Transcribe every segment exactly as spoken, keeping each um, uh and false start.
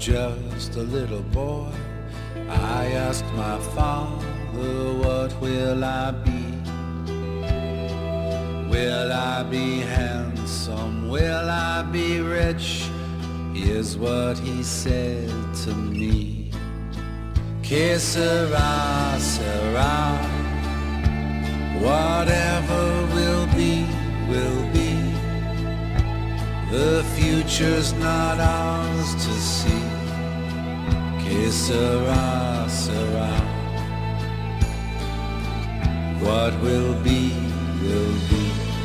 just a little boy, I asked my father, what will I be? Will I be handsome? Will I be rich? Here's what he said to me. Que sera, sera. Whatever will be, will be. The future's not ours to see. Que sera, sera. What will be, will be.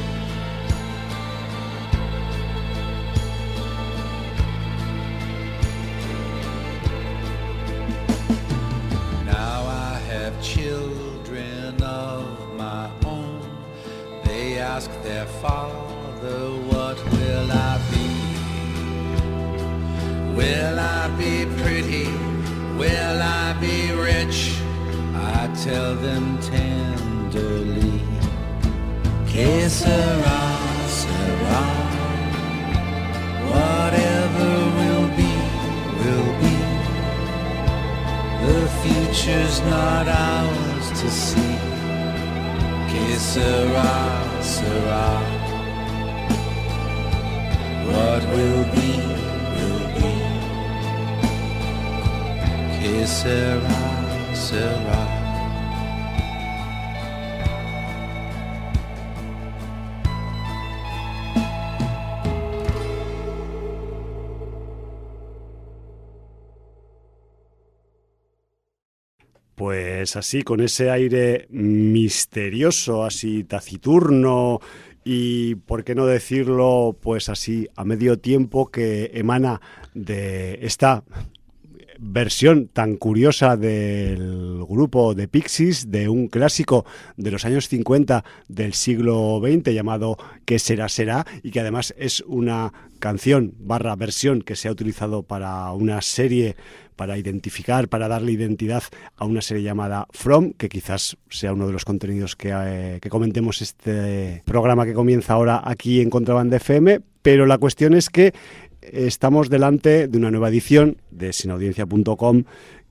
Now I have children of my own. They ask their father, what will I be? Will I be pretty? Will I be rich? I tell them tenderly, que sera, sera. Whatever will be, will be. The future's not ours to see. Que sera, sera. What will be, will be. Que sera, sera. Pues así, con ese aire misterioso, así taciturno y, por qué no decirlo, pues así, a medio tiempo, que emana de esta versión tan curiosa del grupo de Pixies, de un clásico de los años cincuenta del siglo veinte llamado Que será, será, y que además es una canción barra versión que se ha utilizado para una serie, para identificar, para darle identidad a una serie llamada From, que quizás sea uno de los contenidos que, eh, que comentemos este programa que comienza ahora aquí en Contrabanda F M, pero la cuestión es que estamos delante de una nueva edición de sinaudiencia punto com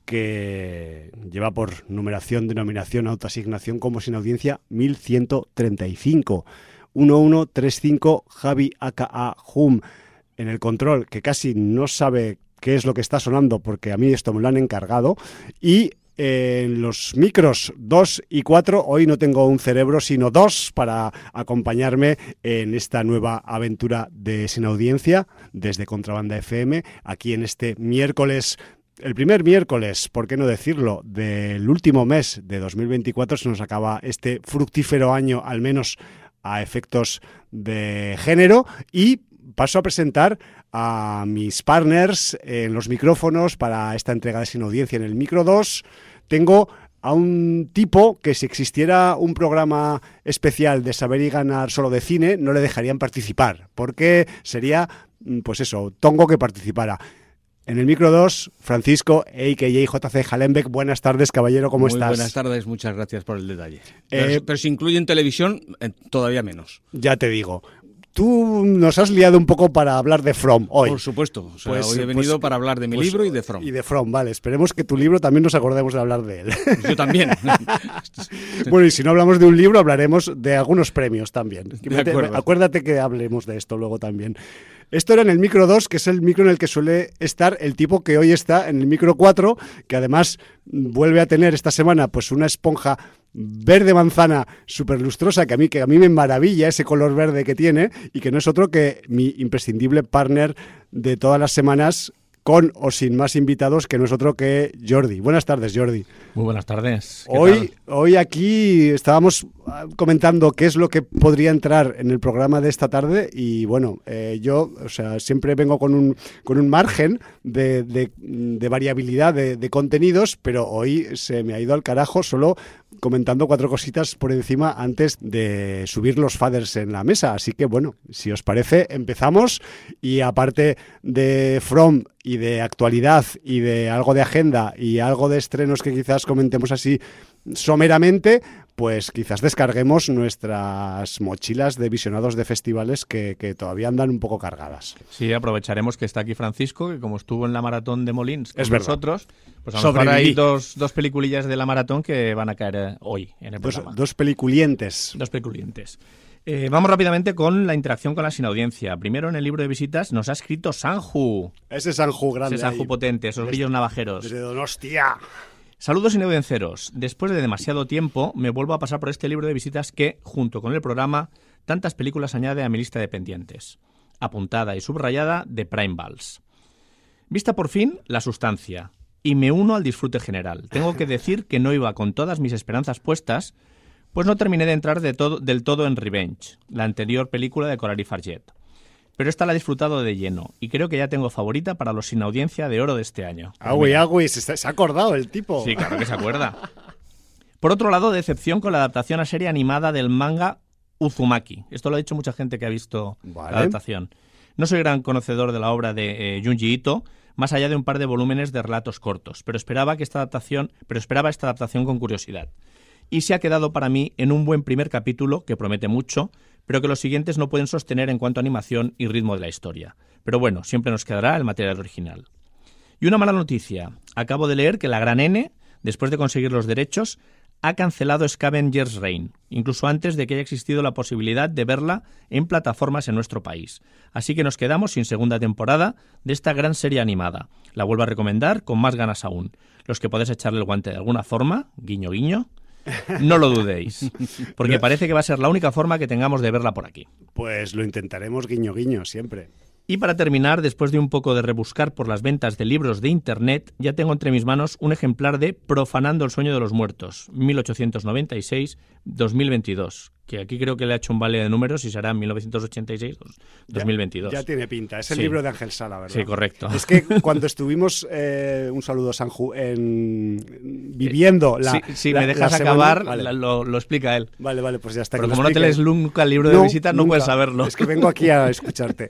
que lleva por numeración, denominación, autoasignación como Sinaudiencia mil ciento treinta y cinco. uno uno tres cinco Javi aka Hum en el control, que casi no sabe qué es lo que está sonando porque a mí esto me lo han encargado, y en los micros dos y cuatro, hoy no tengo un cerebro sino dos para acompañarme en esta nueva aventura de Sinaudiencia desde Contrabanda F M, aquí en este miércoles, el primer miércoles, por qué no decirlo, del último mes de dos mil veinticuatro. Se nos acaba este fructífero año, al menos a efectos de género, y paso a presentar a mis partners en los micrófonos para esta entrega de Sinaudiencia. En el micro dos tengo a un tipo que, si existiera un programa especial de Saber y Ganar solo de cine, no le dejarían participar, porque sería, pues eso, tongo que participara. En el micro dos, Francisco, a k a. J C Halenbeck. Buenas tardes, caballero, ¿cómo Muy estás? Buenas tardes, muchas gracias por el detalle. Eh, pero, pero si incluyen televisión, eh, todavía menos. Ya te digo. Tú nos has liado un poco para hablar de From hoy. Por supuesto. O sea, pues, hoy he venido pues, para hablar de mi pues, libro y de From. Y de From, vale. Esperemos que tu libro también nos acordemos de hablar de él. Yo también. Bueno, y si no hablamos de un libro, hablaremos de algunos premios también. De acuerdo. Acuérdate que hablemos de esto luego también. Esto era en el micro dos, que es el micro en el que suele estar el tipo que hoy está en el micro cuatro, que además vuelve a tener esta semana pues una esponja verde manzana súper lustrosa, que a mí que a mí me maravilla ese color verde que tiene, y que no es otro que mi imprescindible partner de todas las semanas, con o sin más invitados, que no es otro que Jordi. Buenas tardes, Jordi. Muy buenas tardes. Hoy, hoy aquí estábamos comentando qué es lo que podría entrar en el programa de esta tarde, y bueno, eh, yo, o sea, siempre vengo con un con un margen de, de, de variabilidad de, de contenidos, pero hoy se me ha ido al carajo solo comentando cuatro cositas por encima antes de subir los faders en la mesa. Así que bueno, si os parece, empezamos, y aparte de From y de actualidad y de algo de agenda y algo de estrenos que quizás comentemos así someramente, pues quizás descarguemos nuestras mochilas de visionados de festivales que, que todavía andan un poco cargadas. Sí, aprovecharemos que está aquí Francisco, que como estuvo en la maratón de Molins con Es verdad. nosotros, pues a lo mejor hay dos, dos peliculillas de la maratón que van a caer eh, hoy en el Dos, programa. dos peliculientes. Dos peliculientes. Eh, vamos rápidamente con la interacción con la sin audiencia. Primero, en el libro de visitas nos ha escrito Sanju. Ese Sanju grande. Ese Sanju ahí, potente, esos brillos navajeros. desde Donostia. Saludos inaudienciaros. Después de demasiado tiempo, me vuelvo a pasar por este libro de visitas que, junto con el programa, tantas películas añade a mi lista de pendientes. Apuntada y subrayada de Prime Vals. Vista por fin la sustancia. Y me uno al disfrute general. Tengo que decir que no iba con todas mis esperanzas puestas, pues no terminé de entrar de todo, del todo en Revenge, la anterior película de Coralie Farget. Pero esta la he disfrutado de lleno y creo que ya tengo favorita para los sin audiencia de oro de este año. Agui, agui, se, está- se ha acordado el tipo. Sí, claro que se acuerda. Por otro lado, decepción con la adaptación a serie animada del manga Uzumaki. Esto lo ha dicho mucha gente que ha visto Vale. la adaptación. No soy gran conocedor de la obra de eh, Junji Ito, más allá de un par de volúmenes de relatos cortos, pero esperaba que esta adaptación, pero esperaba esta adaptación con curiosidad. Y se ha quedado para mí en un buen primer capítulo que promete mucho, pero que los siguientes no pueden sostener en cuanto a animación y ritmo de la historia. Pero bueno, siempre nos quedará el material original. Y una mala noticia. Acabo de leer que la gran N, después de conseguir los derechos, ha cancelado Scavenger's Reign, incluso antes de que haya existido la posibilidad de verla en plataformas en nuestro país. Así que nos quedamos sin segunda temporada de esta gran serie animada. La vuelvo a recomendar con más ganas aún. Los que podéis echarle el guante de alguna forma, guiño guiño, no lo dudéis, porque parece que va a ser la única forma que tengamos de verla por aquí. Pues lo intentaremos guiño guiño siempre. Y para terminar, después de un poco de rebuscar por las ventas de libros de Internet, ya tengo entre mis manos un ejemplar de Profanando el sueño de los muertos, mil ochocientos noventa y seis a dos mil veintidós, que aquí creo que le ha hecho un vale de números y será mil novecientos ochenta y seis a dos mil veintidós. Ya, ya tiene pinta. Es el Sí. libro de Ángel Sala, ¿verdad? Sí, correcto. Es que cuando estuvimos, eh, un saludo Sanju, en, viviendo la... Sí, si la- me dejas la semana- acabar, Vale. la- lo, lo explica él. Vale, vale, pues ya está. Pero que lo como no te explique. lees nunca el libro de No, visitas, no nunca. puedes saberlo. Es que vengo aquí a escucharte.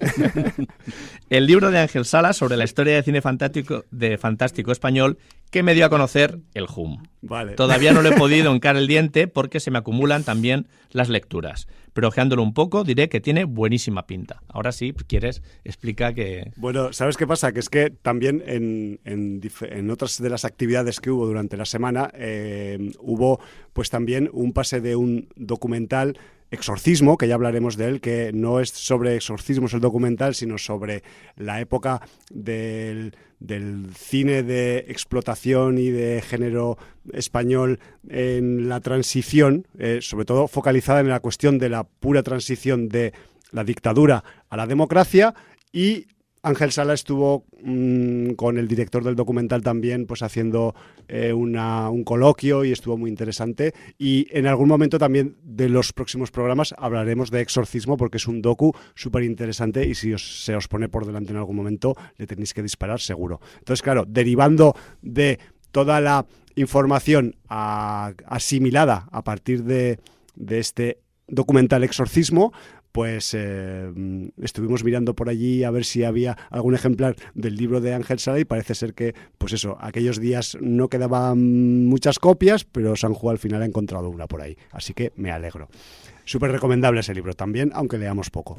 El libro de Ángel Sala sobre la historia de cine fantástico, de fantástico español que me dio a conocer el H U M. Vale. Todavía no lo he podido hincar el diente porque se me acumulan también las lecturas. Pero ojeándolo un poco diré que tiene buenísima pinta. Ahora sí, quieres, explica que... Bueno, ¿sabes qué pasa? Que es que también en, en, dif- en otras de las actividades que hubo durante la semana eh, hubo pues también un pase de un documental Exorcismo, que ya hablaremos de él, que no es sobre exorcismos el documental, sino sobre la época del, del cine de explotación y de género español en la transición, eh, sobre todo focalizada en la cuestión de la pura transición de la dictadura a la democracia. Y Ángel Sala estuvo mmm, con el director del documental también pues haciendo eh, una, un coloquio y estuvo muy interesante. Y en algún momento también de los próximos programas hablaremos de Exorcismo porque es un docu súper interesante y si os, se os pone por delante en algún momento le tenéis que disparar seguro. Entonces, claro, derivando de toda la información a, asimilada a partir de, de este documental Exorcismo, pues eh, estuvimos mirando por allí a ver si había algún ejemplar del libro de Ángel Sala y parece ser que, pues eso, aquellos días no quedaban muchas copias, pero Sanju al final ha encontrado una por ahí, así que me alegro. Súper recomendable ese libro también, aunque leamos poco.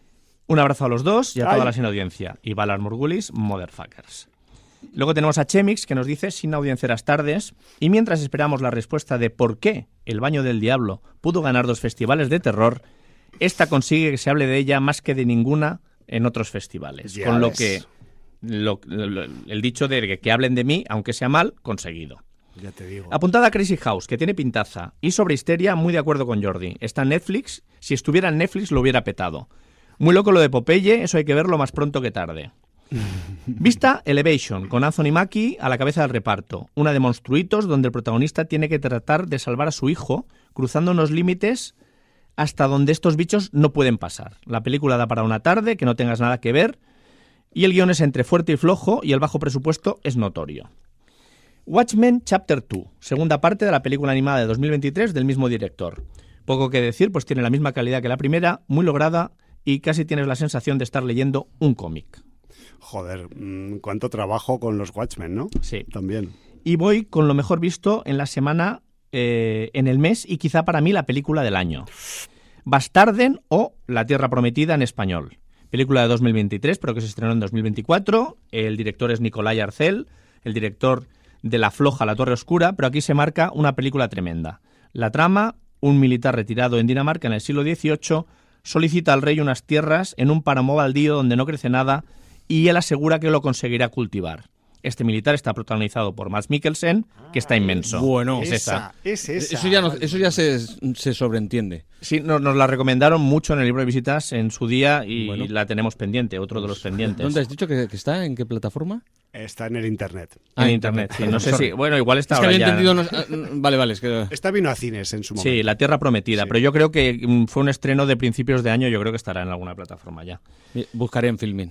Un abrazo a los dos y a Ay. toda la sin audiencia. Y Valar Morgulis, Motherfuckers. Luego tenemos a Chemix, que nos dice sin audiencias tardes. Y mientras esperamos la respuesta de por qué El Baño del Diablo pudo ganar dos festivales de terror, esta consigue que se hable de ella más que de ninguna en otros festivales. Ya con lo ves. que lo- lo- el dicho de que, que hablen de mí, aunque sea mal, conseguido. Ya te digo. Apuntada a Crazy House, que tiene pintaza. Y sobre Histeria, muy de acuerdo con Jordi. Está en Netflix. Si estuviera en Netflix lo hubiera petado. Muy loco lo de Popeye, eso hay que verlo más pronto que tarde. Vista Elevation, con Anthony Mackie a la cabeza del reparto. Una de monstruitos donde el protagonista tiene que tratar de salvar a su hijo, cruzando unos límites hasta donde estos bichos no pueden pasar. La película da para una tarde, que no tengas nada que ver, y el guión es entre fuerte y flojo, y el bajo presupuesto es notorio. Watchmen Chapter dos, segunda parte de la película animada de dos mil veintitrés del mismo director. Poco que decir, pues tiene la misma calidad que la primera, muy lograda, y casi tienes la sensación de estar leyendo un cómic. Joder, mmm, cuánto trabajo con los Watchmen, ¿no? Sí. También. Y voy con lo mejor visto en la semana eh, en el mes y quizá para mí la película del año. Bastarden o La Tierra Prometida en español. Película de dos mil veintitrés, pero que se estrenó en dos mil veinticuatro. El director es Nikolai Arcel, el director de La Floja, La Torre Oscura, pero aquí se marca una película tremenda. La trama: un militar retirado en Dinamarca en el siglo dieciocho solicita al rey unas tierras en un páramo baldío donde no crece nada y él asegura que lo conseguirá cultivar. Este militar está protagonizado por Mads Mikkelsen, que está inmenso. Bueno, es esa. Es esa. Eso ya, no- eso ya se, se sobreentiende. Sí, nos, nos la recomendaron mucho en el libro de visitas en su día y Bueno. la tenemos pendiente, otro de los pendientes. ¿Dónde has dicho que, que está? ¿En qué plataforma? Está en el internet. En Ah, internet, sí. No sé Sorry. si... Bueno, igual está Es que ahora había ya... entendido... no- ah, vale, vale, es que... Esta vino a cines en su momento. Sí, La Tierra Prometida, Sí. pero yo creo que mm, fue un estreno de principios de año, yo creo que estará en alguna plataforma ya. Buscaré en Filmin.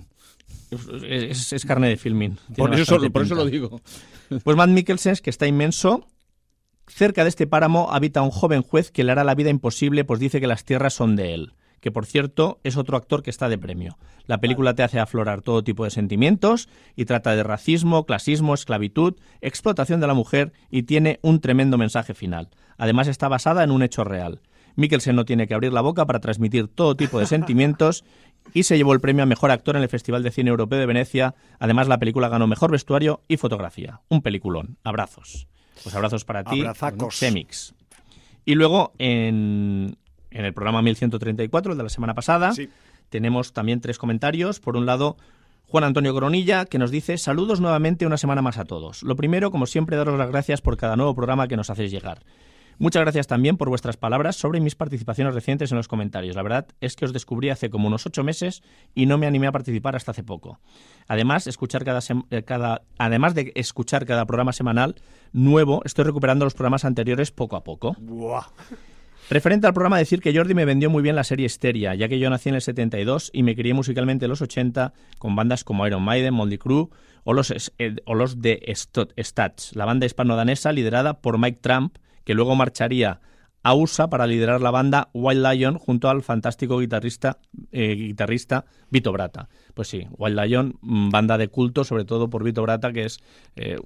Es, es carne de filming. Por Tiene eso, bastante por eso pinta. lo digo. Pues Mads Mikkelsen, que está inmenso. Cerca de este páramo habita un joven juez que le hará la vida imposible, pues dice que las tierras son de él. Que, por cierto, es otro actor que está de premio. La película te hace aflorar todo tipo de sentimientos y trata de racismo, clasismo, esclavitud, explotación de la mujer y tiene un tremendo mensaje final. Además, está basada en un hecho real. Mikkelsen no tiene que abrir la boca para transmitir todo tipo de sentimientos y se llevó el premio a Mejor Actor en el Festival de Cine Europeo de Venecia. Además, la película ganó Mejor Vestuario y Fotografía. Un peliculón. Abrazos. Pues abrazos para ti, Abrazacos. Semix. Y luego, en, en el programa mil ciento treinta y cuatro, el de la semana pasada, Sí. tenemos también tres comentarios. Por un lado, Juan Antonio Coronilla, que nos dice: saludos nuevamente una semana más a todos. Lo primero, como siempre, daros las gracias por cada nuevo programa que nos hacéis llegar. Muchas gracias también por vuestras palabras sobre mis participaciones recientes en los comentarios. La verdad es que os descubrí hace como unos ocho meses y no me animé a participar hasta hace poco. Además, escuchar cada, sem- eh, cada, además de escuchar cada programa semanal nuevo, estoy recuperando los programas anteriores poco a poco. Buah. Referente al programa, decir que Jordi me vendió muy bien la serie Histeria, ya que yo nací en el setenta y dos y me crié musicalmente en los ochenta con bandas como Iron Maiden, Motley Crue o los, es- eh, o los de Stot- Stats, la banda hispano-danesa liderada por Mike Trump, que luego marcharía a U S A para liderar la banda Wild Lion junto al fantástico guitarrista, eh, guitarrista Vito Bratta. Pues sí, Wild Lion, mm, banda de culto, sobre todo por Vito Bratta, que es eh,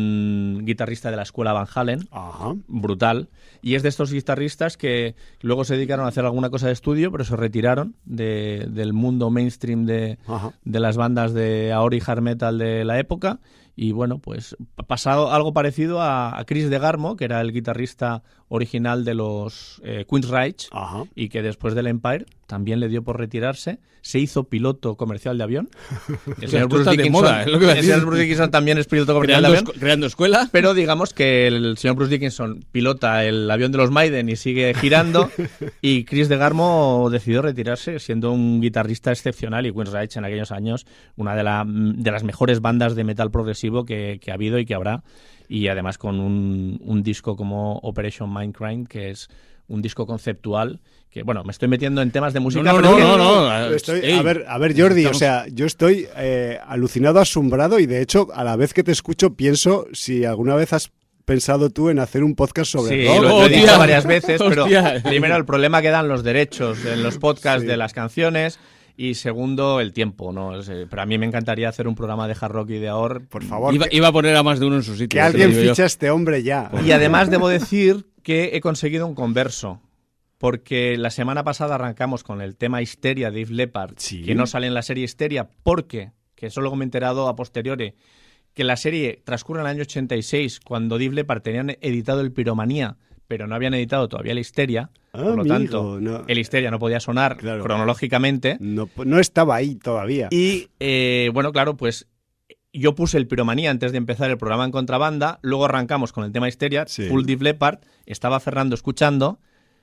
un guitarrista de la escuela Van Halen, Ajá. brutal, y es de estos guitarristas que luego se dedicaron a hacer alguna cosa de estudio, pero se retiraron de- del mundo mainstream de, Ajá. de las bandas de ahora y hard metal de la época. Y bueno, pues ha pasado algo parecido a, a Chris DeGarmo, que era el guitarrista original de los eh, Queensryche, Ajá. y que después del Empire también le dio por retirarse. Se hizo piloto comercial de avión. El Esto está de moda, es lo que iba a el decir. señor Bruce Dickinson también es piloto comercial Creando, de avión. escu- creando escuela. Pero digamos que el señor Bruce Dickinson pilota el avión de los Maiden y sigue girando, y Chris DeGarmo decidió retirarse siendo un guitarrista excepcional, y Queensryche en aquellos años una de, la, de las mejores bandas de metal progresivo que, que ha habido y que habrá, y además con un, un disco como Operation Mindcrime, que es un disco conceptual que, bueno, me estoy metiendo en temas de música, No, no, pero no, que- no, no. Estoy- Ey, a ver, a ver, Jordi, estamos- o sea, yo estoy eh, alucinado, asombrado, y de hecho, a la vez que te escucho, pienso si alguna vez has pensado tú en hacer un podcast sobre Sí, rock. lo, lo he Hostia. dicho varias veces, pero Hostia. primero el problema que dan los derechos en los podcasts Sí. de las canciones, y segundo el tiempo, ¿no? Es, eh, pero a mí me encantaría hacer un programa de hard rock y de ahora. Por favor, Iba, que, iba a poner a más de uno en su sitio. que te lo alguien digo yo. ficha a este hombre ya. Y además debo decir que he conseguido un converso, porque la semana pasada arrancamos con el tema Histeria de Def Leppard, Sí. que no sale en la serie Histeria, porque, que eso luego me he enterado a posteriori, que la serie transcurre en el año ochenta y seis, cuando Def Leppard tenían editado el Piromanía, pero no habían editado todavía la Histeria. Ah, Por lo amigo, tanto, no. el Histeria no podía sonar Claro. cronológicamente. No, no estaba ahí todavía. Y, eh, bueno, claro, pues yo puse el Piromanía antes de empezar el programa en contrabanda, luego arrancamos con el tema Histeria, Sí. full Def Leppard, estaba Fernando escuchando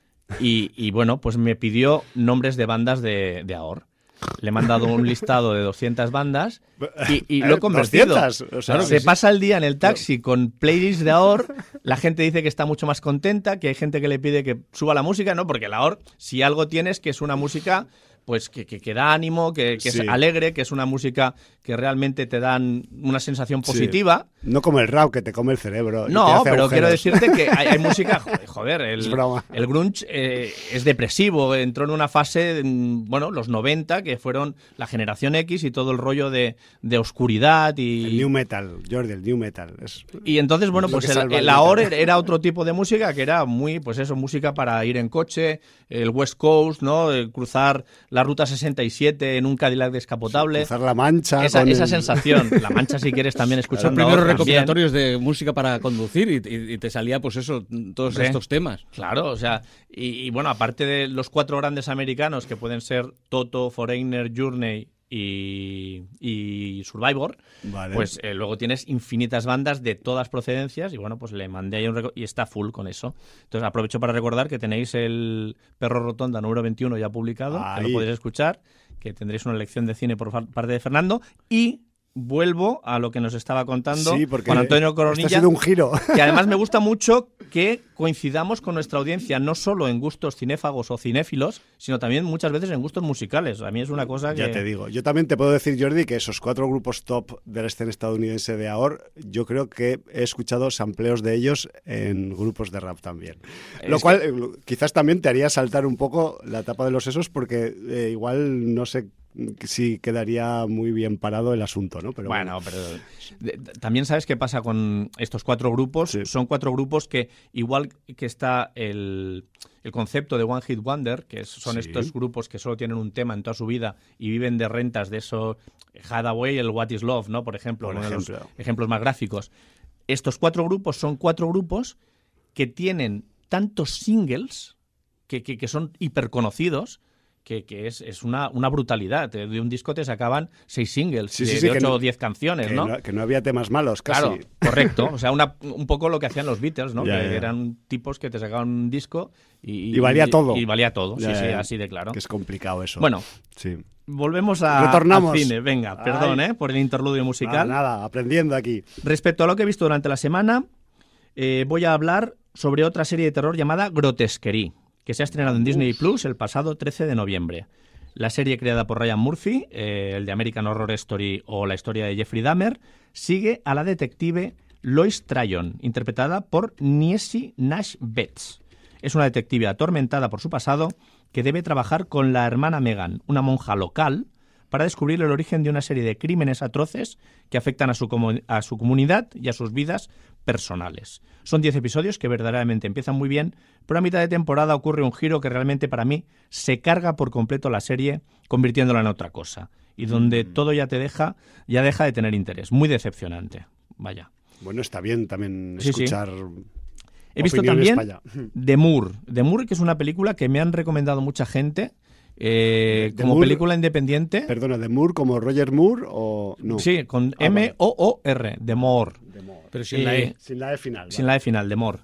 y, y, bueno, pues me pidió nombres de bandas de, de Ahor. Le he mandado un listado de doscientas bandas y, y lo he Eh, convertido. doscientas, o sea, Se sí. pasa el día en el taxi con playlists de Ahor, la gente dice que está mucho más contenta, que hay gente que le pide que suba la música, ¿no? Porque el Ahor, si algo tiene, es que es una música pues que, que, que da ánimo, que, que Sí. es alegre, que es una música que realmente te dan una sensación positiva. Sí. No como el rap que te come el cerebro. y te No, hace pero agujeros. quiero decirte que hay, hay música, joder, el, Es broma. el grunge eh, es depresivo, entró en una fase, mm, bueno, los noventa, que fueron la generación X y todo el rollo de, de oscuridad y... El new metal, Jordi, el new metal. Es... Y entonces, bueno, Lo pues que el, salva el el ahora metal. era otro tipo de música que era muy, pues eso, música para ir en coche, el West Coast, ¿no? El cruzar la ruta sesenta y siete en un Cadillac descapotable. Cruzar la mancha. Esa, con esa el- sensación. La Mancha, si quieres, también Los escuchando primeros ahora también. recopilatorios de música para conducir y, y- y te salía, pues eso, todos Hombre. estos temas. Claro, o sea, y, y bueno, aparte de los cuatro grandes americanos que pueden ser Toto, Foreigner, Journey y, y Survivor, Vale. pues eh, luego tienes infinitas bandas de todas procedencias y bueno, pues le mandé ahí un reco- y está full con eso. Entonces aprovecho para recordar que tenéis el Perro Rotonda número veintiuno ya publicado, que Ahí. lo podéis escuchar, que tendréis una lección de cine por fa- parte de Fernando y vuelvo a lo que nos estaba contando Sí, porque Juan Antonio este Coronilla. ha sido un giro. Que además me gusta mucho que coincidamos con nuestra audiencia, no solo en gustos cinéfagos o cinéfilos, sino también muchas veces en gustos musicales. A mí es una cosa que... Ya te digo. Yo también te puedo decir, Jordi, que esos cuatro grupos top de la escena estadounidense de ahora, yo creo que he escuchado sampleos de ellos en grupos de rap también. Lo Es cual eh, quizás también te haría saltar un poco la tapa de los sesos porque eh, igual no sé si quedaría muy bien parado el asunto, ¿no? Pero Bueno, pero de- de- también sabes qué pasa con estos cuatro grupos. Sí. Son cuatro grupos que, igual que está el, el concepto de One Hit Wonder, que es- son Sí. estos grupos que solo tienen un tema en toda su vida y viven de rentas de eso, Hathaway, el What is Love, ¿no? Por ejemplo, Por uno de los ejemplo. ejemplos más gráficos. Estos cuatro grupos son cuatro grupos que tienen tantos singles que, que, que son hiperconocidos. Que, que es, es una, una brutalidad. De un disco te sacaban seis singles Sí, de, sí, de sí, que ocho no- o diez canciones, que ¿no? no, que no había temas malos, casi. Claro, correcto. O sea, una- un poco lo que hacían los Beatles, ¿no? Ya, que ya. eran tipos que te sacaban un disco y... Y valía todo. Y, valía todo, Ya, sí, sí, ya. así de claro. Que es complicado eso. Bueno, Sí. volvemos a, Retornamos. al cine. Venga, Ay. perdón, ¿eh? Por el interludio musical. Nada, nada, aprendiendo aquí. Respecto a lo que he visto durante la semana, eh, voy a hablar sobre otra serie de terror llamada Grotesquerie, que se ha estrenado en Disney Plus el pasado trece de noviembre. La serie creada por Ryan Murphy, eh, el de American Horror Story o la historia de Jeffrey Dahmer, sigue a la detective Lois Tryon, interpretada por Niecy Nash Betts. Es una detective atormentada por su pasado que debe trabajar con la hermana Megan, una monja local, para descubrir el origen de una serie de crímenes atroces que afectan a su, comu- a su comunidad y a sus vidas personales. Son diez episodios que verdaderamente empiezan muy bien, pero a mitad de temporada ocurre un giro que realmente para mí se carga por completo la serie, convirtiéndola en otra cosa, y donde Mm. todo ya te deja, ya deja de tener interés. Muy decepcionante. Vaya. Bueno, está bien también Sí, sí. escuchar. He visto opiniones también para allá. The Moor. The Moor, que es una película que me han recomendado mucha gente eh, The como Moor- película independiente. Perdona, ¿de Moore como Roger Moore o no? Sí, con Ah, M vale. O O R, The Moor. De Moore. Pero sin la Eh, E. Sin la E final. Sin vale. la de final, The Moor.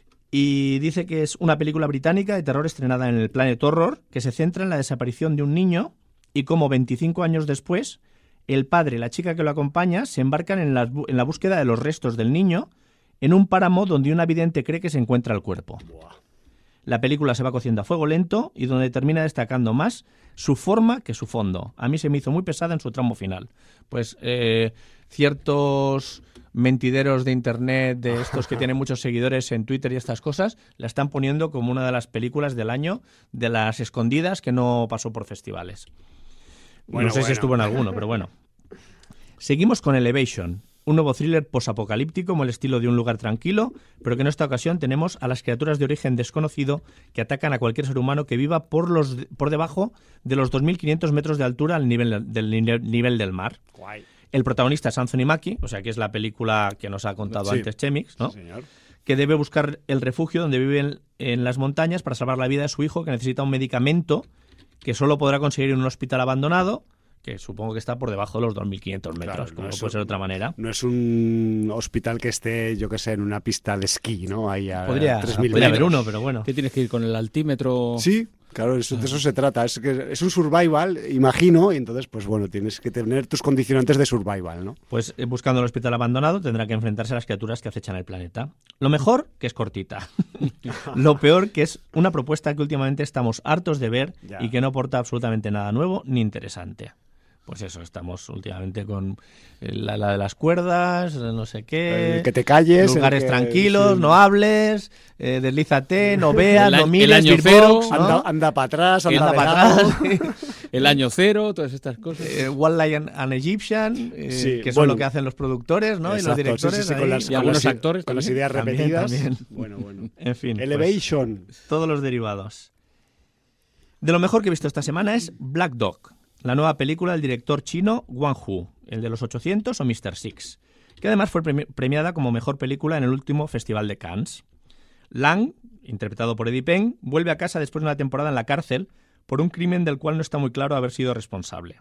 Y dice que es una película británica de terror estrenada en el Planet Horror que se centra en la desaparición de un niño y cómo veinticinco años después el padre y la chica que lo acompaña se embarcan en la, bu- en la búsqueda de los restos del niño en un páramo donde un vidente cree que se encuentra el cuerpo. Buah. La película se va cociendo a fuego lento y donde termina destacando más su forma que su fondo. A mí se me hizo muy pesada en su tramo final. Pues eh, ciertos mentideros de internet, de estos que tienen muchos seguidores en Twitter y estas cosas, la están poniendo como una de las películas del año de las escondidas que no pasó por festivales. Bueno, no sé si bueno. estuvo en alguno, pero bueno. Seguimos con Elevation, un nuevo thriller posapocalíptico como el estilo de Un lugar tranquilo, pero que en esta ocasión tenemos a las criaturas de origen desconocido que atacan a cualquier ser humano que viva por, los, por debajo de los dos mil quinientos metros de altura al nivel del, nivel del mar. Guay. El protagonista es Anthony Mackie, o sea que es la película que nos ha contado Sí. antes Chemix, ¿no? Sí, señor. Que debe buscar el refugio donde vive en, en las montañas para salvar la vida de su hijo, que necesita un medicamento que solo podrá conseguir en un hospital abandonado, que supongo que está por debajo de los dos mil quinientos metros, Claro, como no no es puede ser de un- otra manera. No es un hospital que esté, yo que sé, en una pista de esquí, ¿no? Ahí a Podría, tres mil podría haber metros. uno, pero bueno. ¿Qué tienes que ir con el altímetro? Sí, Claro, eso, de eso se trata. Es, que es un survival, imagino, y entonces, pues bueno, tienes que tener tus condicionantes de survival, ¿no? Pues eh, buscando el hospital abandonado tendrá que enfrentarse a las criaturas que acechan el planeta. Lo mejor, que es cortita. Lo peor, que es una propuesta que últimamente estamos hartos de ver Ya. y que no aporta absolutamente nada nuevo ni interesante. Pues eso, estamos últimamente con la, la de las cuerdas, no sé qué... El que te calles... Lugares el que, tranquilos, sí. no hables, eh, deslízate, no veas, El no año- mires, el año beatbox, cero, ¿no? Anda, anda para atrás, anda, Anda de para lado. atrás. El año cero, todas estas cosas. Eh, One Lion and Egyptian, eh, Sí, que son bueno. lo que hacen los productores, ¿no? Exacto, y los directores. sí, sí, sí, ahí. con las, Y con algunos las- actores con las también. ideas También, repetidas. también. Bueno, bueno. En fin, pues, Elevation. todos los derivados. De lo mejor que he visto esta semana es Black Dog, la nueva película del director chino Wang Hu, el de los ochocientos o míster Six, que además fue premi- premiada como mejor película en el último Festival de Cannes. Lang, interpretado por Eddie Peng, vuelve a casa después de una temporada en la cárcel por un crimen del cual no está muy claro haber sido responsable,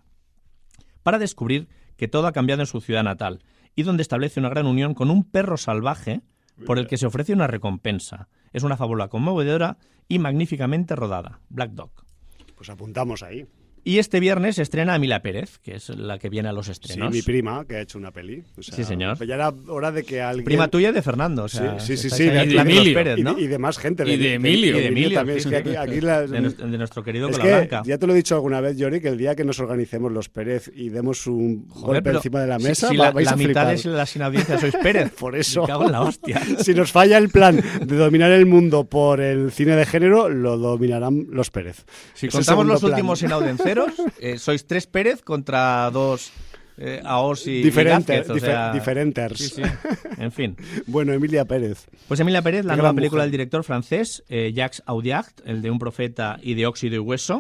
para descubrir que todo ha cambiado en su ciudad natal y donde establece una gran unión con un perro salvaje por el que se ofrece una recompensa. Es una fábula conmovedora y magníficamente rodada. Black Dog. Pues apuntamos ahí. Y este viernes se estrena Emilia Pérez, que es la que viene a los Sí, estrenos. mi prima, que ha hecho una peli. O sea, Sí, señor. Ya era hora de que alguien... Prima tuya y de Fernando. O sea, Sí, sí, sí, estáis sí, ahí de en plan Emilio. los Pérez, Y, ¿no? de, y de más gente. Y de Emilio. Y de Emilio, también. sí, Es que sí. aquí, aquí las- de, nuestro, de nuestro querido es Cola que Blanca. ya te lo he dicho alguna vez, Yori, que el día que nos organicemos los Pérez y demos un Joder, golpe pero encima de la si- mesa, si va- la, vais la a mitad flipar. de la sin audiencia sois Pérez. Por eso. Me cago en la hostia. Si nos falla el plan de dominar el mundo por el cine de género, lo dominarán los Pérez. Si Es el contamos segundo los plan. últimos inaudenceros, eh, sois tres Pérez contra dos eh, Aos y, y Diferente, Gázquez, o dife- sea, diferenters. sí, sí. En fin. Bueno, Emilia Pérez. Pues Emilia Pérez, la Qué nueva gran película mujer. del director francés eh, Jacques Audiard, el de Un profeta y de Óxido y Hueso.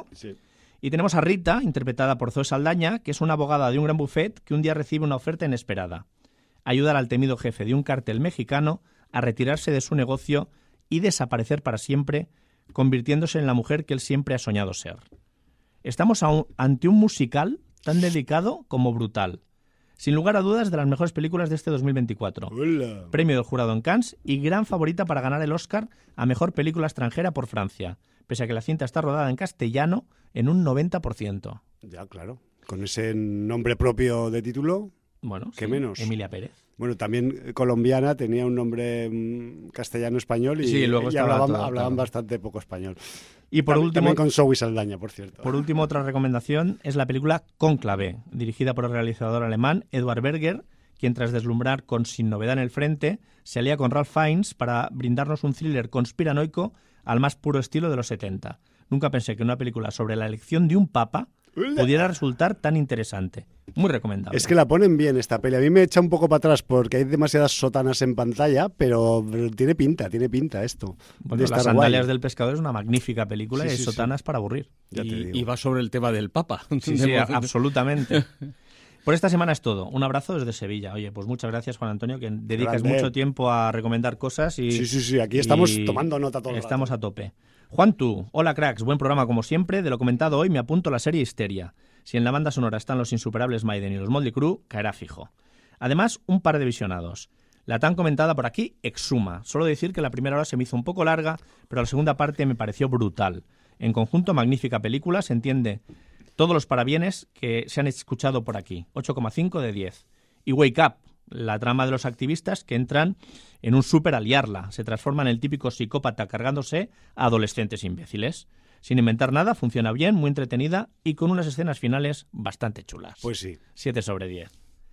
Y tenemos a Rita, interpretada por Zoe Saldaña, que es una abogada de un gran buffet que un día recibe una oferta inesperada: ayudar al temido jefe de un cártel mexicano a retirarse de su negocio y desaparecer para siempre, convirtiéndose en la mujer que él siempre ha soñado ser. Estamos a un- ante un musical tan delicado como brutal. Sin lugar a dudas, de las mejores películas de este dos mil veinticuatro. Hola. Premio del jurado en Cannes y gran favorita para ganar el Oscar a Mejor Película Extranjera por Francia, pese a que la cinta está rodada en castellano en un noventa por ciento. Ya, claro. Con ese nombre propio de título. Bueno, ¿Qué sí, menos? Emilia Pérez. Bueno, también eh, colombiana, tenía un nombre mm, castellano-español y, Sí, luego y estaba hablaban, todo, hablaban claro. bastante poco español. Y por También- último, También con Zoe Saldaña, por cierto. por último, otra recomendación es la película Cónclave, dirigida por el realizador alemán Edward Berger, quien tras deslumbrar con Sin novedad en el frente, se alía con Ralph Fiennes para brindarnos un thriller conspiranoico al más puro estilo de los setenta. Nunca pensé que una película sobre la elección de un papa pudiera resultar tan interesante. Muy recomendable. Es que la ponen bien esta peli. A mí me echa un poco para atrás porque hay demasiadas sotanas en pantalla, pero tiene pinta, tiene pinta esto. Bueno, de Las estar sandalias guay. del pescador es una magnífica película Sí, y sí, hay sí. sotanas para aburrir. Ya te y, digo. y va sobre el tema del Papa. Sí, sí, a- absolutamente. Por esta semana es todo. Un abrazo desde Sevilla. Oye, pues muchas gracias, Juan Antonio, que dedicas Grande. mucho tiempo a recomendar cosas y... Sí, sí, sí, aquí estamos y tomando nota todo el Estamos rato. a tope. Juan tú, hola cracks, buen programa como siempre. De lo comentado hoy me apunto a la serie Histeria. Si en la banda sonora están los insuperables Maiden y los Motley Crue, caerá fijo. Además, un par de visionados. La tan comentada por aquí, Exhuma. Solo decir que la primera hora se me hizo un poco larga, pero la segunda parte me pareció brutal. En conjunto, magnífica película, se entiende todos los parabienes que se han escuchado por aquí. ocho coma cinco de diez. Y Wake Up, la trama de los activistas que entran en un súper a liarla. Se transforma en el típico psicópata cargándose a adolescentes imbéciles. Sin inventar nada, funciona bien, muy entretenida y con unas escenas finales bastante chulas. Pues sí. siete sobre diez.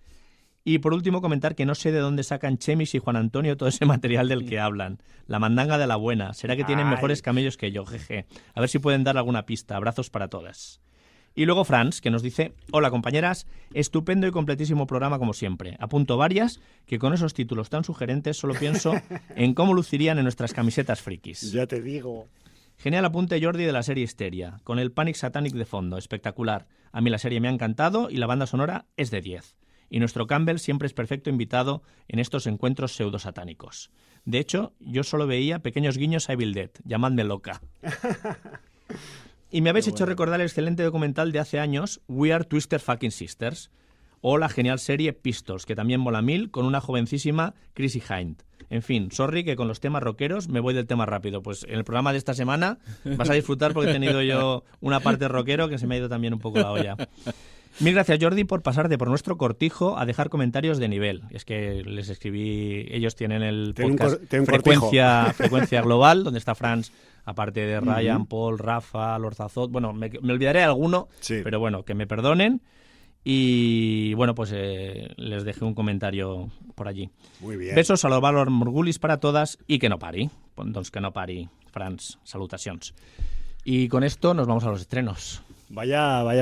Y por último comentar que no sé de dónde sacan Chemis y Juan Antonio todo ese material del que hablan. La mandanga de la buena. ¿Será que tienen Ay. mejores camellos que yo? Jeje. A ver si pueden dar alguna pista. Abrazos para todas. Y luego Franz, que nos dice: hola compañeras, estupendo y completísimo programa como siempre. Apunto varias que con esos títulos tan sugerentes solo pienso en cómo lucirían en nuestras camisetas frikis. Ya te digo. Genial apunte Jordi de la serie Histeria, con el Panic Satanic de fondo, espectacular. A mí la serie me ha encantado y la banda sonora es de diez. Y nuestro Campbell siempre es perfecto invitado en estos encuentros pseudosatánicos. De hecho, yo solo veía pequeños guiños a Evil Dead, llamadme loca. Y me habéis hecho recordar el excelente documental de hace años, We Are Twister Fucking Sisters. o la genial serie Pistols, que también mola mil, con una jovencísima Chrissy Hind. En fin, sorry que con los temas rockeros me voy del tema rápido. Pues en el programa de esta semana vas a disfrutar porque he tenido yo una parte rockero que se me ha ido también un poco la olla. Mil gracias, Jordi, por pasarte por nuestro cortijo a dejar comentarios de nivel. Es que les escribí, ellos tienen el podcast ten frecuencia, frecuencia Global, donde está Franz, aparte de Ryan, uh-huh. Paul, Rafa, Lorzazot. Bueno, me, me olvidaré de alguno, sí. pero bueno, que me perdonen. Y bueno, pues eh, les dejé un comentario por allí. Muy bien. Besos a los valor morgulis para todas y que no pari. Doncs que no pari, Franz. Salutacions. Y con esto nos vamos a los estrenos. Vaya, vaya...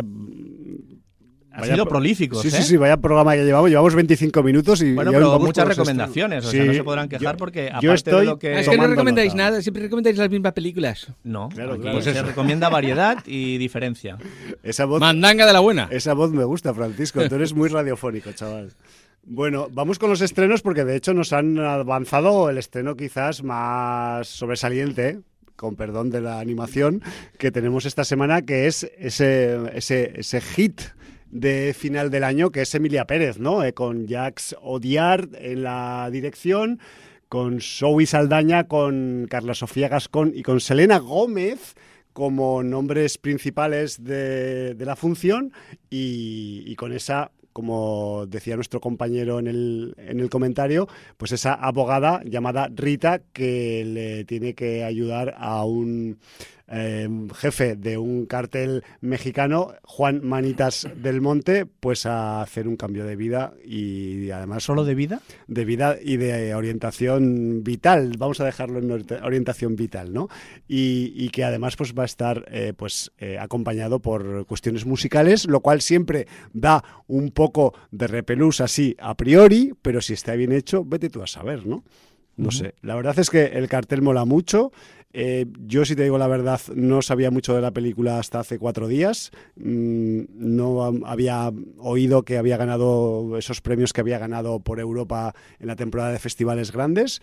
Ha vaya sido prolíficos, sí, ¿eh? Sí, sí, vaya programa que llevamos. Llevamos veinticinco minutos y bueno, ya pero vamos muchas recomendaciones. O sea, sí, no se podrán quejar yo, porque yo aparte estoy de lo que... Es que no recomendáis nota. nada, siempre recomendáis las mismas películas. No, claro, aquí claro. Pues se eso. recomienda variedad y diferencia. Esa voz, Mandanga de la buena. Esa voz me gusta, Francisco. Tú eres muy radiofónico, chaval. Bueno, vamos con los estrenos porque de hecho nos han avanzado el estreno quizás más sobresaliente, con perdón de la animación, que tenemos esta semana, que es ese, ese, ese hit de final del año, que es Emilia Pérez, ¿no? Eh, con Jacques Audiard en la dirección, con Zoe Saldaña, con Carla Sofía Gascón y con Selena Gómez como nombres principales de, de la función y, y con esa, como decía nuestro compañero en el, en el comentario, pues esa abogada llamada Rita que le tiene que ayudar a un eh, jefe de un cártel mexicano, Juan Manitas del Monte, pues a hacer un cambio de vida y además... ¿Solo de vida? De vida y de orientación vital, vamos a dejarlo en orientación vital, ¿no? Y, y que además pues va a estar eh, pues eh, acompañado por cuestiones musicales, lo cual siempre da un poco de repelús así a priori, pero si está bien hecho, vete tú a saber, ¿no? No uh-huh. sé, la verdad es que el cartel mola mucho. Eh, yo, si te digo la verdad, no sabía mucho de la película hasta hace cuatro días. Mm, no había oído que había ganado esos premios que había ganado por Europa en la temporada de festivales grandes.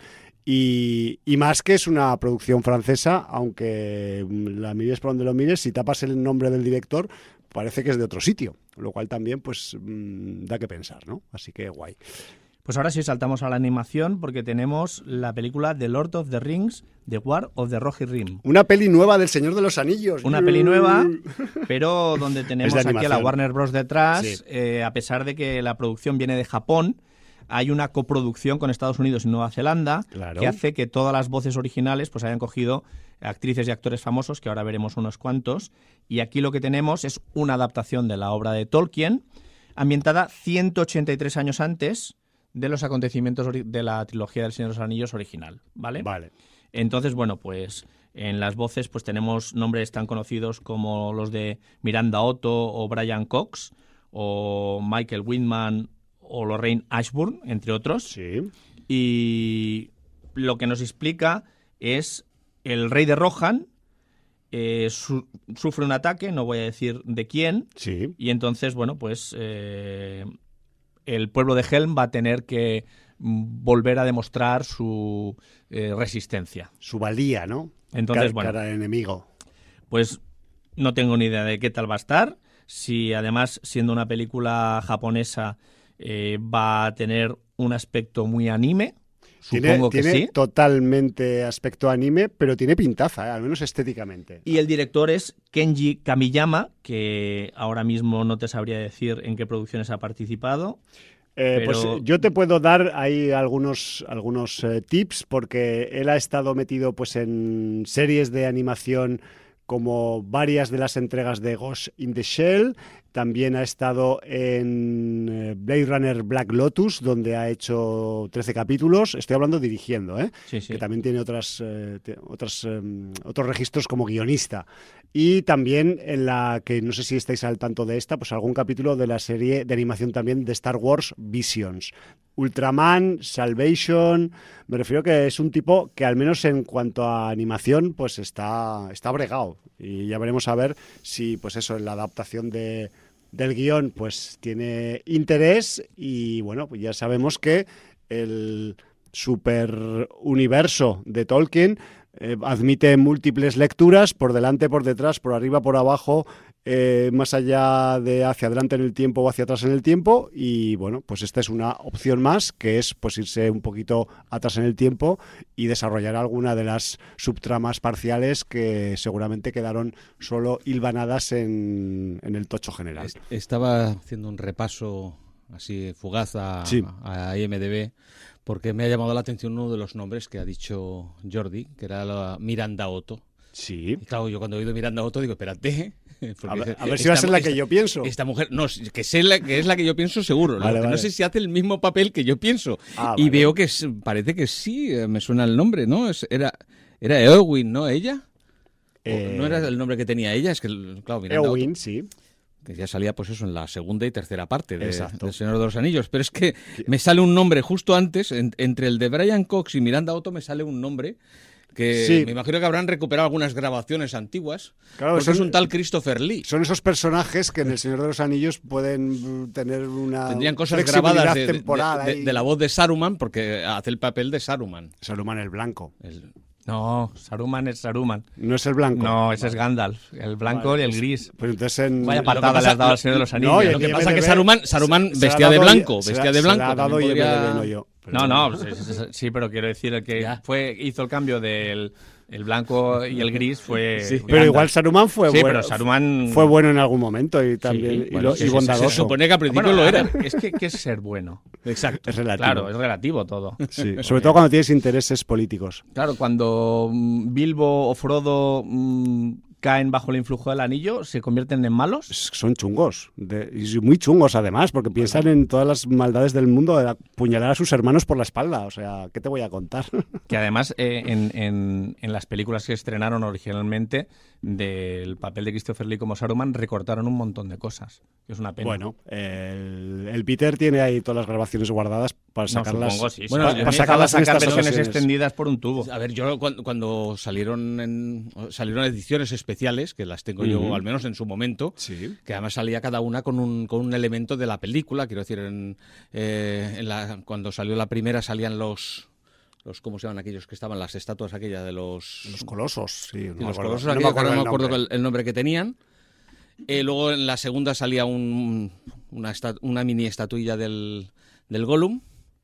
Y, y más que es una producción francesa, aunque la mires por donde lo mires, si tapas el nombre del director, parece que es de otro sitio, lo cual también pues mmm, da que pensar, ¿no? Así que guay. Pues ahora sí saltamos a la animación porque tenemos la película The Lord of the Rings, The War of the Rohirrim Rim. Una peli nueva del Señor de los Anillos. Una peli nueva, pero donde tenemos de aquí a la Warner Bros. Detrás, sí. eh, a pesar de que la producción viene de Japón, hay una coproducción con Estados Unidos y Nueva Zelanda, claro, que hace que todas las voces originales pues hayan cogido actrices y actores famosos, que ahora veremos unos cuantos, y aquí lo que tenemos es una adaptación de la obra de Tolkien, ambientada ciento ochenta y tres años antes de los acontecimientos de la trilogía del Señor de los Anillos original, ¿vale? Vale. Entonces, bueno, pues en las voces pues tenemos nombres tan conocidos como los de Miranda Otto o Brian Cox o Michael Wittmann o Lorraine Ashburn, entre otros. Sí. Y lo que nos explica es el rey de Rohan eh, su, sufre un ataque, no voy a decir de quién, sí. Y entonces, bueno, pues eh, el pueblo de Helm va a tener que volver a demostrar su eh, resistencia. Su valía, ¿no? Entonces, cara, bueno, cara al enemigo. Pues no tengo ni idea de qué tal va a estar. Si además, siendo una película japonesa, eh, va a tener un aspecto muy anime. Supongo tiene, que tiene sí. Totalmente aspecto anime, pero tiene pintaza, ¿eh? Al menos estéticamente. Y el director es Kenji Kamiyama, que ahora mismo no te sabría decir en qué producciones ha participado. Eh, pero... Pues yo te puedo dar ahí algunos, algunos eh, tips, porque él ha estado metido pues en series de animación como varias de las entregas de Ghost in the Shell. También ha estado en Blade Runner Black Lotus, donde ha hecho trece capítulos. Estoy hablando dirigiendo, ¿eh? Sí, sí. Que también tiene otras, eh, otras, eh, otros registros como guionista. Y también en la que, no sé si estáis al tanto de esta, pues algún capítulo de la serie de animación también de Star Wars Visions. Ultraman, Salvation, me refiero que es un tipo que al menos en cuanto a animación pues está, está bregado, y ya veremos a ver si pues eso, en la adaptación de, del guión pues tiene interés. Y bueno, pues ya sabemos que el super universo de Tolkien eh, admite múltiples lecturas, por delante, por detrás, por arriba, por abajo, eh, más allá de hacia adelante en el tiempo o hacia atrás en el tiempo, y bueno, pues esta es una opción más, que es pues irse un poquito atrás en el tiempo y desarrollar alguna de las subtramas parciales que seguramente quedaron solo hilvanadas en, en el tocho general. Est- Estaba haciendo un repaso así fugaz a, Sí. a I M D B, porque me ha llamado la atención uno de los nombres que ha dicho Jordi, que era la Miranda Otto. Sí. Y claro, yo cuando he oído Miranda Otto digo, espérate. porque A ver, dice, a ver si va a esta- ser la que esta- yo pienso. Esta mujer, no, que, sé la, que es la que yo pienso seguro. Vale, Lo que vale. No sé si hace el mismo papel que yo pienso. Ah, y vale. veo que es- parece que sí, eh, me suena el nombre, ¿no? Es- era, era Eowyn, ¿no? ¿Ella? ¿O Eh, ¿No era el nombre que tenía ella? Es que, claro, Miranda Otto, Eowyn, sí. que ya salía pues eso en la segunda y tercera parte de, Exacto. del Señor de los Anillos, pero es que me sale un nombre justo antes, en- entre el de Brian Cox y Miranda Otto me sale un nombre que Sí. me imagino que habrán recuperado algunas grabaciones antiguas, Claro, porque son- es un tal Christopher Lee. Son esos personajes que en El Señor de los Anillos pueden mm, tener una Tendrían cosas flexibilidad grabadas de, de- temporal de- ahí. de la voz de Saruman, porque hace el papel de Saruman. Saruman el blanco. El- No, Saruman es Saruman. No es el blanco. No, ese es Gandalf, el blanco Vale, y el pues- gris. Pues entonces en... Vaya lo que patada pasa- le has dado al Señor de los Anillos. No, y en Lo que I M pasa D B es que Saruman, Saruman se- se vestía la de ha dado- blanco, se la- vestía de se la blanco. ha dado también I M D B, podría- no yo. Pero No, no, bueno. sí, sí, sí, sí, pero quiero decir el que Ya. fue hizo el cambio del el blanco y el gris fue Sí. Pero igual Saruman fue Sí, bueno. pero Saruman- fue bueno en algún momento y también y, bueno, lo- sí, y sí, sí, bondadoso. Se supone que al principio Bueno, lo a era. ver, es que ¿qué es ser bueno? Exacto. Es relativo. Claro, es relativo todo. Sí, sobre todo cuando tienes intereses políticos. Claro, cuando mm, Bilbo o Frodo mm, caen bajo el influjo del anillo, se convierten en malos. Es- Son chungos, de- y muy chungos además, porque piensan en todas las maldades del mundo, de apuñalar a sus hermanos por la espalda. O sea, ¿qué te voy a contar? Que además eh, en, en- en las películas que estrenaron originalmente del papel de Christopher Lee como Saruman recortaron un montón de cosas. Es una pena. Bueno, el, el Peter tiene ahí todas las grabaciones guardadas para No, sacarlas. supongo, sí, sí. Bueno, Para- yo para me sacarlas en sacar estas versiones ocasiones. extendidas por un tubo. A ver, yo cuando, cuando salieron en, salieron ediciones especiales, que las tengo yo Ujú. al menos en su momento, Sí. que además salía cada una con un, con un elemento de la película, quiero decir, en, eh, en la, cuando salió la primera salían los, los, ¿cómo se llaman aquellos que estaban, las estatuas aquellas de los... Los colosos, sí. no y me los acuerdo. colosos, No me aquellos, acuerdo no me el acuerdo nombre. el, el nombre que tenían. Eh, luego en la segunda salía un, una, esta- una mini estatuilla del, del Gollum.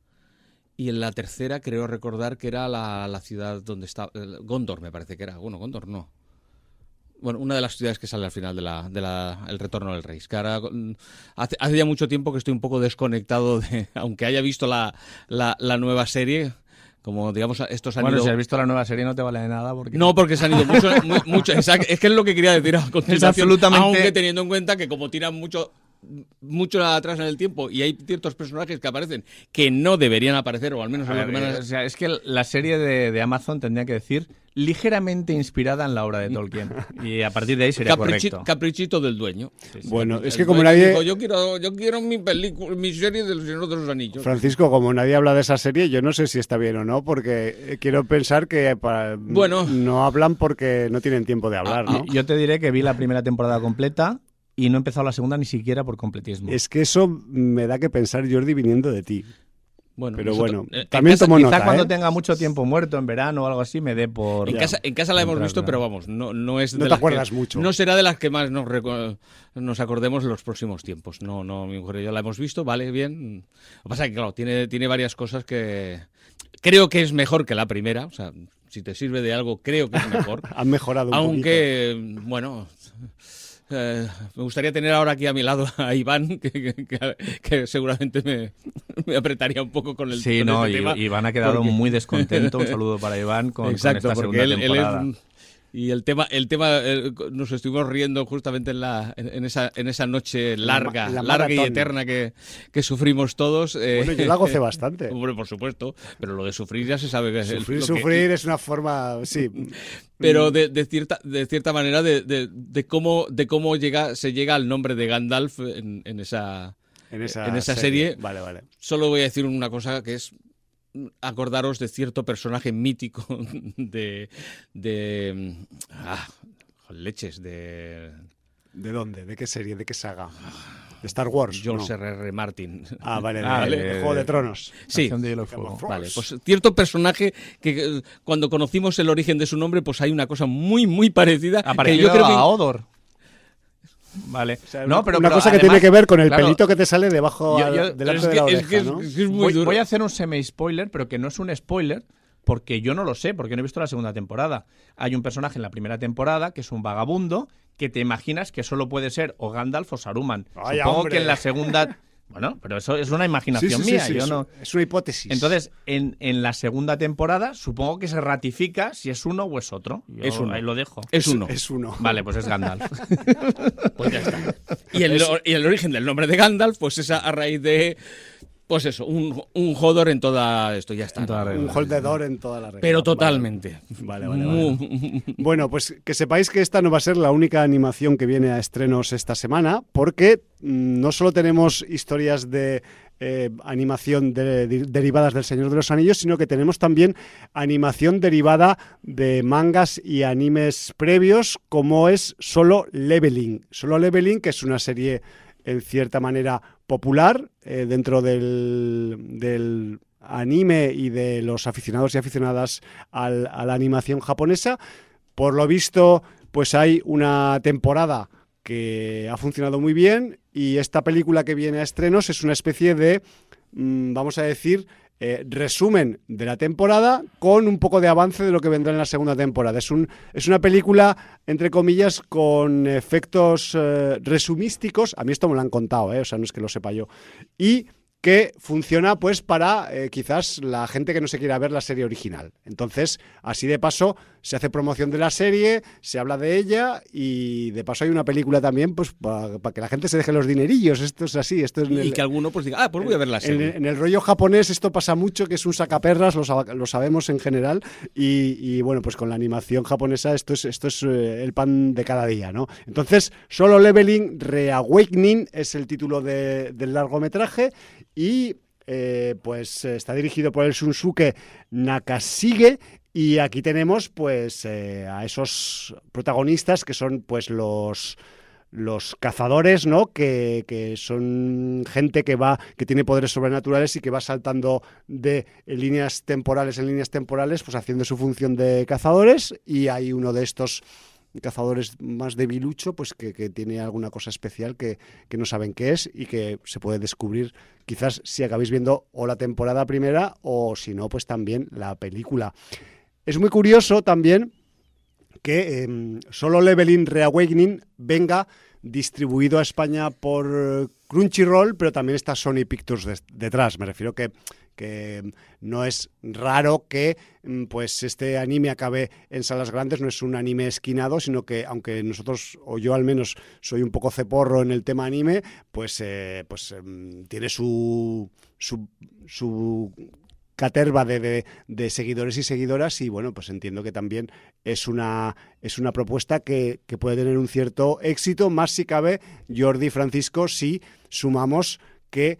Y en la tercera creo recordar que era la, la ciudad donde está... el Gondor, me parece que era. Bueno, Gondor no. Bueno, una de las ciudades que sale al final de la, de la el retorno del rey. Que ahora, mm, hace, hace ya mucho tiempo que estoy un poco desconectado de, aunque haya visto la, la, la nueva serie, como digamos estos han Bueno, ido... si has visto la nueva serie no te vale de nada porque... No, porque se han ido mucho, mu- mucho exacto, es que es lo que quería decir a continuación, absolutamente- aunque teniendo en cuenta que como tiran mucho mucho atrás en el tiempo y hay ciertos personajes que aparecen que no deberían aparecer, o al menos A es lo ver, que me han- eh, o sea, es que la serie de, de Amazon tendría que decir ligeramente inspirada en la obra de Tolkien. Y a partir de ahí sería Caprichi- correcto. caprichito del dueño. Bueno, es El que como dueño nadie... dijo, yo quiero, yo quiero mi película, mi serie del Señor de los Anillos. Francisco, como nadie habla de esa serie, yo no sé si está bien o no, porque eh, quiero pensar que para- Bueno. no hablan porque no tienen tiempo de hablar, ¿no? Y- Yo te diré que vi la primera temporada completa y no he empezado la segunda ni siquiera por completismo. Es que eso me da que pensar, Jordi, viniendo de ti. Bueno, Pero nosotros- bueno, eh, en también casa- tomo Quizá nota, cuando ¿eh? tenga mucho tiempo muerto en verano o algo así me dé por... En Ya. casa, en casa la hemos Entrar, visto, claro. pero vamos, no, no es No de te las acuerdas que- mucho. No será de las que más nos, recu- nos acordemos en los próximos tiempos. No, no, mi mujer y yo la hemos visto, vale, bien. Lo que pasa es que, claro, tiene, tiene varias cosas que creo que es mejor que la primera. O sea, si te sirve de algo, creo que es mejor. Han mejorado un Aunque, bueno, eh, me gustaría tener ahora aquí a mi lado a Iván, que, que- que- que seguramente me, me apretaría un poco con el Sí, con no, este y- tema. Iván ha quedado porque- muy descontento. Un saludo para Iván con, con Exacto, esta porque segunda él, él temporada. es... Y el tema, el tema eh, nos estuvimos riendo justamente en, la, en, en esa, en esa noche larga, la larga y maratón. eterna que, que sufrimos todos. eh, Bueno, yo la gocé bastante. Hombre, por supuesto, pero lo de sufrir ya se sabe que es el- Sufrir, lo que- sufrir es una forma, sí. pero de, de cierta de cierta manera de, de, de cómo de cómo llega se llega al nombre de Gandalf en, en esa En esa, en esa serie. Vale, vale. Solo voy a decir una cosa que es acordaros de cierto personaje mítico de de ah, leches de ¿De dónde? ¿De qué serie? ¿De qué saga? ¿De Star Wars? George No. R. R. Martin. Ah, vale, de, Ah, de- de- de Juego de Tronos. Sí. Canción de Hielo y Fuego. Vale, pues cierto personaje que eh, cuando conocimos el origen de su nombre, pues hay una cosa muy muy parecida. Que Aparecido yo creo que a Odor. Vale. O sea, no, pero, una pero cosa que además, tiene que ver con el claro, pelito que te sale debajo yo- al- yo- delante es de que- la es oreja, que es- ¿no? es que es muy Voy, duro. voy a hacer un semi-spoiler, pero que no es un spoiler, porque yo no lo sé, porque no he visto la segunda temporada. Hay un personaje en la primera temporada que es un vagabundo que te imaginas que solo puede ser o Gandalf o Saruman. Vaya, Supongo hombre. que en la segunda... Bueno, pero eso es una Sí, imaginación sí, sí, mía. sí, yo es, no... es una hipótesis. Entonces, en, en la segunda temporada, supongo que se ratifica si es uno o es otro. Yo Es uno. Ahí lo dejo. Es uno. Es uno. Vale, pues es Gandalf. Pues ya está. Y el, y el origen del nombre de Gandalf, pues es a, a raíz de. Pues eso, un, un jodor en toda esto, ya está. En toda regla. Un holdedor en toda la regla. Pero totalmente. Vale, vale, vale. Mu- Bueno, pues que sepáis que esta no va a ser la única animación que viene a estrenos esta semana, porque mm, no solo tenemos historias de eh, animación de- de- derivadas del Señor de los Anillos, sino que tenemos también animación derivada de mangas y animes previos, como es Solo Leveling. Solo Leveling, que es una serie en cierta manera popular eh, dentro del, del anime y de los aficionados y aficionadas al- a la animación japonesa. Por lo visto, pues hay una temporada que ha funcionado muy bien y esta película que viene a estrenos es una especie de, mm, vamos a decir, eh, resumen de la temporada con un poco de avance de lo que vendrá en la segunda temporada. Es, un, es una película, entre comillas, con efectos eh, resumísticos. A mí esto me lo han contado, ¿eh? O sea, no es que lo sepa yo. Y que funciona pues para eh, quizás la gente que no se quiera ver la serie original. Entonces, así de paso, se hace promoción de la serie, se habla de ella y de paso hay una película también pues para pa que la gente se deje los dinerillos. Esto es así. Esto es en Y el, que alguno pues diga, ah, pues voy a ver la en, serie. en el rollo japonés esto pasa mucho, que es un sacaperras, lo, sab- lo sabemos en general, y, y, bueno, pues con la animación japonesa esto es, esto es eh, el pan de cada día, ¿no? Entonces, Solo Leveling Reawakening es el título de- del largometraje y eh, pues eh, está dirigido por el Shunsuke Nakashige. Y aquí tenemos pues eh, a esos protagonistas que son pues los los cazadores, ¿no? Que, que son gente que va, que tiene poderes sobrenaturales y que va saltando de líneas temporales en líneas temporales, pues haciendo su función de cazadores. Y hay uno de estos cazadores más debilucho, pues que, que tiene alguna cosa especial que, que no saben qué es y que se puede descubrir quizás si acabáis viendo o la temporada primera o si no, pues también la película. Es muy curioso también que eh, Solo Leveling Reawakening venga distribuido a España por Crunchyroll, pero también está Sony Pictures de, detrás. Me refiero que, que no es raro que pues este anime acabe en salas grandes, no es un anime esquinado, sino que aunque nosotros, o yo al menos, soy un poco ceporro en el tema anime, pues, eh, pues eh, tiene su... su, su caterva de, de, de seguidores y seguidoras y bueno, pues entiendo que también es una, es una propuesta que, que puede tener un cierto éxito, más si cabe, Jordi y Francisco, si sumamos que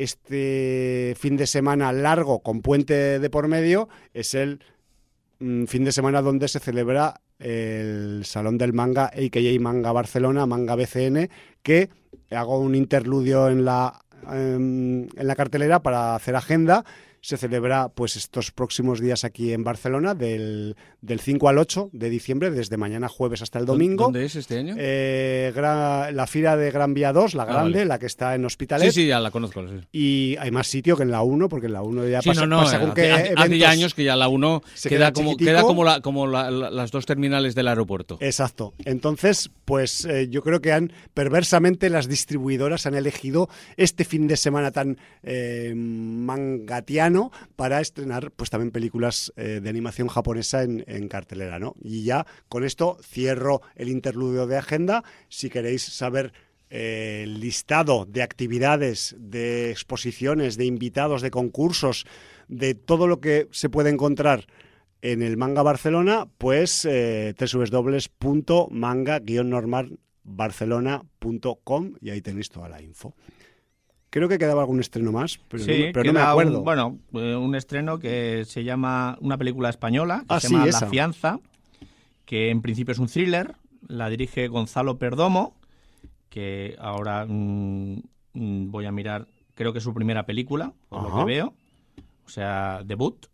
este fin de semana largo con puente de por medio es el mm, fin de semana donde se celebra el Salón del Manga, a k a. Manga Barcelona, Manga B C N, que hago un interludio en la, en, en la cartelera para hacer agenda. Se celebra pues estos próximos días aquí en Barcelona, del, del cinco al ocho de diciembre, desde mañana jueves hasta el domingo. ¿Dónde es este año? Eh, Gra- la Fira de Gran Vía dos, la Ah, grande, vale. la que está en Hospitalet. Sí, sí, ya la conozco. Sí, Y hay más sitio que en la uno, porque en la uno ya sí pasa, no, no, pasa con hace, que hace- hace eventos- ya años que ya la uno se queda queda como, chiquitico. queda como, la, como la- la- las dos terminales del aeropuerto. Exacto. Entonces, pues eh, yo creo que han, perversamente, las distribuidoras han elegido este fin de semana tan eh, mangatiano para estrenar pues también películas eh, de animación japonesa en, en cartelera, ¿no? Y ya con esto cierro el interludio de agenda. Si queréis saber eh, el listado de actividades, de exposiciones, de invitados, de concursos, de todo lo que se puede encontrar en el Manga Barcelona, pues eh, doble u doble u doble u punto manga guion normal barcelona punto com y ahí tenéis toda la info. Creo que quedaba algún estreno más, pero, Sí, no, me- pero no me queda acuerdo. Un, bueno, eh, un estreno que se llama, una película española, que Ah, se sí, llama esa. La Fianza, que en principio es un thriller, la dirige Gonzalo Perdomo, que ahora mm, mm, voy a mirar, creo que es su primera película, por lo Ajá. que veo, o sea, debut,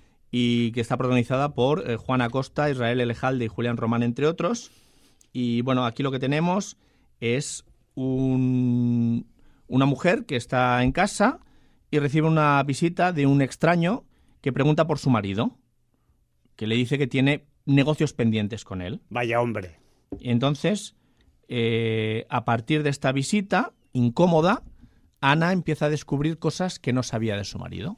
y que está protagonizada por eh, Juan Acosta, Israel Elejalde y Julián Román, entre otros. Y bueno, aquí lo que tenemos es un, una mujer que está en casa y recibe una visita de un extraño que pregunta por su marido, que le dice que tiene negocios pendientes con él. Vaya hombre. Y entonces, eh, a partir de esta visita incómoda, Ana empieza a descubrir cosas que no sabía de su marido.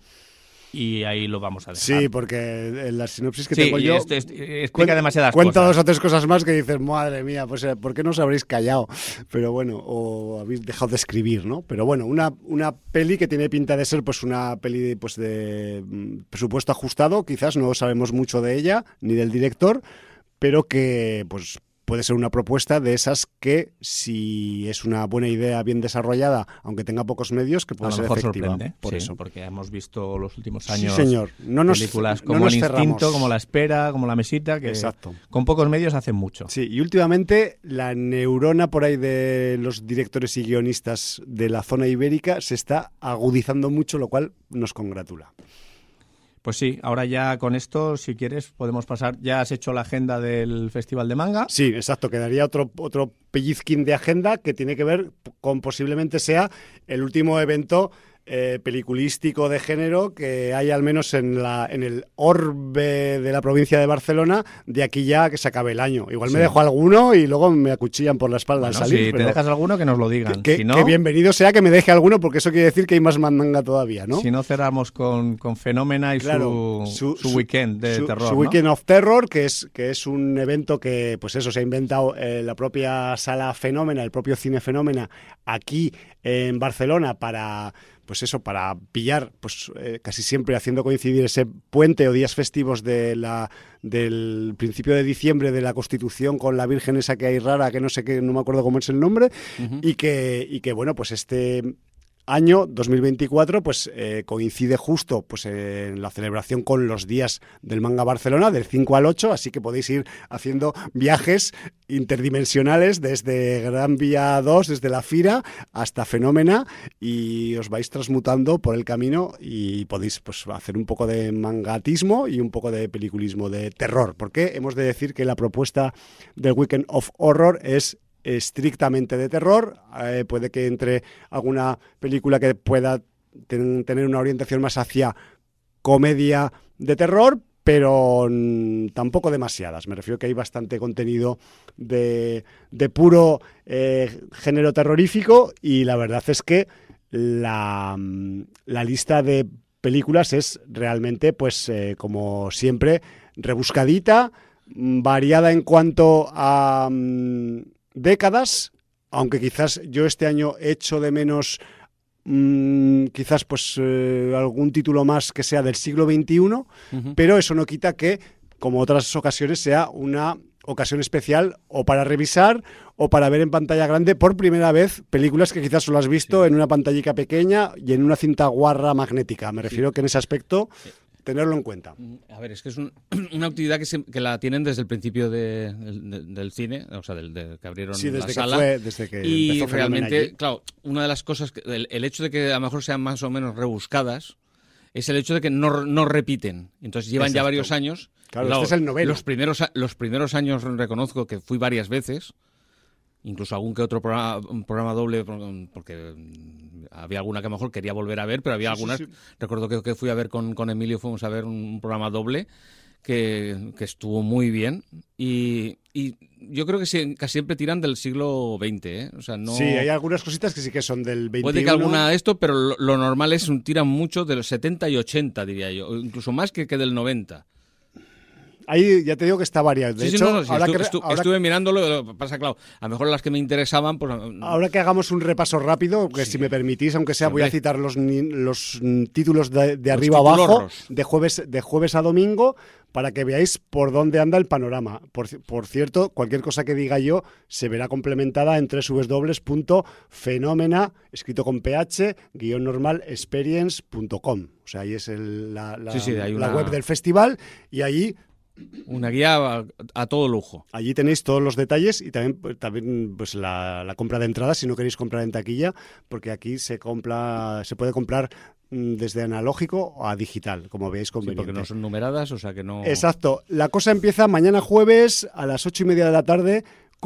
Y ahí lo vamos a dejar. Sí, porque en la sinopsis que sí, tengo yo esto, esto, explica demasiadas cuenta cosas. dos o tres cosas más que dices, madre mía, pues ¿por qué no os habréis callado? Pero bueno, o habéis dejado de escribir, ¿no? Pero bueno, una, una peli que tiene pinta de ser pues una peli pues de presupuesto ajustado, quizás no sabemos mucho de ella, ni del director, pero que pues puede ser una propuesta de esas que, si es una buena idea bien desarrollada, aunque tenga pocos medios, que puede a lo ser mejor efectiva. Sorprende, por sí, eso. porque hemos visto los últimos años sí, señor. No nos, películas no como nos El cerramos. Instinto, como La Espera, como La Mesita, que Exacto. con pocos medios hacen mucho. Sí, y últimamente la neurona por ahí de los directores y guionistas de la zona ibérica se está agudizando mucho, lo cual nos congratula. Pues sí, ahora ya con esto, si quieres, podemos pasar. Ya has hecho la agenda del Festival de Manga. Sí, exacto. Quedaría otro, otro pellizquín de agenda que tiene que ver con posiblemente sea el último evento eh, peliculístico de género que hay al menos en, la, en el orbe de la provincia de Barcelona de aquí ya que se acabe el año. Igual Sí. me dejo alguno y luego me acuchillan por la espalda Bueno, al salir. si pero te dejas alguno, que nos lo digan. Que, si no, que bienvenido sea que me deje alguno, porque eso quiere decir que hay más manga todavía, ¿no? Si no, cerramos con, con Fenómena y Claro, su, su, su weekend de su, terror. Su ¿no? Weekend of Terror, que es, que es un evento que, pues eso, se ha inventado eh, la propia sala Fenómena, el propio cine Fenómena, aquí en Barcelona para... pues eso, para pillar, pues eh, casi siempre haciendo coincidir ese puente o días festivos de la, del principio de diciembre de la Constitución con la Virgen esa que hay rara, que no sé qué, no me acuerdo cómo es el nombre, uh-huh. y que, y que bueno, pues este año dos mil veinticuatro pues eh, coincide justo pues eh, en la celebración con los días del Manga Barcelona del cinco al ocho, así que podéis ir haciendo viajes interdimensionales desde Gran Vía dos, desde la Fira hasta Fenómena, y os vais transmutando por el camino y podéis pues hacer un poco de mangatismo y un poco de peliculismo de terror, porque hemos de decir que la propuesta del Weekend of Horror es estrictamente de terror. Eh, puede que entre alguna película que pueda ten, tener una orientación más hacia comedia de terror, pero mm, tampoco demasiadas. Me refiero que hay bastante contenido de, de puro eh, género terrorífico, y la verdad es que la, la lista de películas es realmente, pues eh, como siempre, rebuscadita, variada en cuanto a mm, décadas, aunque quizás yo este año echo de menos mmm, quizás pues eh, algún título más que sea del siglo veintiuno, uh-huh. pero eso no quita que, como otras ocasiones, sea una ocasión especial o para revisar o para ver en pantalla grande por primera vez películas que quizás solo has visto sí. en una pantallica pequeña y en una cinta guarra magnética. Me refiero sí. que en ese aspecto... Sí. tenerlo en cuenta. A ver, es que es un, una actividad que, se, que la tienen desde el principio de, de, del cine, o sea, del, de, que abrieron sí, desde la que sala. Fue, desde que y realmente, claro, una de las cosas, que, el, el hecho de que a lo mejor sean más o menos rebuscadas, es el hecho de que no, no repiten. Entonces llevan Exacto. ya varios años. Claro, claro, este es el noveno. Los primeros, los primeros años reconozco que fui varias veces, incluso algún que otro programa, un programa doble, porque había alguna que a lo mejor quería volver a ver, pero había sí, algunas, sí, sí. recuerdo que, que fui a ver con, con Emilio, fuimos a ver un programa doble que, que estuvo muy bien, y, y yo creo que sí, casi siempre tiran del siglo veinte, ¿eh? O sea, no... Sí, hay algunas cositas que sí que son del veintiuno. Puede que alguna de esto, pero lo, lo normal es un tiran mucho de los setenta y ochenta, diría yo, incluso más que, que del noventa. Ahí ya te digo que está variado. De sí, hecho, sí, no, no, sí, ahora estu, que, estu, ahora estuve mirándolo, lo pasa claro, a lo mejor las que me interesaban, pues... Ahora que hagamos un repaso rápido, que sí. si me permitís, aunque sea, sí, voy a citar los, los títulos de, de arriba abajo, de jueves, de jueves a domingo, para que veáis por dónde anda el panorama. Por, por cierto, cualquier cosa que diga yo se verá complementada en doble u doble u doble u punto fenómena, escrito con ph, guión normal, experience punto com. O sea, ahí es el, la, la, sí, sí, hay la una... web del festival, y ahí... Una guía a, a todo lujo. Allí tenéis todos los detalles y también, también pues la, la compra de entradas si no queréis comprar en taquilla, porque aquí se compra, se puede comprar desde analógico a digital, como veáis conveniente. Sí, porque no son numeradas, o sea que no... Exacto. La cosa empieza mañana jueves a las ocho y media de la tarde con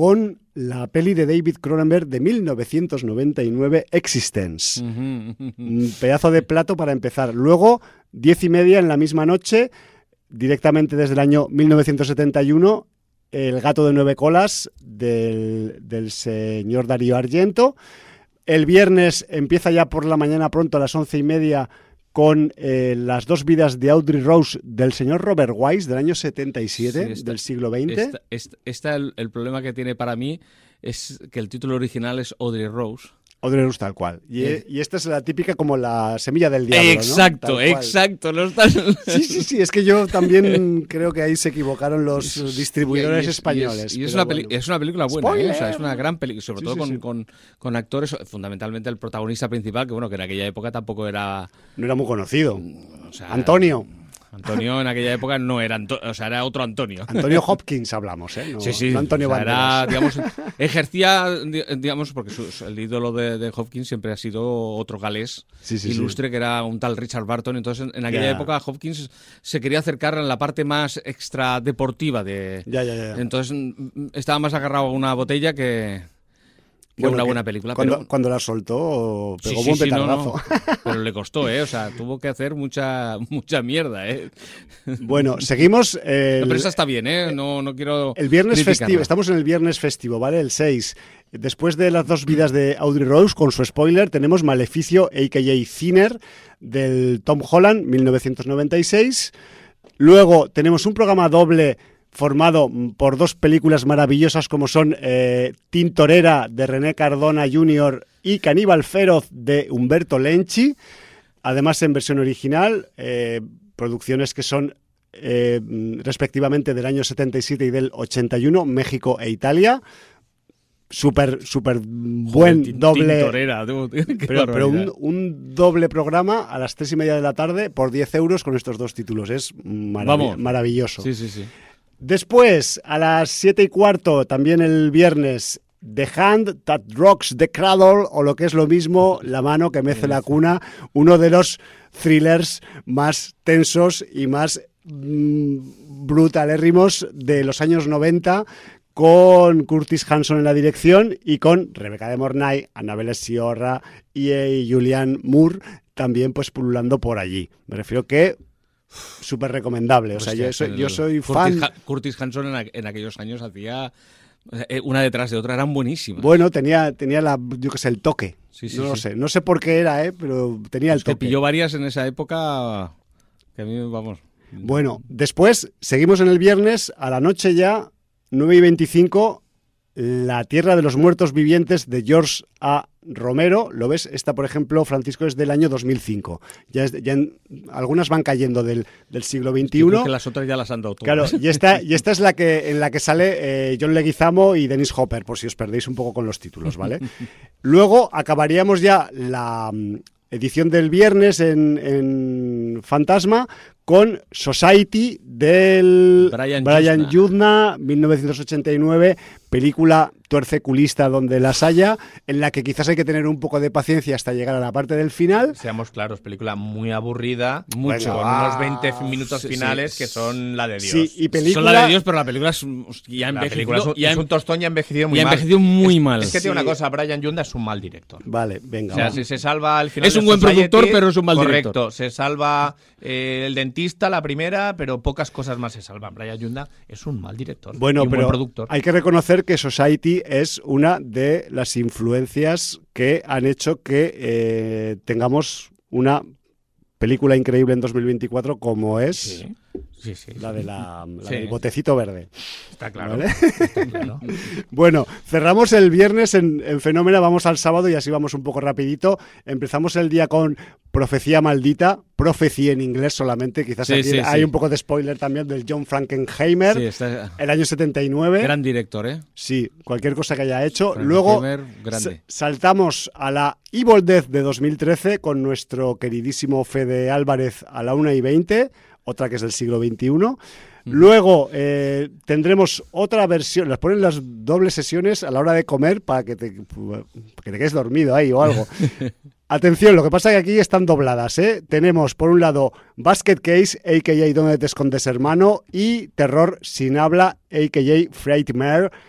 la peli de David Cronenberg de mil novecientos noventa y nueve, Existence. Un pedazo de plato para empezar. Luego, diez y media en la misma noche, directamente desde el año mil novecientos setenta y uno, El gato de nueve colas del, del señor Darío Argento. El viernes empieza ya por la mañana pronto a las once y media con eh, Las dos vidas de Audrey Rose del señor Robert Wise del año setenta y siete, sí, esta, del siglo veinte. Esta, esta, esta el, el problema que tiene para mí es que el título original es Audrey Rose. Audrey Rose tal cual. Y, eh. y esta es la típica como la semilla del diablo, exacto, ¿no? exacto. No está... Sí, sí, sí. Es que yo también creo que ahí se equivocaron los distribuidores y es, españoles. Y es, y es, una, bueno. peli es una película buena, ¿eh? O sea, es una gran película, sobre sí, todo sí, con, sí. Con, con actores, fundamentalmente el protagonista principal, que bueno, que en aquella época tampoco era... No era muy conocido. O sea, Antonio. Antonio en aquella época no era Antonio, o sea, era otro Antonio. Antonio Hopkins hablamos, ¿eh? No, sí, sí. No Antonio o sea, Banderas. Era, digamos, ejercía, digamos, porque su, el ídolo de, de Hopkins siempre ha sido otro galés sí, sí, ilustre, sí. que era un tal Richard Barton. Entonces, en, en aquella yeah. época Hopkins se quería acercar a la parte más extra deportiva de... Ya, ya, ya. Entonces, estaba más agarrado a una botella que... Fue bueno, una buena película. Cuando, pero... cuando la soltó, pegó sí, un sí, petardazo. Sí, no, no. Pero le costó, ¿eh? O sea, tuvo que hacer mucha mucha mierda, ¿eh? Bueno, seguimos... El... No, pero esa está bien, ¿eh? No, no quiero El viernes festivo, estamos en el viernes festivo, ¿vale? El seis. Después de Las dos vidas de Audrey Rose, con su spoiler, tenemos Maleficio, a k a. Thinner, del Tom Holland, mil novecientos noventa y seis. Luego tenemos un programa doble... formado por dos películas maravillosas como son eh, Tintorera de René Cardona junior y Caníbal Feroz de Humberto Lenchi, además en versión original, eh, producciones que son eh, respectivamente del año setenta y siete y del ochenta y uno, México e Italia. Súper, súper buen Joder, doble. Tintorera, pero pero un, un doble programa a las tres y media de la tarde por diez euros con estos dos títulos. Es marav- maravilloso. Sí, sí, sí. Después, a las siete y cuarto, también el viernes, The Hand That Rocks the Cradle, o lo que es lo mismo, La mano que mece la cuna, uno de los thrillers más tensos y más mmm, brutalérrimos de los años noventa, con Curtis Hanson en la dirección y con Rebecca de Mornay, Annabelle Sciorra y eh, Julianne Moore también pues pululando por allí. Me refiero que súper recomendable. O sea, Hostia, yo soy, yo soy fan... Curtis, Curtis Hanson en, en aquellos años hacía una detrás de otra, eran buenísimas. Bueno, tenía, tenía la, yo qué sé, el toque. Sí, sí, no lo sí. sé. No sé por qué era, ¿eh? Pero tenía el es toque. Que pilló varias en esa época que a mí, vamos... Bueno, después seguimos en el viernes, a la noche ya, nueve y veinticinco, La tierra de los muertos vivientes de George A. Romero. ¿Lo ves? Esta, por ejemplo, Francisco, es del año dos mil cinco. Ya, es, ya en, algunas van cayendo del, del siglo veintiuno. Yo creo que las otras ya las han dado todas. Claro, y esta, y esta es la que en la que sale eh, John Leguizamo y Dennis Hopper, por si os perdéis un poco con los títulos, ¿vale? Luego acabaríamos ya la um, edición del viernes en, en Fantasma con Society del Brian, Brian Yuzna, mil novecientos ochenta y nueve, película tuerceculista donde las haya, en la que quizás hay que tener un poco de paciencia hasta llegar a la parte del final. Seamos claros, película muy aburrida, mucho, con ah, unos veinte minutos sí, finales sí, que son la de Dios. Sí, y película... Son la de Dios, pero la película es, ya ha envejecido. Es un, ya es un tostón y ha envejecido muy ya mal. Ha envejecido muy es, mal. Es que sí. tiene una cosa, Brian Yuzna es un mal director. Vale, venga. O sea, vamos. si se salva al final. Es un de buen Society, productor, pero es un mal correcto, director. Correcto, se salva eh, el dentista, la primera, pero pocas cosas más se salvan. Brian Yuzna es un mal director. Bueno, y un pero buen productor. hay que reconocer que Society es una de las influencias que han hecho que eh, tengamos una película increíble en dos mil veinticuatro como es Sí, sí, sí. la, de la, la Sí. del botecito verde. Está claro. ¿Vale? Está claro. Bueno, cerramos el viernes en, en Fenómena, vamos al sábado y así vamos un poco rapidito. Empezamos el día con Profecía Maldita, Prophecy en inglés solamente, quizás Sí, aquí sí, hay sí. un poco de spoiler también del John Frankenheimer, Sí, está... el año setenta y nueve. Gran director, ¿eh? Sí, cualquier cosa que haya hecho. Frank Luego Kramer, grande. sa- saltamos a la Evil Death de dos mil trece con nuestro queridísimo Fede Álvarez a la una y veinte, otra que es del siglo veintiuno. Luego eh, tendremos otra versión, las ponen las dobles sesiones a la hora de comer para que te, para que te quedes dormido ahí o algo. Atención, lo que pasa es que aquí están dobladas, ¿eh? Tenemos por un lado Basket Case, a k a. ¿Dónde te escondes, hermano? Y Terror sin habla, a k a. Frightmare,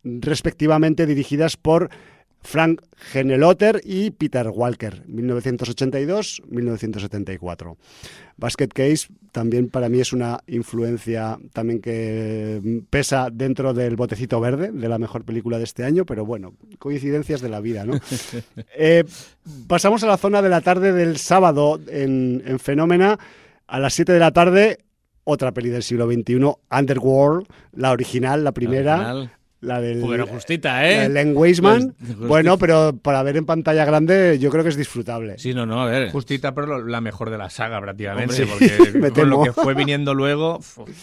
respectivamente dirigidas por Frank Hennelotter y Peter Walker, mil novecientos ochenta y dos a mil novecientos setenta y cuatro. Basket Case también para mí es una influencia también que pesa dentro del botecito verde de la mejor película de este año, pero bueno, coincidencias de la vida, ¿no? eh, pasamos a la zona de la tarde del sábado en, en Fenómena. A las siete de la tarde, otra peli del siglo veintiuno, Underworld, la original, la primera. La original. La del, Pero justita, ¿eh? La de Len Wiseman. Pues, bueno, pero para ver en pantalla grande yo creo que es disfrutable. Sí, no, no, a ver. Justita, pero la mejor de la saga prácticamente, Hombre, porque me con temo. lo que fue viniendo luego...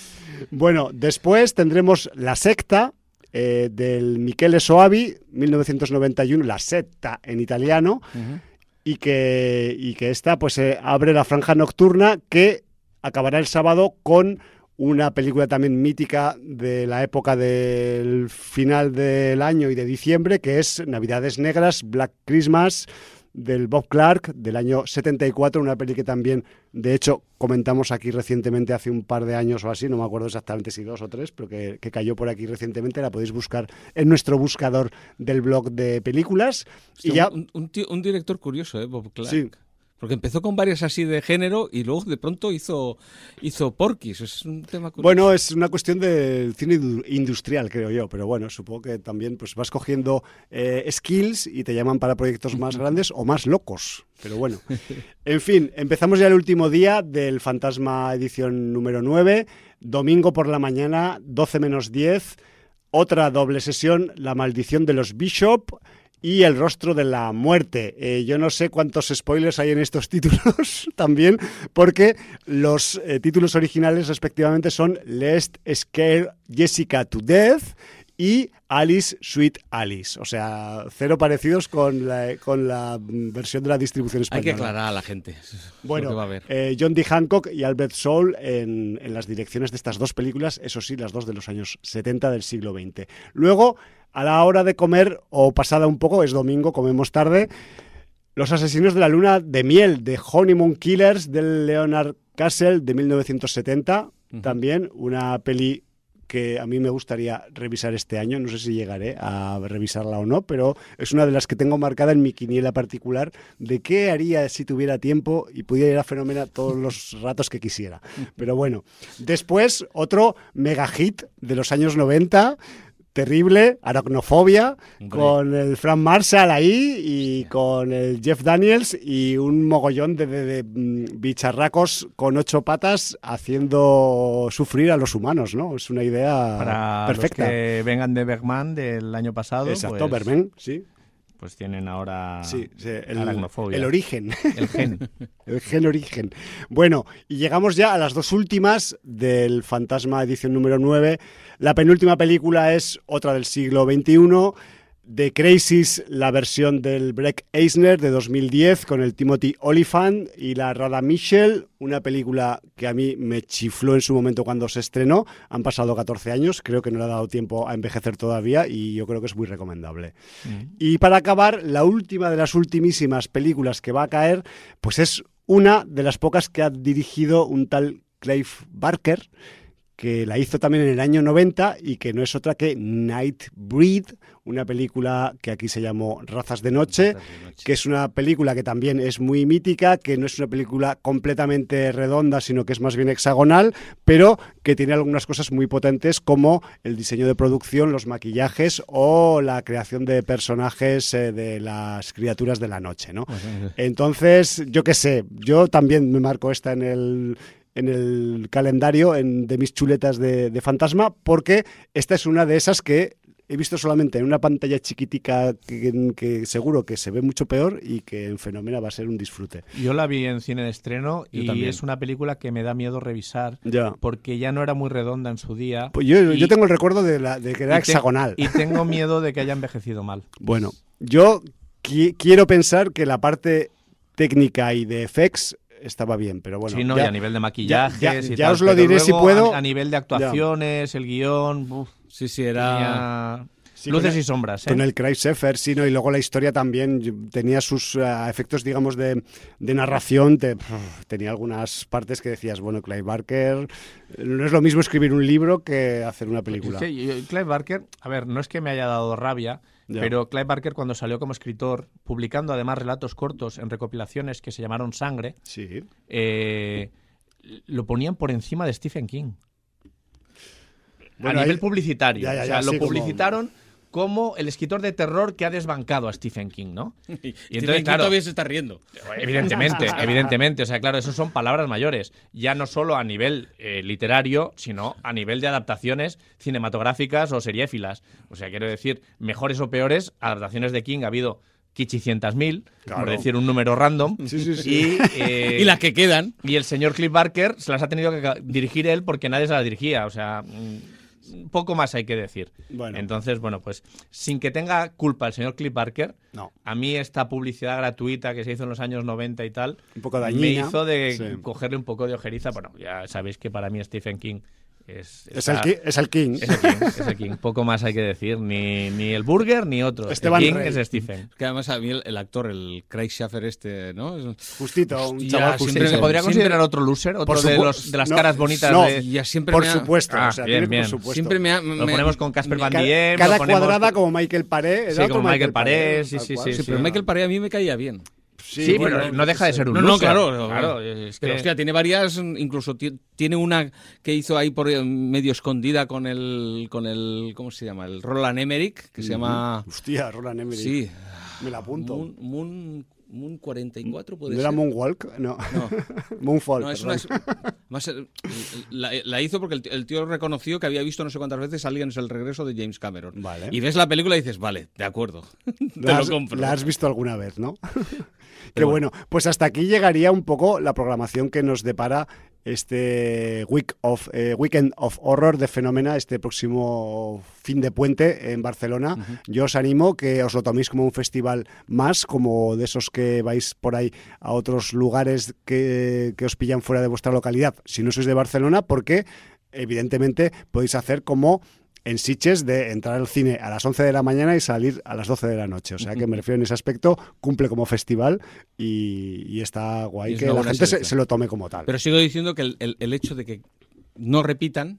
Bueno, después tendremos La secta, eh, del Michele Soavi, mil novecientos noventa y uno, La secta en italiano, uh-huh. y, que, y que esta pues eh, abre la franja nocturna que acabará el sábado con una película también mítica de la época del final del año y de diciembre, que es Navidades Negras, Black Christmas, del Bob Clark, del año setenta y cuatro, una peli que también, de hecho, comentamos aquí recientemente, hace un par de años o así, no me acuerdo exactamente si dos o tres, pero que, que cayó por aquí recientemente, la podéis buscar en nuestro buscador del blog de películas. Hostia, y ya... un, un, tío, un director curioso, ¿eh? Bob Clark. Sí. Porque empezó con varias así de género y luego de pronto hizo, hizo Porky's. Es un tema curioso. Bueno, es una cuestión del cine industrial, creo yo, pero bueno, supongo que también pues vas cogiendo eh, skills y te llaman para proyectos más grandes o más locos. Pero bueno, en fin, empezamos ya el último día del Fantasma edición número nueve, domingo por la mañana, doce menos diez, otra doble sesión, La maldición de los Bishop y El rostro de la muerte. Eh, yo no sé cuántos spoilers hay en estos títulos también, porque los eh, títulos originales respectivamente son Let's Scare Jessica to Death y Alice, Sweet Alice. O sea, cero parecidos con la, con la versión de la distribución española. Hay que aclarar a la gente. Bueno, lo que va a ver. Eh, John D. Hancock y Albert Soule en, en las direcciones de estas dos películas, eso sí, las dos de los años setenta del siglo veinte. Luego, a la hora de comer, o pasada un poco, es domingo, comemos tarde, Los asesinos de la luna de miel, de Honeymoon Killers, del Leonard Castle, de mil novecientos setenta. Uh-huh. También una peli que a mí me gustaría revisar este año, no sé si llegaré a revisarla o no, pero es una de las que tengo marcada en mi quiniela particular de qué haría si tuviera tiempo y pudiera ir a Fenómena todos los ratos que quisiera. Pero bueno, después otro mega hit de los años noventa, terrible, Aracnofobia, Hombre. Con el Frank Marshall ahí y Hostia. Con el Jeff Daniels y un mogollón de, de, de bicharracos con ocho patas haciendo sufrir a los humanos, ¿no? Es una idea Para perfecta. Los que vengan de Bergman del año pasado. Exacto, pues, Bergman, sí. Pues tienen ahora sí, sí, el, aracnofobia. El origen. El gen. El gen origen. Bueno, y llegamos ya a las dos últimas del Fantasma edición número nueve. La penúltima película es otra del siglo veintiuno, The Crazies, la versión del Breck Eisner de dos mil diez con el Timothy Olyphant y la Radha Mitchell, una película que a mí me chifló en su momento cuando se estrenó. Han pasado catorce años, creo que no le ha dado tiempo a envejecer todavía y yo creo que es muy recomendable. Mm. Y para acabar, la última de las ultimísimas películas que va a caer, pues es una de las pocas que ha dirigido un tal Clive Barker, que la hizo también en el año noventa y que no es otra que Nightbreed, una película que aquí se llamó Razas de Noche, Razas de Noche, que es una película que también es muy mítica, que no es una película completamente redonda, sino que es más bien hexagonal, pero que tiene algunas cosas muy potentes como el diseño de producción, los maquillajes o la creación de personajes eh, de las criaturas de la noche, ¿no? Entonces, yo qué sé, yo también me marco esta en el... en el calendario en, de mis chuletas de, de fantasma, porque esta es una de esas que he visto solamente en una pantalla chiquitica que, que seguro que se ve mucho peor y que en Fenómena va a ser un disfrute. Yo la vi en cine de estreno yo y también. Es una película que me da miedo revisar ya. porque ya no era muy redonda en su día. Pues yo, y, yo tengo el recuerdo de, la, de que era y hexagonal. Te, y tengo miedo de que haya envejecido mal. Bueno, yo qui- quiero pensar que la parte técnica y de effects estaba bien, pero bueno. Sí, no, ya, y a nivel de maquillajes ya, ya, y ya tal, os lo diré luego, si puedo. A, a nivel de actuaciones, ya. El guión... Uf, sí, sí, era... Tenía... Sí, luces con el, y sombras. ¿eh? Con el Crysefer, sí, ¿no? Y luego la historia también tenía sus uh, efectos, digamos, de, de narración. Te, pff, tenía algunas partes que decías, bueno, Clive Barker, no es lo mismo escribir un libro que hacer una película. Es que yo, Clive Barker, a ver, no es que me haya dado rabia, ya. pero Clive Barker cuando salió como escritor, publicando además relatos cortos en recopilaciones que se llamaron Sangre, sí. eh, lo ponían por encima de Stephen King. Bueno, a nivel ahí, publicitario. ya, ya, o sea, ya, lo sí, publicitaron como... como el escritor de terror que ha desbancado a Stephen King, ¿no? Y, y entonces, entonces, claro, todavía se está riendo. Evidentemente, evidentemente. O sea, claro, eso son palabras mayores. Ya no solo a nivel eh, literario, sino a nivel de adaptaciones cinematográficas o seriéfilas. O sea, quiero decir, mejores o peores adaptaciones de King ha habido quichicientas mil, claro. por decir un número random. Sí, sí, sí. Y, eh, y las que quedan. Y el señor Clive Barker se las ha tenido que dirigir él porque nadie se las dirigía. O sea... poco más hay que decir. Bueno. Entonces, bueno, pues sin que tenga culpa el señor Clive Barker, no. a mí esta publicidad gratuita que se hizo en los años noventa y tal, un poco dañina, me hizo de sí. cogerle un poco de ojeriza. Bueno, ya sabéis que para mí Stephen King es... Es, está, el, es el King. Es el King, es el King. Poco más hay que decir. Ni, ni el Burger ni otro. Esteban el King Rey. es Stephen. Que además a mí el, el actor, el Craig Sheffer este, ¿no? Justito, un Hostia, chaval justito. ¿Se podría siempre, considerar otro loser? ¿Otro de, los, de las no, caras bonitas? No, de... ya siempre por me ha... supuesto. Ah, o sea, bien, bien. Por supuesto. Siempre me ha... Me, lo ponemos con Casper Van Diem. Cada ponemos... cuadrada como Michael Paré. Sí, como Michael Paré, sí, sí, sí, sí. Pero Michael Paré a mí me caía bien. Sí, sí, bueno, pero no deja de ser un no, loser. No, claro. claro es que... Pero, hostia, tiene varias, incluso tiene una que hizo ahí por medio escondida con el, con el ¿cómo se llama? El Roland Emmerich, que se llama... Hostia, Roland Emmerich. Sí. Me la apunto. Moon, Moon, Moon cuarenta y cuatro puede ¿No ser. era Moonwalk? No. No. Moonfall. No, es una, más, la, la hizo porque el, el tío reconoció que había visto no sé cuántas veces Aliens el regreso de James Cameron. Vale. Y ves la película y dices, vale, de acuerdo. Te la has, lo compro. La has visto alguna vez, ¿no? Qué bueno. bueno. Pues hasta aquí llegaría un poco la programación que nos depara este week of, eh, Weekend of Horror de Fenómena este próximo fin de puente en Barcelona. Uh-huh. Yo os animo que os lo toméis como un festival más, como de esos que vais por ahí a otros lugares que, que os pillan fuera de vuestra localidad, si no sois de Barcelona, porque evidentemente podéis hacer como en Sitges de entrar al cine a las once de la mañana y salir a las doce de la noche. O sea que me refiero en ese aspecto, cumple como festival y, y está guay y que la gente se, se lo tome como tal. Pero sigo diciendo que el, el, el hecho de que no repitan,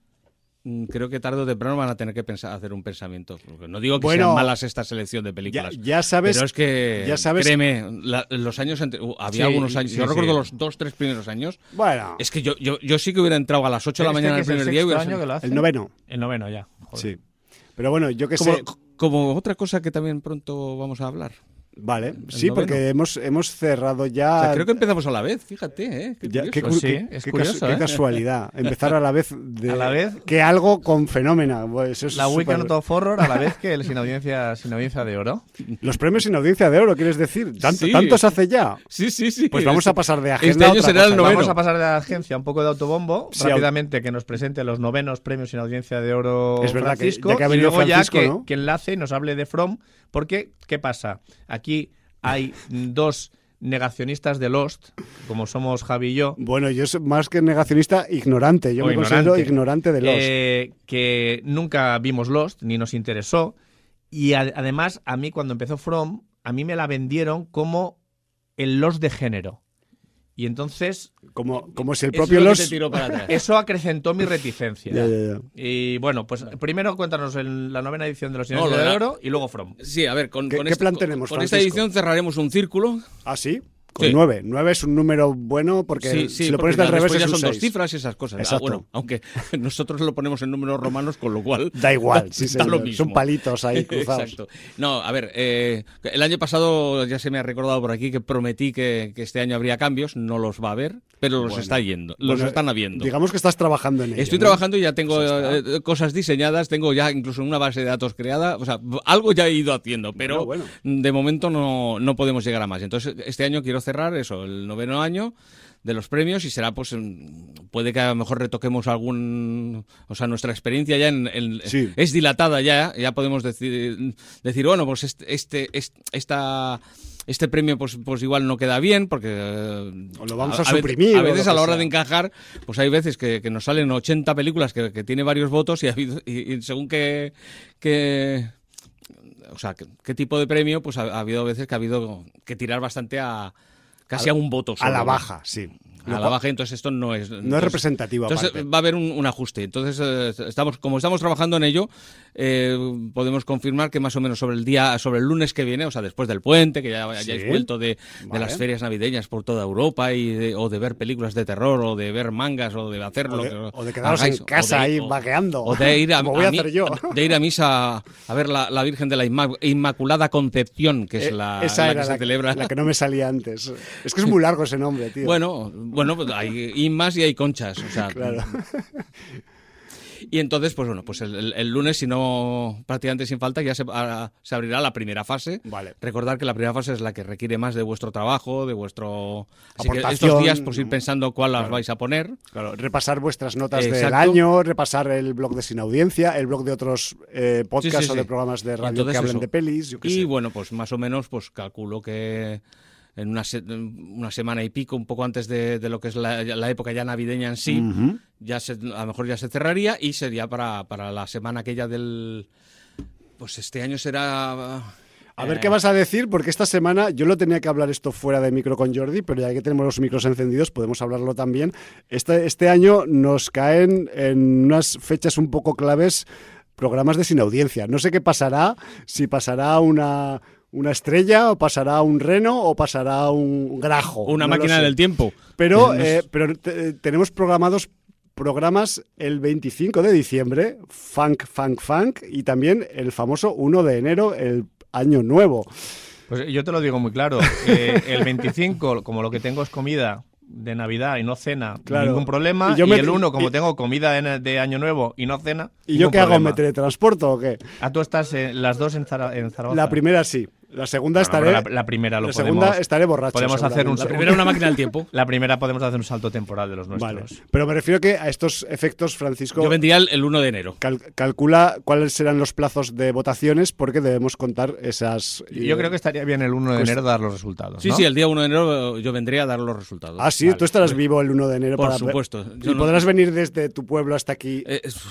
creo que tarde o temprano van a tener que pensar, hacer un pensamiento. No digo que bueno, sean malas esta selección de películas. Ya, ya sabes, pero es que, ya sabes, créeme, la, los años ante, uh, había sí, algunos años. Sí, yo sí. recuerdo los dos, tres primeros años. Bueno, es que yo, yo, yo sí que hubiera entrado a las ocho de la mañana el primer el día. Y año que lo hace? El noveno. El noveno ya. Sí. Joder. Pero bueno, yo que como, sé. Como otra cosa que también pronto vamos a hablar. Vale, sí, noveno. Porque hemos, hemos cerrado ya... O sea, creo que empezamos a la vez, fíjate, ¿eh? Qué, ya, qué, pues sí, qué, es qué, curioso, qué ¿eh? casualidad, empezar a la vez de... ¿A la vez? Que algo con Fenómena. Pues eso la es Weekend super... of Horror a la vez que el Sin Audiencia, sin audiencia de Oro. Los premios Sin Audiencia de Oro, ¿quieres decir? ¿Tanto, sí. ¿Tantos hace ya? Sí, sí, sí. Pues vamos a pasar de agenda este año a otra será cosa. el noveno. Vamos a pasar de la agencia un poco de autobombo, sí, rápidamente que nos presente los novenos premios Sin Audiencia de Oro es verdad Francisco, que, ya que ha y venido luego Francisco, ya que, ¿no? que enlace y nos hable de From, porque, ¿qué pasa? Aquí hay dos negacionistas de Lost, como somos Javi y yo. Bueno, yo soy más que negacionista, ignorante. Yo o me ignorante, considero ignorante de Lost. Eh, que nunca vimos Lost, ni nos interesó. Y a, además, a mí cuando empezó From, a mí me la vendieron como el Lost de género. Y entonces... Como, como si el propio Lost... Eso acrecentó mi reticencia. Ya, ya, ya. Y bueno, pues primero cuéntanos en la novena edición de los Cines no, de Oro y luego From. Sí, a ver, con, ¿Qué, con, ¿qué este, plan con, tenemos, con esta Francisco? edición cerraremos un círculo. ¿Ah, sí? Con sí. nueve. Nueve es un número bueno porque sí, sí, si lo pones del revés es ya un son seis. dos cifras y esas cosas. Exacto. Ah, bueno, aunque nosotros lo ponemos en números romanos, con lo cual... Da igual, da, sí, da señor. lo mismo. Son palitos ahí cruzados. Exacto. No, a ver, eh, el año pasado ya se me ha recordado por aquí que prometí que, que este año habría cambios, no los va a haber, pero los bueno, está yendo, los bueno, están habiendo. Digamos que estás trabajando en ello. Estoy ¿no? trabajando y ya tengo eh, cosas diseñadas, tengo ya incluso una base de datos creada, o sea, algo ya he ido haciendo, pero bueno, bueno. de momento no, no podemos llegar a más. Entonces, este año quiero cerrar eso, el noveno año de los premios y será, pues, puede que a lo mejor retoquemos algún, o sea, nuestra experiencia ya en, en sí. es dilatada ya, ya podemos decir, decir bueno, pues este, este, este esta este premio pues, pues igual no queda bien, porque eh, O lo vamos a, a suprimir. A o veces lo a la que hora sea. de encajar, pues hay veces que, que nos salen ochenta películas que, que tiene varios votos y, ha habido- y, y según qué, qué- o sea, qué, qué tipo de premio, pues ha, ha habido veces que ha habido que tirar bastante a casi a, un voto A solo, la ¿no? baja, sí. A la baja, entonces esto no es... No es entonces- representativo Entonces aparte. va a haber un, un ajuste. Entonces, eh, estamos, como estamos trabajando en ello, eh, podemos confirmar que más o menos sobre el día, sobre el lunes que viene, o sea, después del puente, que ya Sí. hayáis vuelto de, de Vale. las ferias navideñas por toda Europa y de- o de ver películas de terror o de ver mangas o de hacer O lo de, que o de quedaros hagáis, en casa o de- ahí o- vagueando. o de ir a, como voy a mi- hacer yo. de ir a misa a ver la, la Virgen de la Inma- Inmaculada Concepción, que es Eh, la, Esa la era que se la, celebra. la que no me salía antes. Es que es muy largo ese nombre, tío. Bueno, bueno, pues hay inmas y hay conchas, o sea, Claro. y entonces, pues bueno, pues el, el- el lunes, si no prácticamente sin falta, ya se, a- se abrirá la primera fase. Vale. Recordar que la primera fase es la que requiere más de vuestro trabajo, de vuestro... Así que Aportación. estos días, pues ir pensando cuál las Claro. vais a poner. Claro, repasar vuestras notas del Exacto. año, repasar el blog de Sin Audiencia, el blog de otros eh, podcasts Sí, sí, o de sí. programas de radio Entonces que hablen eso. de pelis. Yo qué Y sé. bueno, pues más o menos, pues calculo que en una, se- una semana y pico, un poco antes de, de lo que es la, la época ya navideña en sí, Ujú. ya se, a lo mejor ya se cerraría y sería para, para la semana aquella del... Pues este año será... A ver eh, qué vas a decir, porque esta semana yo lo tenía que hablar esto fuera de micro con Jordi, pero ya que tenemos los micros encendidos podemos hablarlo también. Este, este año nos caen en unas fechas un poco claves programas de Sin Audiencia. No sé qué pasará, si pasará una, una estrella o pasará un reno o pasará un grajo. Una no lo máquina sé. del tiempo. Pero, No es- eh, pero te- tenemos programados programas el veinticinco de diciembre, Funk, Funk, Funk, y también el famoso uno de enero, el año nuevo. Pues yo te lo digo muy claro. eh, el veinticinco, como lo que tengo es comida de Navidad y no cena, Claro. ningún problema. Y Y, yo me- el uno, como y- tengo comida de, de Año Nuevo y no cena, ¿Y yo ningún qué hago? problema. ¿Me teletransporto o qué? Ah, tú estás en las dos en, Zara- en Zaragoza. La primera sí, la segunda Bueno, estaré... pero la, la primera lo la podemos... segunda estaré borracho. podemos hacer un- La seguramente. primera una máquina del tiempo. La primera podemos hacer un salto temporal de los nuestros. Vale, pero me refiero que a estos efectos, Francisco, Yo vendría el, el uno de enero. cal- calcula cuáles serán los plazos de votaciones porque debemos contar esas... Yo creo que estaría bien el uno de Pues- enero dar los resultados, Sí, ¿no? sí, el día uno de enero yo vendría a dar los resultados. Ah, sí, Vale. tú estarás vivo el uno de enero. Por para... supuesto. Y Yo no- podrás venir desde tu pueblo hasta aquí. Eh, es-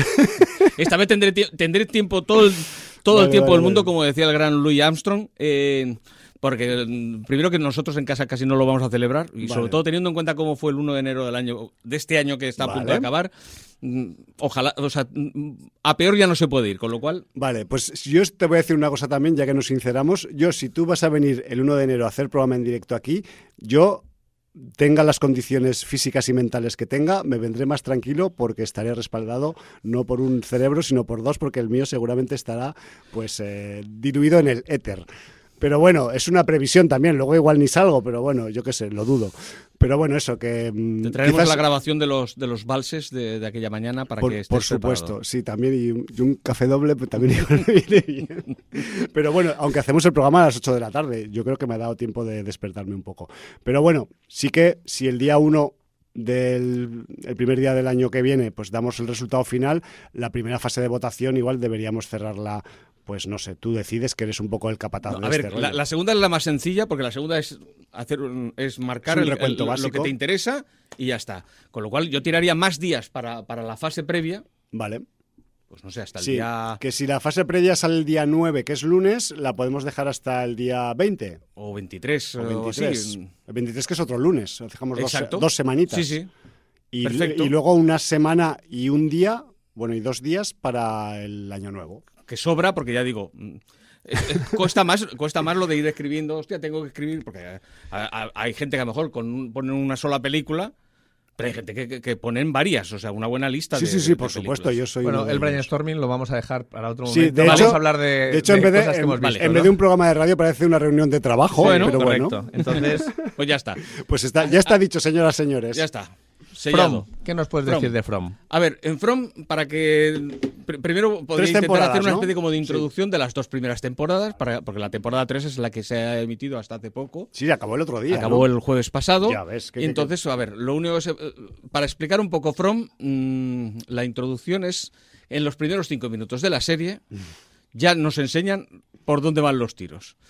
Esta vez tendré, tie- tendré tiempo todo el, todo Vale, el tiempo vale, del mundo, vale. como decía el gran Louis Armstrong. eh, porque mm, primero que nosotros en casa casi no lo vamos a celebrar y Vale. sobre todo teniendo en cuenta cómo fue el uno de enero del año de este año que está a punto Vale. de acabar, mm, ojalá, o sea, mm, a peor ya no se puede ir, con lo cual Vale, pues yo te voy a decir una cosa también, ya que nos sinceramos. Yo, si tú vas a venir el uno de enero a hacer programa en directo aquí, yo, tenga las condiciones físicas y mentales que tenga, me vendré más tranquilo porque estaré respaldado no por un cerebro, sino por dos, porque el mío seguramente estará pues eh, diluido en el éter. Pero bueno, es una previsión también, luego igual ni salgo, pero bueno, yo qué sé, lo dudo. Pero bueno, eso, que... mm, te traeremos quizás- la grabación de los de los valses de, de aquella mañana para por, que estés por supuesto, preparado. sí, también, y un, y un café doble pues, también igual me viene bien. Pero bueno, aunque hacemos el programa a las ocho de la tarde, yo creo que me ha dado tiempo de despertarme un poco. Pero bueno, sí que si el día uno del el primer día del año que viene, pues damos el resultado final, la primera fase de votación igual deberíamos cerrarla, pues no sé, tú decides que eres un poco el capataz No, de a ver, este la, rollo. la segunda es la más sencilla porque la segunda es hacer un- es marcar Es un el- recuento el- lo básico. que te interesa y ya está. Con lo cual yo tiraría más días para, para la fase previa, Vale. pues no sé, hasta el Sí, día que si la fase previa sale el día nueve, que es lunes, la podemos dejar hasta el día veinte. o veintitrés O o veintitrés. así. El veintitrés que es otro lunes. Dejamos dos, Exacto. dos semanitas. Sí, sí. Y, Perfecto. y luego una semana y un día, bueno, y dos días para el año nuevo. Que sobra porque ya digo, mm, eh, eh, cuesta más cuesta más lo de ir escribiendo, hostia, tengo que escribir porque eh, a- a- hay gente que a lo mejor con un- ponen una sola película, pero hay gente que, que- que ponen varias, o sea, una buena lista Sí, de sí, sí, de por películas. supuesto, yo soy... Bueno, uno de el ellos. brainstorming lo vamos a dejar para otro Sí, momento. de vamos hecho- a hablar de, De hecho, en vez de, cosas que en, hemos visto, en ¿no? vez de un programa de radio parece una reunión de trabajo, Bueno, pero Correcto. bueno. Entonces, Pues ya está, Pues está, ya está dicho, señoras, señores. ya está. Sellado. From, ¿qué nos puedes From. decir de From? A ver, en From, para que... pr- primero podría Tres intentar temporadas, hacer una ¿no? especie como de Sí. introducción de las dos primeras temporadas, para, porque la temporada tres es la que se ha emitido hasta hace poco. Sí, acabó el otro día. Acabó ¿no? el jueves pasado. Ya ves, que- y entonces, a ver, lo único es, eh, para explicar un poco From, mm, la introducción es en los primeros cinco minutos de la serie, ya nos enseñan por dónde van los tiros.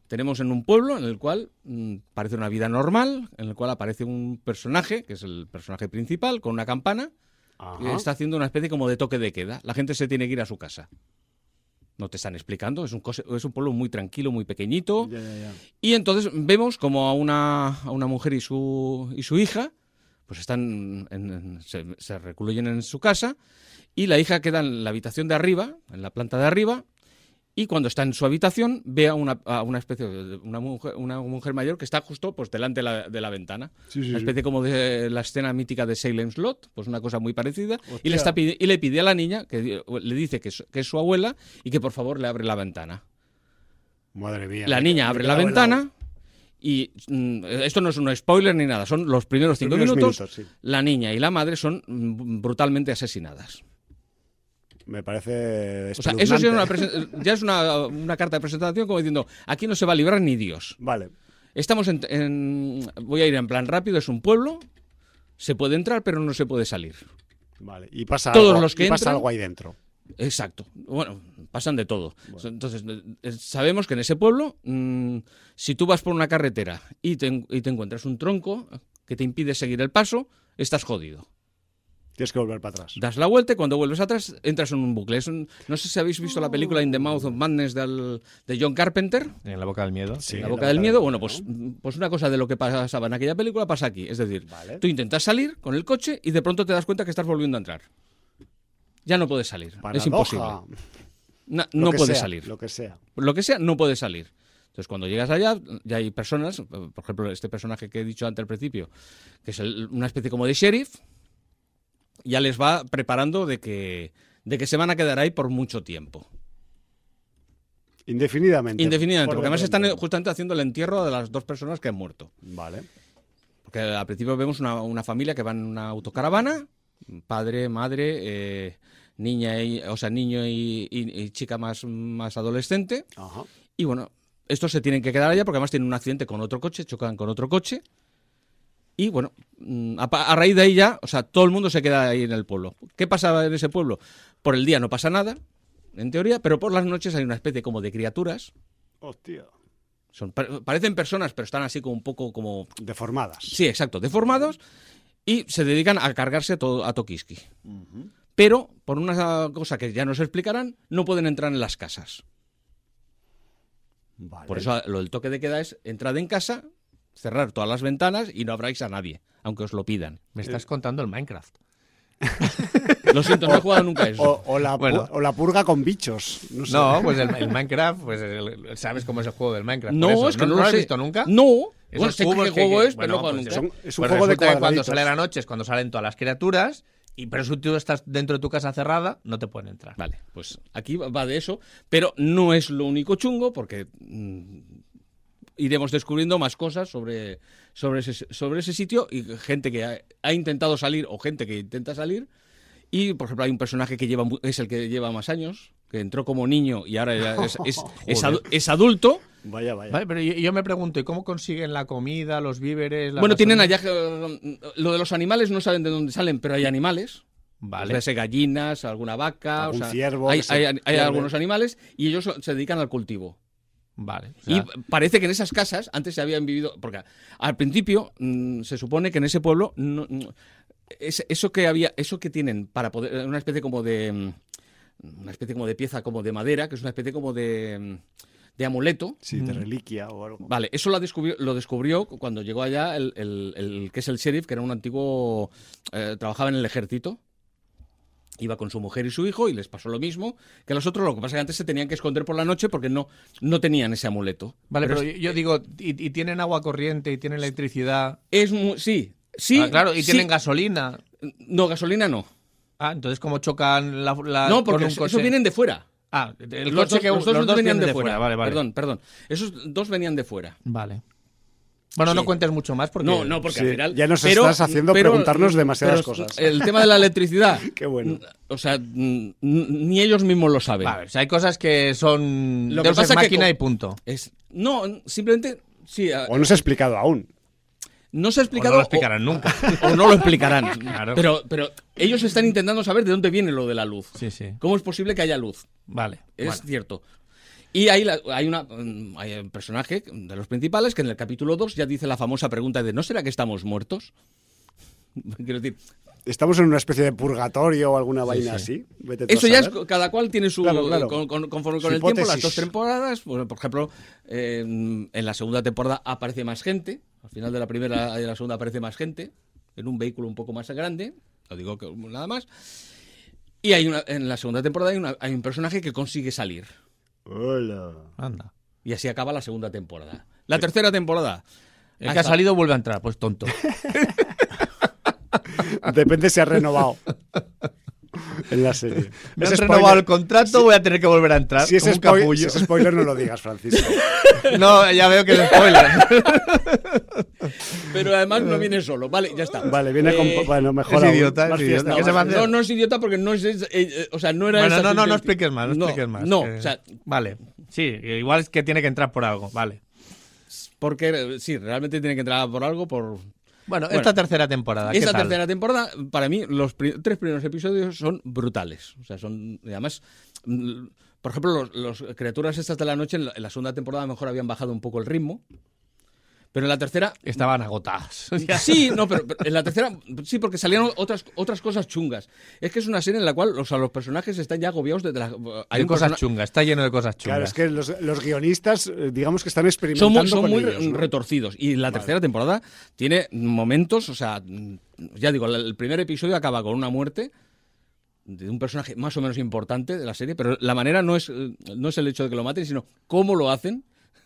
tenemos en un pueblo en el cual mmm, parece una vida normal, en el cual aparece un personaje, que es el personaje principal, con una campana, Ajá. que está haciendo una especie como de toque de queda. La gente se tiene que ir a su casa. No te están explicando, es un, cose- es un pueblo muy tranquilo, muy pequeñito. Ya, ya, ya. Y entonces vemos como a una, a una mujer y su, y su hija pues están en- en- se, se recluyen en su casa, y la hija queda en la habitación de arriba, en la planta de arriba, y cuando está en su habitación ve a una, a una especie de una mujer, una mujer mayor que está justo pues delante de la, de la ventana. Sí, sí, Una sí. especie como de la escena mítica de Salem's Lot, pues una cosa muy parecida. Y Hostia. le, está, pidi- y le pide a la niña, que di- le dice que es, que es su abuela, y que por favor le abre la ventana. Madre mía. La me- niña me abre queda la helado. ventana y mm, esto no es un spoiler ni nada, son los primeros cinco Primeros minutos. minutos, sí. La niña y la madre son mm, brutalmente asesinadas. Me parece O sea, eso sí es una espeluznante. presen- ya es una, una carta de presentación como diciendo, aquí no se va a librar ni Dios. Vale. Estamos en, en- voy a ir en plan rápido, es un pueblo, se puede entrar pero no se puede salir. Vale. Y pasa Todos algo, los que y pasa entran- algo ahí dentro. Exacto. Bueno, pasan de todo. Entonces, eh, sabemos que en ese pueblo, mmm, si tú vas por una carretera y te, en- y te encuentras un tronco que te impide seguir el paso, estás jodido. Tienes que volver para atrás. Das la vuelta y cuando vuelves atrás entras en un bucle. Es un- no sé si habéis visto la película In the Mouth of Madness del- de John Carpenter, En la boca del miedo. Sí. La en boca la del boca miedo. del Bueno, miedo, pues, pues una cosa de lo que pasaba en aquella película pasa aquí. Es decir, Vale. tú intentas salir con el coche y de pronto te das cuenta que estás volviendo a entrar. Ya no puedes salir. Es Paradoja. imposible. Na- Lo no que puedes sea, salir. Lo que sea. Lo que sea, no puedes salir. Entonces, cuando llegas allá, ya hay personas, por ejemplo, este personaje que he dicho antes al principio, que es el- una especie como de sheriff, ya les va preparando de que, de que se van a quedar ahí por mucho tiempo. Indefinidamente. Indefinidamente, Por porque además de están pronto. justamente haciendo el entierro de las dos personas que han muerto. Vale. Porque al principio vemos una, una familia que va en una autocaravana, padre, madre, eh, niña y, o sea, niño y, y- y chica más, más adolescente. Ajá. Y bueno, estos se tienen que quedar allá porque además tienen un accidente con otro coche, chocan con otro coche. Y bueno, mm, a, pa- a raíz de ahí ya, o sea, todo el mundo se queda ahí en el pueblo. ¿Qué pasa en ese pueblo? Por el día no pasa nada, en teoría, pero por las noches hay una especie como de criaturas. Hostia. Son, pa- parecen personas, pero están así como un poco como... Deformadas. Sí, exacto, deformados. Y se dedican a cargarse todo a Tokiski. Pero, por una cosa que ya nos explicarán, no pueden entrar en las casas. Vale. Por eso lo del toque de queda es entrad en casa, cerrar todas las ventanas y no abráis a nadie, aunque os lo pidan. Me estás contando el Minecraft. Lo siento, no he jugado nunca a eso. O, o la, pu- Bueno. o la purga con bichos. No, sé. No, pues el, el Minecraft, pues el- sabes cómo es el juego del Minecraft. No, por eso. es que no, ¿no lo lo has sé. visto nunca? No. Esos Bueno, sé qué cubos juego que- es, pero bueno, no he jugado pues nunca. Son- es un Pues juego de resulta que cuando cuadraditos. sale la noche es cuando salen todas las criaturas, y pero si tú estás dentro de tu casa cerrada, no te pueden entrar. Vale, pues aquí va de eso, pero no es lo único chungo porque mm, iremos descubriendo más cosas sobre, sobre, ese, sobre ese sitio y gente que ha, ha intentado salir o gente que intenta salir. Y, por ejemplo, hay un personaje que lleva mu- es el que lleva más años, que entró como niño y ahora ya es, es, es, adu- es adulto. Vaya, vaya. Vale, pero yo, yo me pregunto, ¿y cómo consiguen la comida, los víveres? La Bueno, tienen gasolina? allá... eh, Lo de los animales no saben de dónde salen, pero hay animales. Vale. Puede ser gallinas, alguna vaca, Algún o sea, ciervo hay, que se hay- hay pierde. algunos animales y ellos se dedican al cultivo. Vale. o Y sea, parece que en esas casas antes se habían vivido, porque al principio mm, se supone que en ese pueblo no- no- es- eso que había, eso que tienen para poder, una especie como de, mm, una especie como de pieza como de madera, que es una especie como de, mm, de amuleto. Sí, de reliquia o algo. Vale, eso lo descubrió, lo descubrió cuando llegó allá el, el- el que es el sheriff, que era un antiguo, eh, trabajaba en el ejército. Iba con su mujer y su hijo y les pasó lo mismo que a los otros. Lo que pasa es que antes se tenían que esconder por la noche porque no, no tenían ese amuleto. Vale, pero, es- yo, yo digo, y, y tienen agua corriente, y tienen electricidad. Es mu- sí, sí. Ah, claro, y sí. tienen gasolina. No, gasolina no. Ah, entonces, ¿cómo chocan la, la- no, con porque un eso, coche? eso vienen de fuera. Ah, el los coche dos, que los dos los dos venían vienen de fuera. Vale, vale. Perdón, perdón. Esos dos venían de fuera. Vale. Bueno, Sí. no cuentes mucho más porque... No, no, porque Sí, al final... ya nos estás haciendo preguntarnos demasiadas pero cosas. El tema de la electricidad... Qué bueno. O sea, n- ni ellos mismos lo saben. Vale, o sea, hay cosas que son Lo que Deus pasa ex que máquina co- y punto. Es, no, simplemente... Sí, a- O no se ha explicado aún. no se ha O explicado... no lo explicarán nunca. O no lo explicarán. Claro. pero, pero ellos están intentando saber de dónde viene lo de la luz. Sí, sí. ¿Cómo es posible que haya luz? Vale. Es bueno. cierto. Y hay, la, hay, una, hay un personaje de los principales que en el capítulo dos ya dice la famosa pregunta de ¿no será que estamos muertos? Quiero decir... ¿Estamos en una especie de purgatorio o alguna vaina sí. así? Vete tú Eso a ya es, saber. cada cual tiene su... Claro, claro. Con, con, conforme con Su el tiempo, hipótesis. las dos temporadas, pues, por ejemplo, eh, en la segunda temporada aparece más gente, al final de la primera y de la segunda aparece más gente, en un vehículo un poco más grande, lo digo que nada más, y hay una, en la segunda temporada hay, una, hay un personaje que consigue salir. Hola. Anda. Y así acaba la segunda temporada. La tercera temporada... El que ha salido vuelve a entrar, pues tonto. Depende si ha renovado en la serie. Me han Ese renovado spoiler- el contrato, voy a tener que volver a entrar. Si es, como un spoil- capullo. si es spoiler, no lo digas, Francisco. No, ya veo que es spoiler. Pero además no viene solo, vale, ya está. Vale, viene Eh, con... Bueno, mejor es aún, idiota, más es idiota. fiesta. ¿Qué se va a No, hacer? no es idiota porque no es, es- eh, o sea, no era Bueno, esa no, no, no su- expliques más, no, no expliques más. No, que- o sea, Vale, sí, igual es que tiene que entrar por algo, vale. porque eh, sí, realmente tiene que entrar por algo, por... Bueno, Bueno, esta tercera temporada, ¿qué Esta tal? tercera temporada, para mí, los pri- tres primeros episodios son brutales. O sea, son, y además, mm, por ejemplo, los, los criaturas estas de la noche, en la, en la segunda temporada a lo mejor habían bajado un poco el ritmo. Pero en la tercera... Estaban agotadas. Sí, no, pero, pero en la tercera sí, porque salieron otras otras cosas chungas. Es que es una serie en la cual, o sea, los personajes están ya agobiados de la... Hay un cosas persona- chungas, está lleno de cosas chungas. Claro, es que los, los guionistas, eh, digamos que están experimentando Son, muy- son con muy ellos, re- ¿no? retorcidos. Y la tercera temporada tiene momentos, o sea, ya digo, el primer episodio acaba con una muerte de un personaje más o menos importante de la serie, pero la manera no es, eh, no es el hecho de que lo maten, sino cómo lo hacen.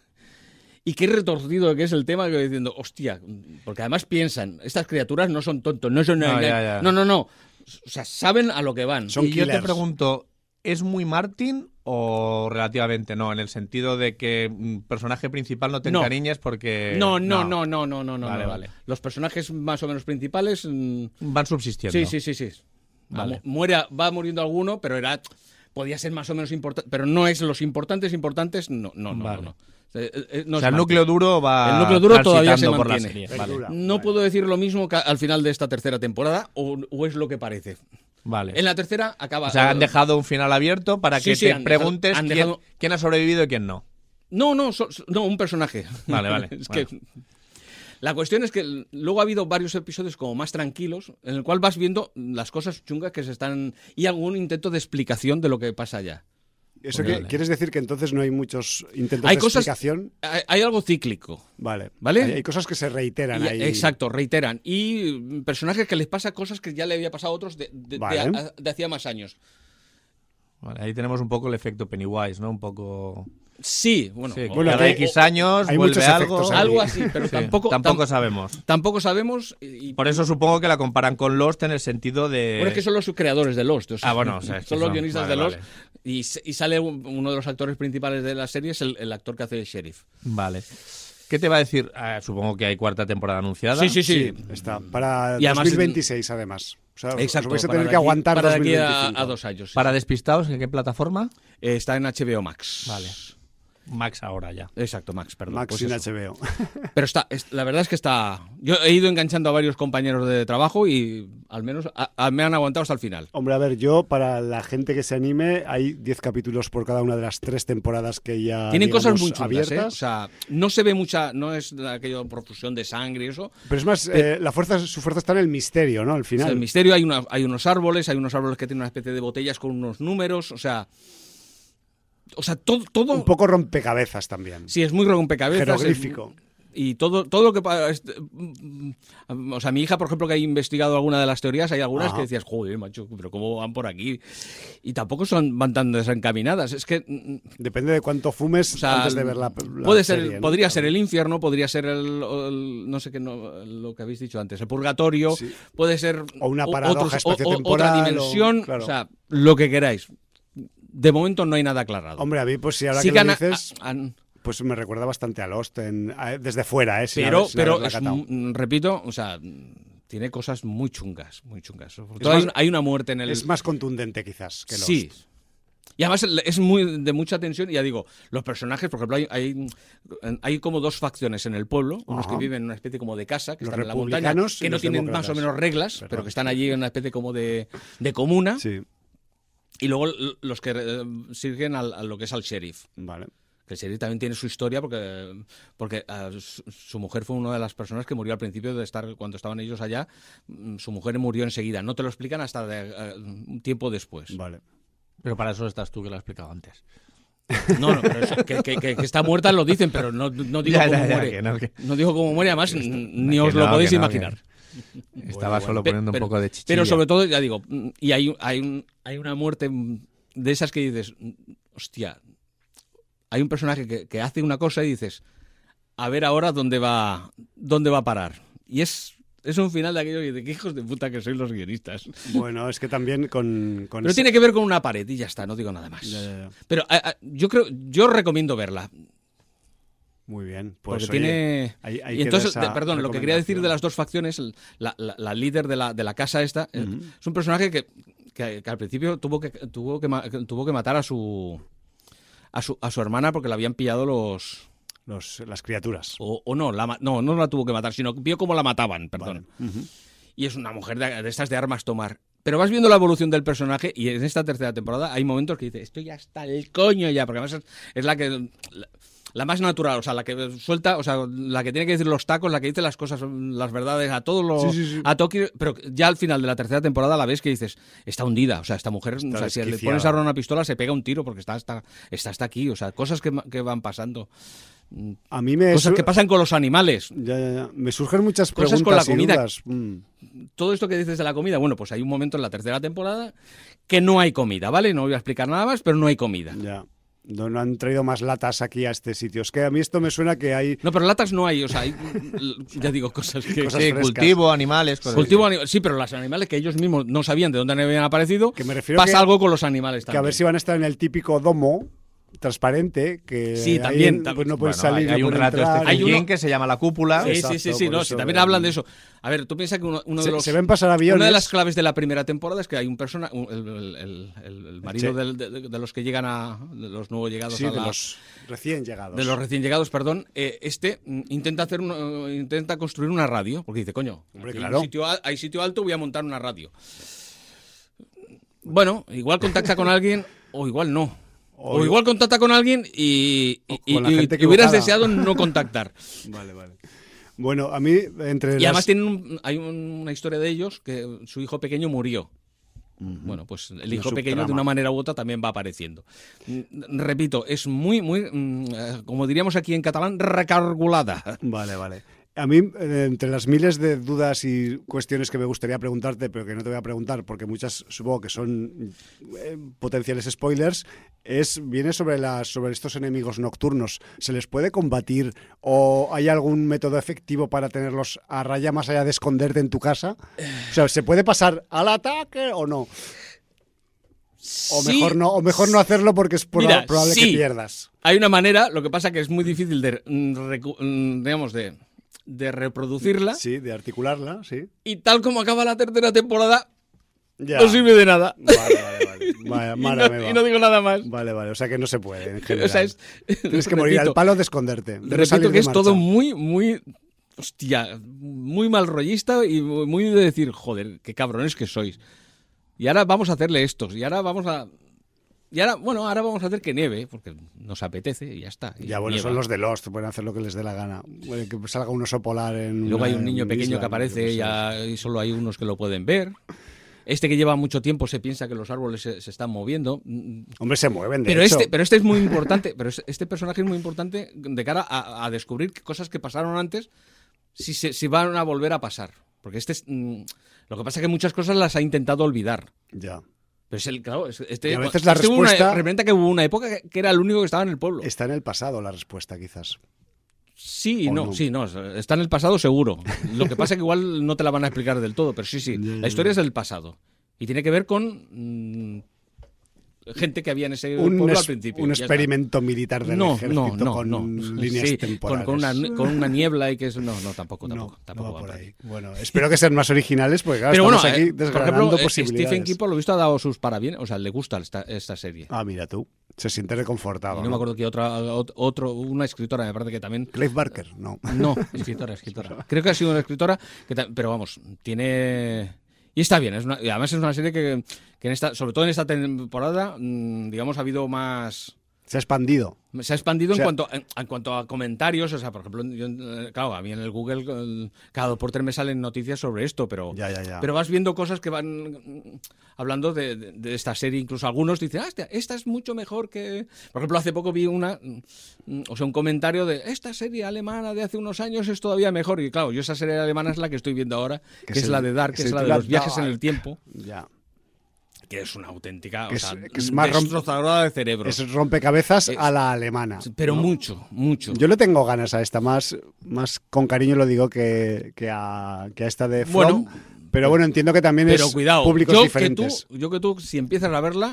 Y qué retorcido que es el tema, que diciendo, hostia, porque además piensan, estas criaturas no son tontos, no son... No, ya, ya. no, no, no. O sea, saben a lo que van. Son y yo te killers. pregunto, ¿es muy Martin o relativamente no? En el sentido de que mm, personaje principal no te No. encariñes porque... No, no, no, no, no, no, no. Vale, no. vale. Los personajes más o menos principales... mm, Van subsistiendo. Sí, sí, sí, sí. Vale. Mu- Muere, va muriendo alguno, pero era podía ser más o menos importante, pero no es los importantes importantes, no, no, no, Vale. no. Eh, eh, no O es sea, el Martin. núcleo duro va El núcleo duro todavía se transitando por la mantiene. serie. Vale. Perdura. No puedo decir lo mismo que al final de esta tercera temporada, o, o es lo que parece. Vale. En la tercera acaba... O sea, han dejado un final abierto para Sí, que sí, te han dejado- preguntes han quién, dejado- quién ha sobrevivido y quién no. No, no, so- so- no, un personaje. Vale, vale. es Bueno. que la cuestión es que luego ha habido varios episodios como más tranquilos, en el cual vas viendo las cosas chungas que se están... y algún intento de explicación de lo que pasa allá. ¿Eso Vale. que, quieres decir que entonces no hay muchos intentos Hay de cosas- explicación? Hay, hay algo cíclico. Vale. ¿Vale? Hay, hay cosas que se reiteran Y- ahí. Exacto, reiteran. Y mm, personajes que les pasa cosas que ya le había pasado a otros de, de- Vale. de a- de hacía más años. Vale, ahí tenemos un poco el efecto Pennywise, ¿no? Un poco... Sí, bueno, Sí, o- bueno, cada hay- X años hay vuelve muchos algo. efectos ahí. algo así, pero Sí, tampoco, tampoco tam- sabemos. tampoco sabemos. Y, Por eso supongo que la comparan con Lost en el sentido de... bueno, es que son los creadores de Lost. o sea, Ah, bueno, o sea, es que son los son- guionistas vale, de Lost. vale. Y, s- y sale un- uno de los actores principales de la serie, es el, el actor que hace el sheriff. Vale. ¿Qué te va a decir? Ah, supongo que hay cuarta temporada anunciada. Sí, sí, sí. Sí, está. Para Y además- dos mil veintiséis, además. O sea, os- Exacto. os vais a para tener de que aquí- aguantar para de aquí a, dos mil veinticinco. a dos años. sí. Para despistados, ¿en qué plataforma? Eh, está en H B O Max. Vale. Max ahora ya. Exacto, Max, perdón. Max pues sin eso. H B O. Pero está, es- la verdad es que está... Yo he ido enganchando a varios compañeros de trabajo y al menos a- a- me han aguantado hasta el final. Hombre, a ver, yo, para la gente que se anime, hay diez capítulos por cada una de las tres temporadas que ya Tienen digamos, cosas muy chungas, ¿eh? abiertas. O sea, no se ve mucha... No es aquello profusión de sangre y eso. Pero es más, eh, la fuerza, su fuerza está en el misterio, ¿no? Al O final. sea, el misterio, hay, una, hay unos árboles, hay unos árboles que tienen una especie de botellas con unos números, o sea... O sea, todo... todo Un poco rompecabezas también. sí, es muy rompecabezas. Jeroglífico. es- y todo, todo lo que... pa- este, mm, mm, o sea, mi hija, por ejemplo, que ha investigado alguna de las teorías, hay algunas Ajá. que decías, joder, macho, pero ¿cómo van por aquí? Y tampoco son, van tan desencaminadas. Es que... mm, Depende de cuánto fumes O sea, antes de ver la, la puede ser, serie, ¿no? podría ser el infierno, podría ser el, el- no sé qué, no, lo que habéis dicho antes, el purgatorio, Sí. puede ser O una o- paradoja otros- o- o- espaciotemporal, otra dimensión, o- claro. o sea, lo que queráis. De momento no hay nada aclarado. Hombre, a mí, pues si ahora Sí que que lo han- dices, han- pues me recuerda bastante a Lost en- a- desde fuera, ¿eh? Sin pero, haber- sin pero haberla es catado. mu- repito, o sea, tiene cosas muy chungas, muy chungas. Sobre Es todo hay, más- una- hay una muerte en el... Es más contundente, quizás, que Lost. Sí. Y además es muy de mucha tensión, y ya digo, los personajes, por ejemplo, hay, hay, hay como dos facciones en el pueblo, unos Ajá. que viven en una especie como de casa, que Los están en la montaña, republicanos y que no los tienen demócratas. más o menos reglas, pero Perdón. que están allí en una especie como de, de comuna. Sí. Y luego l- los que eh, siguen al- a lo que es al sheriff. Vale. Que el sheriff también tiene su historia porque, porque uh, su, su mujer fue una de las personas que murió al principio de estar, cuando estaban ellos allá, su mujer murió enseguida. No te lo explican hasta de, uh, un tiempo después. Vale. Pero para eso estás tú, que lo has explicado antes. No, no, pero eso, que, que, que, que está muerta lo dicen, pero no, no digo Ya, cómo ya, ya, muere. que no, que- No digo cómo muere, además ni os que lo no, podéis que no, imaginar. que- Estaba solo Pe- poniendo pero, un poco de chichilla. Pero sobre todo, ya digo, y hay, hay, un, hay una muerte de esas que dices, hostia, hay un personaje que, que hace una cosa y dices, a ver ahora dónde va, dónde va a parar. Y es, es un final de aquello de que hijos de puta que sois los guionistas. Bueno, es que también con... con Pero ese- tiene que ver con una pared y ya está, no digo nada más. Ya, ya, ya. Pero a, a, yo creo, yo recomiendo verla. Muy bien. Pues, Porque oye, tiene... ahí- ahí y queda entonces, esa de- perdón, lo que quería decir de recomendación. las dos facciones, la, la, la líder de la, de la casa esta, eh, Ujú. es un personaje que, que, que al principio tuvo que, tuvo que, ma- tuvo que matar a su, a su a su hermana porque la habían pillado los... Los, las criaturas. O, o no, la, ma- no, no la tuvo que matar, sino vio cómo la mataban, perdón. Vale. Ujú. Y es una mujer de, de estas de armas tomar. Pero vas viendo la evolución del personaje y en esta tercera temporada hay momentos que dices, esto ya está el coño ya, porque además es, es la que... La, la más natural, o sea, la que suelta, o sea, la que tiene que decir los tacos, la que dice las cosas, las verdades a todos los... Sí, sí, sí. A Tokio, pero ya al final de la tercera temporada la ves que dices, está hundida, o sea, esta mujer, o sea, si le desquiciada. pones ahora una pistola se pega un tiro porque está hasta, está hasta aquí, o sea, cosas que, que van pasando. A mí me... Cosas su- que pasan con los animales. Ya, ya, ya. Me surgen muchas Cosas preguntas con la y comida. dudas. Mm. Todo esto que dices de la comida, bueno, pues hay un momento en la tercera temporada que no hay comida, ¿vale? No voy a explicar nada más, pero no hay comida. Ya. No, no han traído más latas aquí a este sitio. Es que a mí esto me suena que hay... No, pero latas no hay, o sea, hay, ya digo, cosas que... Cosas Sí, frescas. cultivo, animales, cosas Cultivo así. anim- sí, pero los animales que ellos mismos no sabían de dónde habían aparecido, Que me refiero pasa que- algo con los animales Que también. a ver si van a estar en el típico domo transparente, que Sí, ahí también, en- tam- pues no pueden Bueno, salir, hay, hay no un pueden rato entrar. este Hay uno- King que se llama La Cúpula. Sí, Exacto, sí, sí, sí, por no, eso, si también eh, hablan de eso. A ver, tú piensas que uno, uno Se, de los... se ven pasar aviones. Una de las claves de la primera temporada es que hay un persona, un- el, el- el- el- el marido Sí. del- de, de los que llegan a... de los nuevos llegados Sí, a de la... los recién llegados. De los recién llegados, perdón, eh, este mm, intenta hacer una- eh, intenta construir una radio, porque dice, coño, Hombre, aquí hay, claro. un sitio, al- hay sitio alto, voy a montar una radio. Bueno, igual contacta con alguien o igual no. O O, igual- igual contacta con alguien y, O y- con la y- gente y hubieras equivocada. deseado no contactar. Vale, vale. Bueno, a mí, entre Y las... además tienen un- hay un- una historia de ellos que su hijo pequeño murió. Bueno, pues el Una hijo pequeño subtrama. de una manera u otra también va apareciendo. Mm, Repito, es muy, muy, mm, eh, como diríamos aquí en catalán, recargulada. Vale, vale. A mí, eh, entre las miles de dudas y cuestiones que me gustaría preguntarte, pero que no te voy a preguntar, porque muchas supongo que son eh, potenciales spoilers, es viene sobre, las, sobre estos enemigos nocturnos. ¿Se les puede combatir o hay algún método efectivo para tenerlos a raya más allá de esconderte en tu casa? O sea, ¿se puede pasar al ataque o no? O Sí, mejor no, o mejor no hacerlo porque es proba- Mira, probable sí. que pierdas. Hay una manera, lo que pasa que es muy difícil de, mm, recu- mm, digamos, de, de reproducirla. Sí, de articularla, sí. Y tal como acaba la tercera temporada, Ya. no sirve de nada. Vale, vale, vale. Vaya, Y mara no, me va. y no digo nada más. Vale, vale, o sea que no se puede en general. O sea, es, Tienes que morir repito, al palo de esconderte. de no repito salir que de es marcha. todo muy, muy, hostia, muy mal rollista y muy de decir, joder, qué cabrones que sois. Y ahora vamos a hacerle estos, y ahora vamos a... Y ahora, bueno, ahora vamos a hacer que nieve, porque nos apetece y ya está. y Ya, bueno, nieva. son los de Lost, pueden hacer lo que les dé la gana. Bueno, que salga un oso polar en. Y luego hay un una- niño en pequeño Island, que aparece yo qué y, sé. ya- y solo hay unos que lo pueden ver. Este que lleva mucho tiempo se piensa que los árboles se, se están moviendo. Hombre, se mueven, de Pero hecho. este, pero este es muy importante. Pero es- este personaje es muy importante de cara a, a descubrir qué cosas que pasaron antes, si, se, si van a volver a pasar. Porque este es, mm, lo que pasa es que muchas cosas las ha intentado olvidar. Ya. Pero es el, claro, es- este, Y a veces la este hubo una- respuesta- representa que hubo una época que, que era el único que estaba en el pueblo. Está en el pasado la respuesta, quizás. Sí y ¿O no, no? sí, no, está en el pasado seguro. Lo que pasa es que igual no te la van a explicar del todo, pero sí, sí, Ya, ya, la historia ya. es del pasado. Y tiene que ver con mm, gente que había en ese Un, pueblo es- al principio. un ya está. experimento militar del No, ejército no, no, con no. líneas Sí, con, temporales. con una, con una niebla y que es... No, no, tampoco, tampoco. no, tampoco no va va por por ahí. ahí. Bueno, espero que sean más originales, porque claro, Pero bueno, estamos aquí eh, por desgranando ejemplo, eh, posibilidades. Stephen King, por lo visto, ha dado sus parabienes, o sea, le gusta esta, esta serie. Ah, mira tú, se siente reconfortado. y no, ¿no? me acuerdo que otra, ot- otro, una escritora, me parece que también... Clive Barker, no. No, escritora, escritora. Creo que ha sido una escritora, que ta- pero vamos, tiene... Y está bien, es una, y además es una serie que, que en esta, sobre todo en esta temporada, mmm, digamos, ha habido más... Se ha expandido. Se ha expandido O sea, en cuanto en, en cuanto a comentarios, o sea, por ejemplo, yo, claro, a mí en el Google el, cada dos por tres me salen noticias sobre esto, pero, Ya, ya, ya. pero vas viendo cosas que van hablando de, de, de esta serie. Incluso algunos dicen, ah, esta, esta es mucho mejor que... Por ejemplo, hace poco vi una, o sea, un comentario de esta serie alemana de hace unos años es todavía mejor. Y claro, yo esa serie alemana es la que estoy viendo ahora, que, que es, es el, la de Dark, que es la de los viajes en el tiempo. Ya. Que es una auténtica, que o es, sea, que es más destrozadora de cerebros. Es rompecabezas es, a la alemana. Pero ¿no? mucho, mucho. Yo le tengo ganas a esta, más, más con cariño lo digo que, que, a, que a esta de From. Bueno, pero bueno, entiendo que también pero es cuidado, públicos yo diferentes. Que tú, yo que tú, si empiezas a verla,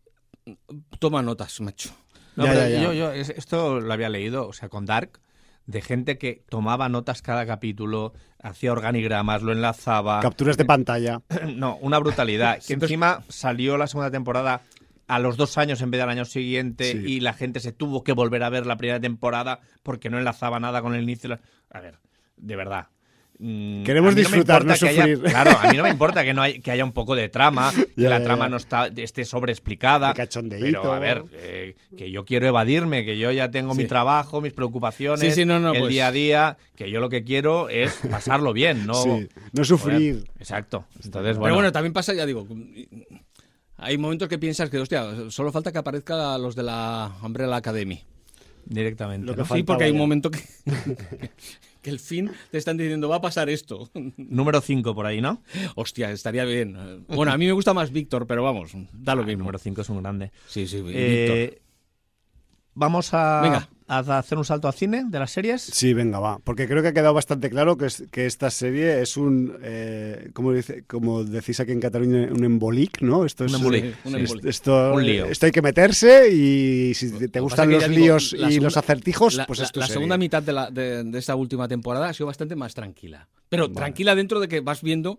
toma notas, macho. No, ya, pero ya, ya. Yo, yo esto lo había leído, o sea, con Dark, de gente que tomaba notas cada capítulo, hacía organigramas, lo enlazaba. Capturas de pantalla. No, una brutalidad. Que encima salió la segunda temporada a los dos años en vez del año siguiente, sí. Y la gente se tuvo que volver a ver la primera temporada porque no enlazaba nada con el inicio. A ver, de verdad. Queremos disfrutar, no, no sufrir. Haya, claro, a mí no me importa que no hay, que haya un poco de trama, ya, que la ya, trama ya. no está, esté sobreexplicada. Pero a ver, eh, que yo quiero evadirme, que yo ya tengo sí. mi trabajo, mis preocupaciones, sí, sí, no, no, el pues... día a día, que yo lo que quiero es pasarlo bien, no, sí, no sufrir. Joder, exacto. Entonces, bueno. Pero bueno, también pasa, ya digo, hay momentos que piensas que, hostia, solo falta que aparezca los de la Umbrella Academy. Directamente. Lo que ¿no? Sí, porque hay un momento que... que el fin te están diciendo, va a pasar esto. Número cinco por ahí, ¿no? Hostia, estaría bien. Bueno, a mí me gusta más Víctor, pero vamos, da lo ah, mismo. Número cinco es un grande. Sí, sí, eh, Víctor. Vamos a, venga. a hacer un salto a cine de las series. Sí, venga, va. Porque creo que ha quedado bastante claro que, es, que esta serie es un, eh, como, dice, como decís aquí en Cataluña, un embolic, ¿no? Esto es un embolic. Un, embolic. Esto, un lío. Esto hay que meterse y si te gustan los líos digo, y segunda, los acertijos, la, pues la, es tu La serie. segunda mitad de, la, de, de esta última temporada ha sido bastante más tranquila. Pero vale. tranquila dentro de que vas viendo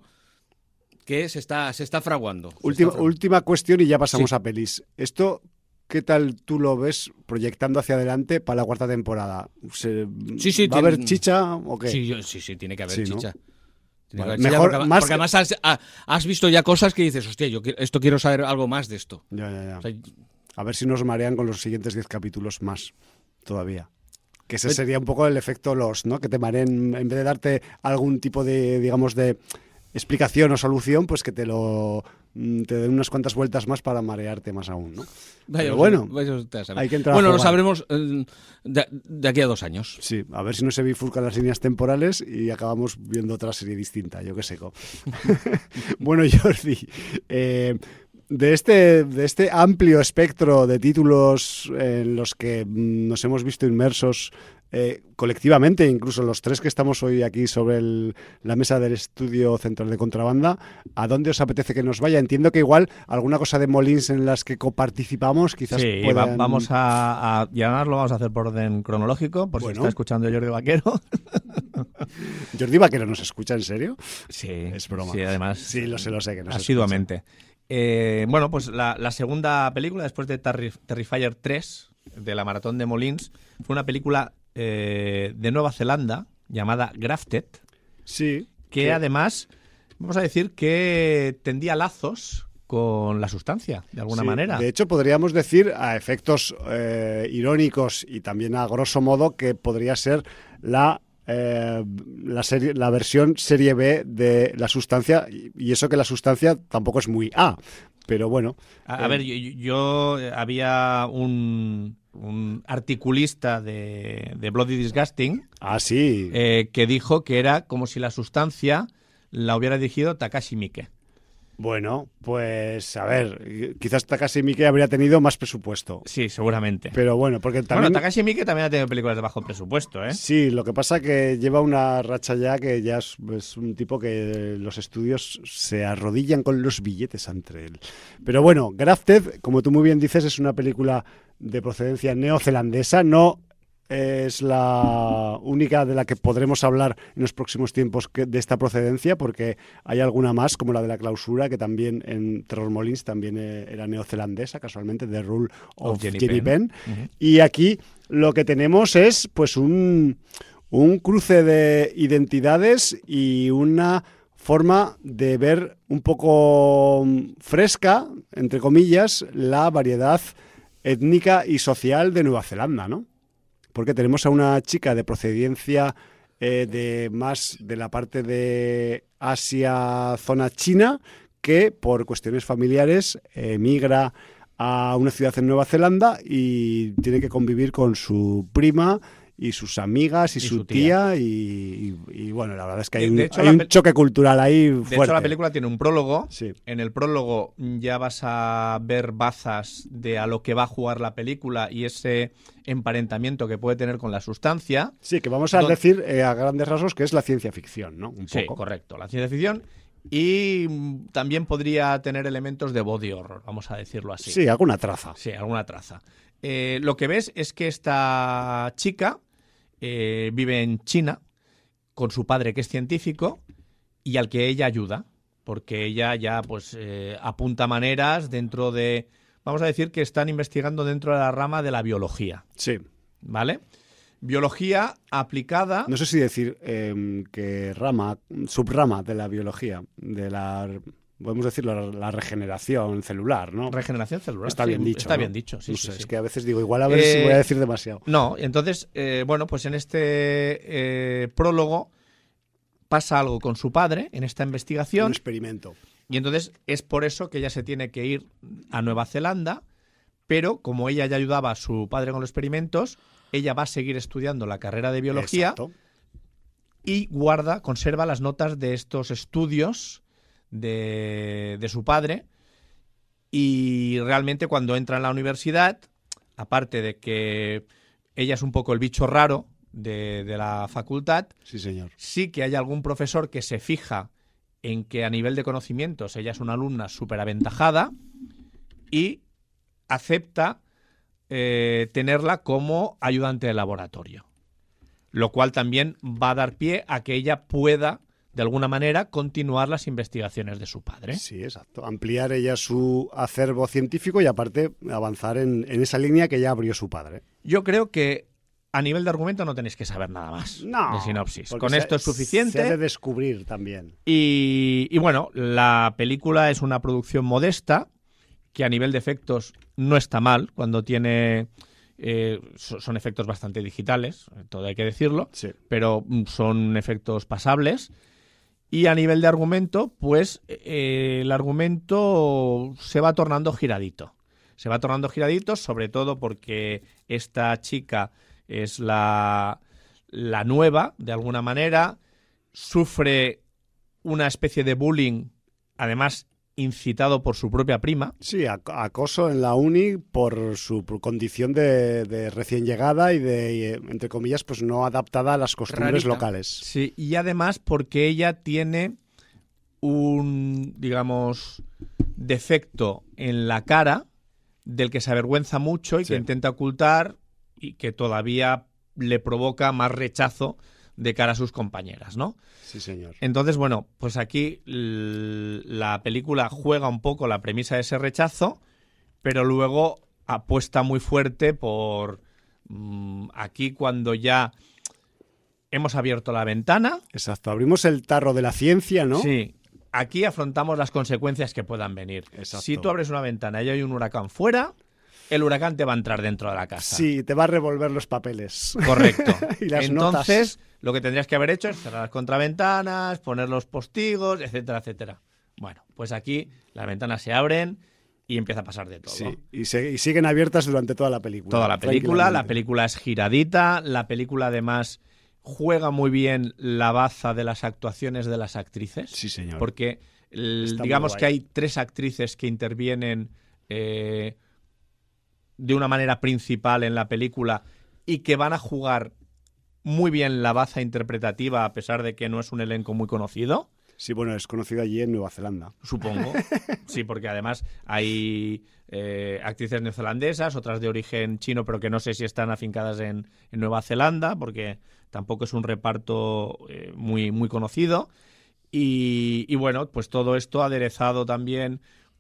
que se está, se está fraguando. Se última, está fraguando. última cuestión y ya pasamos sí. a pelis. Esto... ¿Qué tal tú lo ves proyectando hacia adelante para la cuarta temporada? ¿Se, sí, sí, ¿Va tiene, a haber chicha o qué? Sí, yo, sí, sí, tiene que haber sí, chicha. ¿no? Tiene vale. que haber Mejor, chicha porque, más porque además has, has visto ya cosas que dices, hostia, yo esto quiero saber algo más de esto. Ya, ya, ya. O sea, a ver si nos marean con los siguientes diez capítulos más todavía. Que ese sería un poco el efecto Lost, ¿no? Que te mareen, en vez de darte algún tipo de, digamos, de explicación o solución, pues que te lo... te den unas cuantas vueltas más para marearte más aún, ¿no? Vaya, Pero bueno, vaya, vaya hay que entrar bueno, a lo jugar. sabremos eh, de, de aquí a dos años. Sí, a ver si no se bifurcan las líneas temporales y acabamos viendo otra serie distinta, yo qué sé. Bueno, Jordi, eh, de, este, de este amplio espectro de títulos en los que nos hemos visto inmersos Eh, colectivamente, incluso los tres que estamos hoy aquí sobre el, la mesa del estudio central de Contrabanda, ¿a dónde os apetece que nos vaya? Entiendo que igual alguna cosa de Molins en las que coparticipamos quizás sí, puedan... va, vamos a, a y además lo vamos a hacer por orden cronológico, por bueno. si está escuchando Jordi Vaquero. ¿Jordi Vaquero nos escucha en serio? Sí, es broma. Sí, además. Sí, lo sé, lo sé que nos asiduamente. Eh, bueno, pues la, la segunda película, después de Terri- Terrifier tres, de la maratón de Molins, fue una película eh, de Nueva Zelanda llamada Grafted. Sí. Que, que además, vamos a decir que tendía lazos con la sustancia, de alguna sí, manera. De hecho, podríamos decir, a efectos eh, irónicos y también a grosso modo, que podría ser la... Eh, la, serie, la versión serie B de La Sustancia, y eso que La Sustancia tampoco es muy A, pero bueno. A, eh, a ver, yo, yo había un, un articulista de, de Bloody Disgusting ah, sí. eh, que dijo que era como si La Sustancia la hubiera dirigido Takashi Miike. Bueno, pues a ver, quizás Takashi Miike habría tenido más presupuesto. Sí, seguramente. Pero bueno, porque también... Bueno, Takashi Miike también ha tenido películas de bajo presupuesto, ¿eh? Sí, lo que pasa que lleva una racha ya que ya es, es un tipo que los estudios se arrodillan con los billetes ante él. Pero bueno, Grafted, como tú muy bien dices, es una película de procedencia neozelandesa, no... es la única de la que podremos hablar en los próximos tiempos que, de esta procedencia, porque hay alguna más, como la de La Clausura, que también en Terror Molins también eh, era neozelandesa, casualmente, The Rule of, of Jenny, Jenny Penn. Penn. Uh-huh. Y aquí lo que tenemos es pues un, un cruce de identidades y una forma de ver un poco fresca, entre comillas, la variedad étnica y social de Nueva Zelanda, ¿no? Porque tenemos a una chica de procedencia eh, de más de la parte de Asia, zona china, que por cuestiones familiares emigra a una ciudad en Nueva Zelanda y tiene que convivir con su prima y sus amigas y, y su, su tía, tía y, y, y bueno, la verdad es que hay, un, hecho, hay un choque cultural ahí fuerte. De hecho, la película tiene un prólogo. Sí. En el prólogo ya vas a ver bazas de a lo que va a jugar la película y ese emparentamiento que puede tener con la sustancia. Sí, que vamos a donde... decir eh, a grandes rasgos que es la ciencia ficción, ¿no? Un sí, poco. Correcto, la ciencia ficción. Y también podría tener elementos de body horror, vamos a decirlo así. Sí, alguna traza. Sí, alguna traza. Eh, lo que ves es que esta chica eh, vive en China con su padre, que es científico, y al que ella ayuda, porque ella ya pues eh, apunta maneras dentro de... Vamos a decir que están investigando dentro de la rama de la biología. Sí. ¿Vale? Biología aplicada... No sé si decir eh, que rama, subrama de la biología, de la, podemos decirlo, la, la regeneración celular, ¿no? Regeneración celular. Está sí, bien dicho, Está ¿no? bien dicho, sí, no sí, sé, sí. Es que a veces digo, igual a ver eh, si voy a decir demasiado. No, entonces, eh, bueno, pues en este eh, prólogo pasa algo con su padre en esta investigación. Un experimento. Y entonces es por eso que ella se tiene que ir a Nueva Zelanda, pero como ella ya ayudaba a su padre con los experimentos, ella va a seguir estudiando la carrera de biología. Exacto. Y guarda, conserva las notas de estos estudios de, de su padre. Y realmente cuando entra en la universidad, aparte de que ella es un poco el bicho raro de, de la facultad, sí, señor. Sí que hay algún profesor que se fija en que a nivel de conocimientos ella es una alumna súper aventajada y acepta eh, tenerla como ayudante de laboratorio. Lo cual también va a dar pie a que ella pueda, de alguna manera, continuar las investigaciones de su padre. Sí, exacto. Ampliar ella su acervo científico y aparte avanzar en, en esa línea que ya abrió su padre. Yo creo que a nivel de argumento no tenéis que saber nada más no, de sinopsis. Con se, esto es suficiente. Se ha de descubrir también. Y, y bueno, la película es una producción modesta que a nivel de efectos no está mal cuando tiene... Eh, son efectos bastante digitales, todo hay que decirlo, sí. Pero son efectos pasables. Y a nivel de argumento, pues eh, el argumento se va tornando giradito. Se va tornando giradito, sobre todo porque esta chica es la, la nueva, de alguna manera, sufre una especie de bullying, además incitado por su propia prima. Sí, acoso en la uni por su condición de, de recién llegada y de, entre comillas, pues no adaptada a las costumbres Rarita. locales. Sí, y además porque ella tiene un, digamos, defecto en la cara del que se avergüenza mucho y sí. que intenta ocultar y que todavía le provoca más rechazo de cara a sus compañeras, ¿no? Sí, señor. Entonces, bueno, pues aquí la película juega un poco la premisa de ese rechazo, pero luego apuesta muy fuerte por mmm, aquí cuando ya hemos abierto la ventana. Exacto, abrimos el tarro de la ciencia, ¿no? Sí, aquí afrontamos las consecuencias que puedan venir. Exacto. Si tú abres una ventana y hay un huracán fuera, el huracán te va a entrar dentro de la casa. Sí, te va a revolver los papeles. Correcto. Y las Entonces, notas. Lo que tendrías que haber hecho es cerrar las contraventanas, poner los postigos, etcétera, etcétera. Bueno, pues aquí las ventanas se abren y empieza a pasar de todo. Sí, y, se, y siguen abiertas durante toda la película. Toda la película, la película es giradita, la película además juega muy bien la baza de las actuaciones de las actrices. Sí, señor. Porque el, Está digamos muy que guay. hay tres actrices que intervienen eh, de una manera principal en la película y que van a jugar muy bien la baza interpretativa a pesar de que no es un elenco muy conocido. Sí, bueno, es conocido allí en Nueva Zelanda. Supongo. Sí, porque además hay eh, actrices neozelandesas, otras de origen chino, pero que no sé si están afincadas en, en Nueva Zelanda, porque tampoco es un reparto eh, muy, muy conocido. Y, y bueno, pues todo esto aderezado también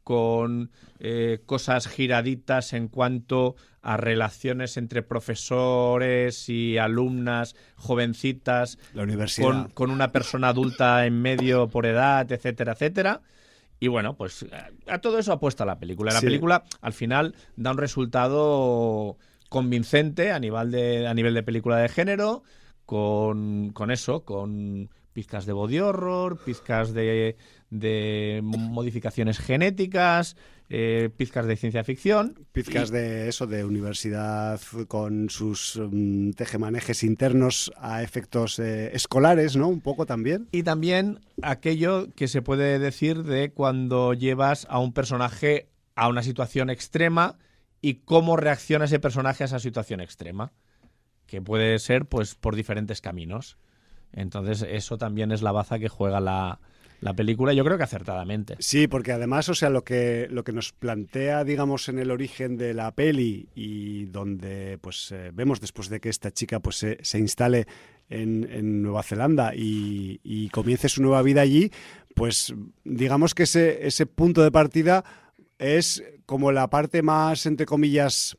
con eh, cosas giraditas en cuanto a relaciones entre profesores y alumnas jovencitas, La universidad. con, con una persona adulta en medio por edad, etcétera, etcétera. Y bueno, pues a, a todo eso apuesta la película. La Sí. película al final da un resultado convincente a nivel de, a nivel de película de género, con, con eso, con pizcas de body horror, pizcas de, de modificaciones genéticas, eh, pizcas de ciencia ficción. Pizcas Y- de eso, de universidad con sus mm, tejemanejes internos a efectos eh, escolares, ¿no? Un poco también. Y también aquello que se puede decir de cuando llevas a un personaje a una situación extrema y cómo reacciona ese personaje a esa situación extrema, que puede ser pues por diferentes caminos. Entonces eso también es la baza que juega la, la película, yo creo que acertadamente. Sí, porque además, o sea, lo que, lo que nos plantea, digamos, en el origen de la peli y donde pues eh, vemos después de que esta chica pues se, se instale en, en Nueva Zelanda y, y comience su nueva vida allí, pues digamos que ese, ese punto de partida es como la parte más, entre comillas,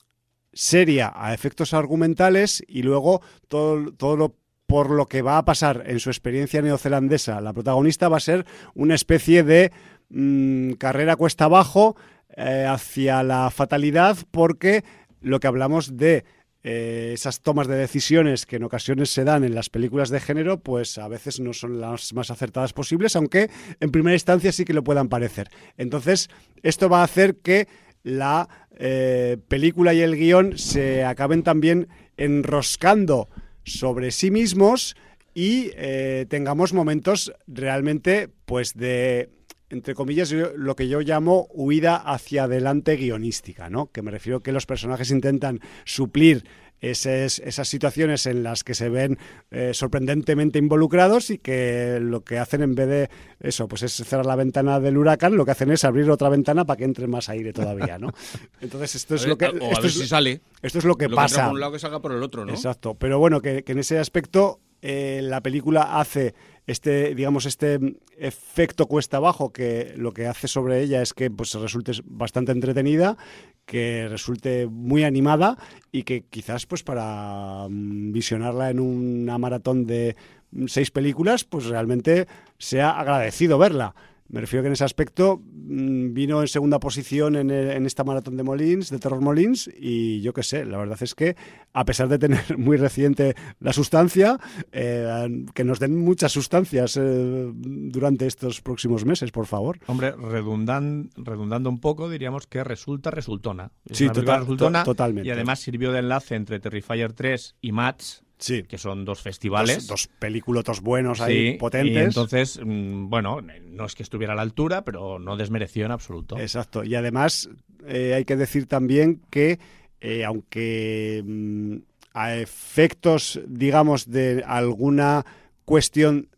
seria a efectos argumentales y luego todo, todo lo por lo que va a pasar en su experiencia neozelandesa. La protagonista va a ser una especie de mmm, carrera cuesta abajo eh, hacia la fatalidad, porque lo que hablamos de eh, esas tomas de decisiones que en ocasiones se dan en las películas de género, pues a veces no son las más acertadas posibles, aunque en primera instancia sí que lo puedan parecer. Entonces, esto va a hacer que la eh, película y el guión se acaben también enroscando sobre sí mismos y eh, tengamos momentos realmente pues de, entre comillas, yo, lo que yo llamo huida hacia adelante guionística, ¿no? Que me refiero que los personajes intentan suplir esas, esas situaciones en las que se ven eh, sorprendentemente involucrados y que lo que hacen en vez de eso, pues es cerrar la ventana del huracán, lo que hacen es abrir otra ventana para que entre más aire todavía, ¿no? Entonces esto es A ver, lo que... o a esto ver es, si sale. esto es lo que Lo pasa. entra por un lado que salga por el otro, ¿no? Exacto, pero bueno, que, que en ese aspecto eh, la película hace este, digamos, este efecto cuesta abajo, que lo que hace sobre ella es que pues resulte bastante entretenida, que resulte muy animada y que quizás pues para um, visionarla en una maratón de seis películas, pues realmente sea agradecido verla. Me refiero que en ese aspecto mmm, vino en segunda posición en, el, en esta maratón de Molins, de Terror Molins, y yo qué sé, la verdad es que a pesar de tener muy reciente la sustancia, eh, que nos den muchas sustancias eh, durante estos próximos meses, por favor. Hombre, redundan, redundando un poco, diríamos que resulta resultona. Es Sí, una película total, resultona, to- totalmente. Y además sirvió de enlace entre Terrifier tres y Mats, Sí, que son dos festivales. dos, dos peliculotos buenos ahí, Sí, potentes. y entonces, mmm, bueno, no es que estuviera a la altura, pero no desmereció en absoluto. Exacto. Y además eh, hay que decir también que eh, aunque mmm, a efectos, digamos, de alguna cuestión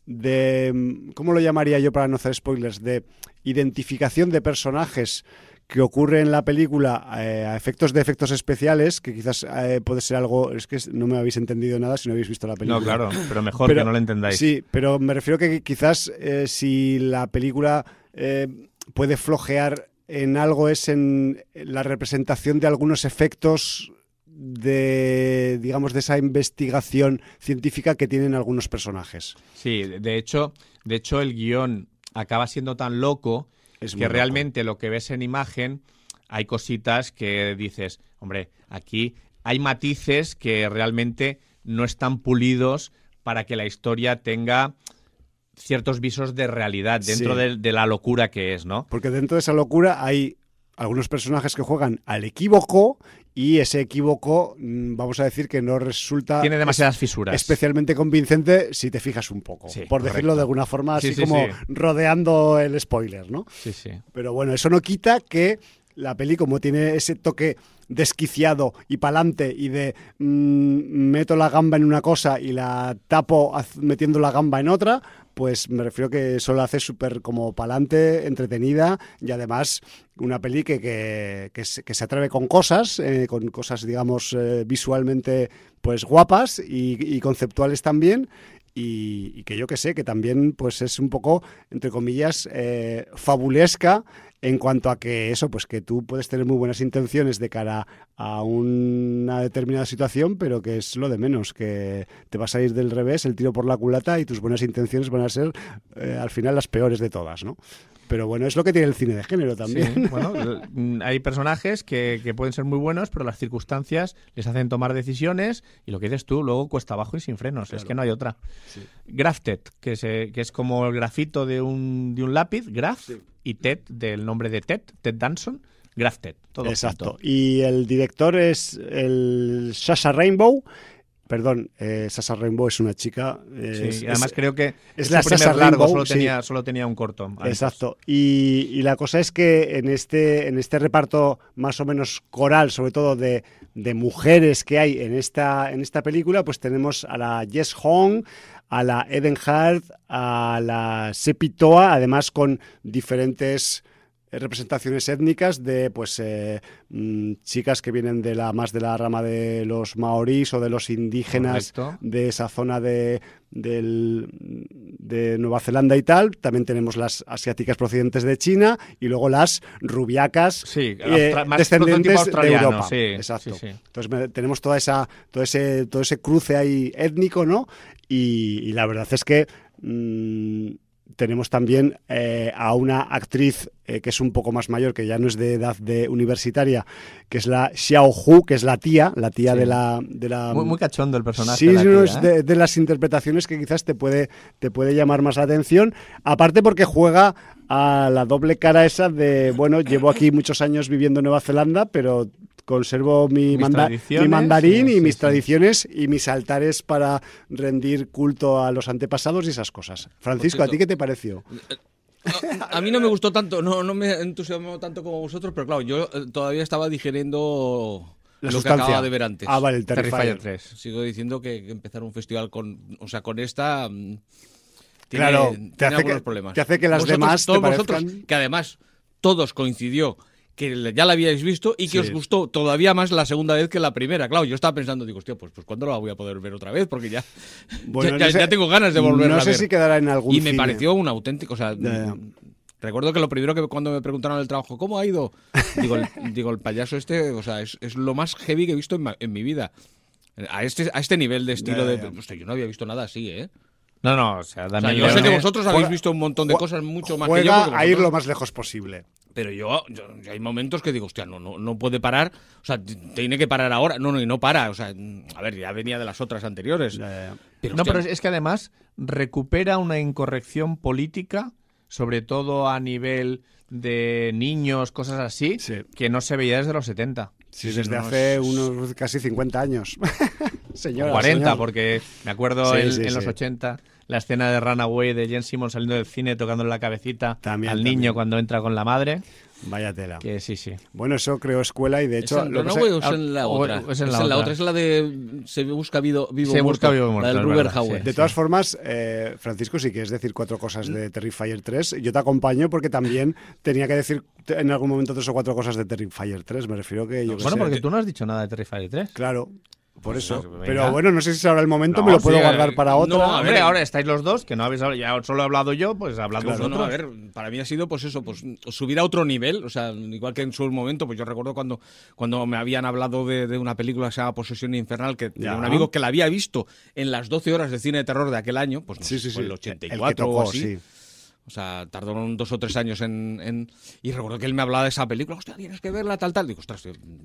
de, ¿cómo lo llamaría yo para no hacer spoilers? De identificación de personajes que ocurre en la película eh, a efectos de efectos especiales, que quizás eh, puede ser algo, es que no me habéis entendido nada si no habéis visto la película. No, claro, pero mejor Pero- que no lo entendáis. Sí, pero me refiero que quizás eh, si la película eh, puede flojear en algo es en la representación de algunos efectos de, digamos, de esa investigación científica que tienen algunos personajes. Sí, de hecho, de hecho el guión acaba siendo tan loco Es muy que loco. realmente lo que ves en imagen hay cositas que dices, hombre, aquí hay matices que realmente no están pulidos para que la historia tenga ciertos visos de realidad dentro Sí. de, de la locura que es, ¿no? Porque dentro de esa locura hay algunos personajes que juegan al equívoco y ese equívoco, mm, vamos a decir que no resulta Tiene demasiadas fisuras. especialmente convincente si te fijas un poco, Sí, por correcto. decirlo de alguna forma, Sí, así sí, como sí. rodeando el spoiler, ¿no? Sí, sí. Pero bueno, eso no quita que la peli, como tiene ese toque desquiciado y pa'lante y de mm, meto la gamba en una cosa y la tapo haz- metiendo la gamba en otra, pues me refiero que eso la hace súper como pa'lante, entretenida y además una peli que, que, que, se, que se atreve con cosas, eh, con cosas digamos eh, visualmente pues guapas y, y conceptuales también. Y, y que yo que sé, que también pues es un poco, entre comillas, eh, fabulesca en cuanto a que eso, pues que tú puedes tener muy buenas intenciones de cara a una determinada situación, pero que es lo de menos, que te vas a ir del revés, el tiro por la culata, y tus buenas intenciones van a ser eh, al final las peores de todas, ¿no? Pero bueno, es lo que tiene el cine de género también. Sí, bueno, hay personajes que, que pueden ser muy buenos, pero las circunstancias les hacen tomar decisiones y lo que dices tú, luego cuesta abajo y sin frenos. Claro. Es que no hay otra. Sí. Grafted, que, se, que es como el grafito de un, de un lápiz, graf, sí. Y Ted, del nombre de Ted, Ted Danson, Grafted. Todo Exacto. junto. Y el director es el Sasha Rainbow. Perdón, eh, Sasha Rainbow es una chica. Eh, sí, y además es, creo que es su la primer Sasha largo, Rainbow, solo, sí. tenía, solo tenía un corto. Antes. Exacto. Y, y la cosa es que en este, en este reparto más o menos coral, sobre todo de, de mujeres que hay en esta, en esta película, pues tenemos a la Jess Hong, a la Eden Hart, a la Sepi Toa, además con diferentes representaciones étnicas de pues eh, mmm, chicas que vienen de la más de la rama de los maorís o de los indígenas. Correcto. De esa zona de, del, de Nueva Zelanda y tal. También tenemos las asiáticas procedentes de China y luego las rubiacas, sí, eh, más descendentes de Europa. Sí, exacto. Sí, sí. Entonces me, tenemos toda esa todo ese todo ese cruce ahí étnico, ¿no? Y, y la verdad es que mmm, tenemos también eh, a una actriz eh, que es un poco más mayor, que ya no es de edad de universitaria, que es la Xiao Hu, que es la tía, la tía sí. de la... De la muy, muy cachondo el personaje. Sí, de la no, tía, es ¿eh? de, de las interpretaciones que quizás te puede, te puede llamar más la atención, aparte porque juega a la doble cara esa de, bueno, llevo aquí muchos años viviendo en Nueva Zelanda, pero conservo mi, manda mi mandarín sí, y sí, mis sí. tradiciones y mis altares para rendir culto a los antepasados y esas cosas. Francisco, ¿a ti qué te pareció? A, a mí no me gustó tanto, no, no me entusiasmó tanto como vosotros, pero claro, yo todavía estaba digiriendo la lo sustancia. que acababa de ver antes. Ah, vale, el Terrifier tres. Sigo diciendo que, que empezar un festival con, o sea, con esta tiene, claro, te tiene hace algunos que, problemas. Te hace que las vosotros, demás todos te parezcan... vosotros, que además todos coincidió que ya la habíais visto y que sí. os gustó todavía más la segunda vez que la primera. Claro, yo estaba pensando, digo, hostia, pues, pues ¿cuándo la voy a poder ver otra vez? Porque ya, bueno, ya, no sé, ya tengo ganas de volverla no sé a ver. Si quedará en algún y me cine. pareció un auténtico, o sea, yeah, yeah. recuerdo que lo primero que cuando me preguntaron el trabajo, ¿cómo ha ido? Digo, el, digo, el payaso este, o sea, es, es lo más heavy que he visto en, en mi vida. A este, a este nivel de estilo yeah, yeah. de... Hostia, yo no había visto nada así, ¿eh? No, no, o sea, Damián o sea yo sé que vosotros habéis visto un montón de cosas mucho más que yo. Juega a ir lo más lejos posible. Pero yo, yo, hay momentos que digo, hostia, no, no, no puede parar, o sea, tiene que parar ahora. No, no, y no para, o sea, a ver, ya venía de las otras anteriores. Ya, ya. Pero, no, pero es que además recupera una incorrección política, sobre todo a nivel de niños, cosas así, sí. que no se veía desde los setenta. Sí, desde no, hace es... unos casi cincuenta años. Señora, cuarenta, señor. Porque me acuerdo sí, en, sí, en sí. los ochenta, la escena de Runaway de Jen Simmons saliendo del cine, tocándole la cabecita también, al también. niño cuando entra con la madre. Vaya tela. Que sí, sí. Bueno, eso creó escuela y de hecho... ¿Es en Runaway o es en la otra? Es en la, es en la otra. otra, es la de Se busca vivo, vivo Se muerto. busca vivo muerto. La del Ruber Hauer. Sí, de todas sí. formas, eh, Francisco, si quieres decir cuatro cosas de Terrifier tres, yo te acompaño porque también tenía que decir en algún momento tres o cuatro cosas de Terrifier tres. Me refiero que yo... No, bueno, sé, porque que... tú no has dicho nada de Terrifier tres. Claro. Por eso. Pues, pero bueno, no sé si ahora el momento, no, me lo puedo sí, guardar para otra. No, a ver, ahora estáis los dos, que no habéis hablado, ya solo he hablado yo, pues hablad claro, vosotros. No, a ver, para mí ha sido pues eso, pues subir a otro nivel, o sea, igual que en su momento, pues yo recuerdo cuando, cuando me habían hablado de, de una película que se llama Posesión Infernal, que tenía un amigo que la había visto en las doce horas de cine de terror de aquel año, pues no sí, sé, sí, fue sí. el ochenta y cuatro el que tocó, o así. Sí. O sea, tardaron dos o tres años en, en... Y recuerdo que él me hablaba de esa película. Hostia, tienes que verla, tal, tal. Digo, ostras,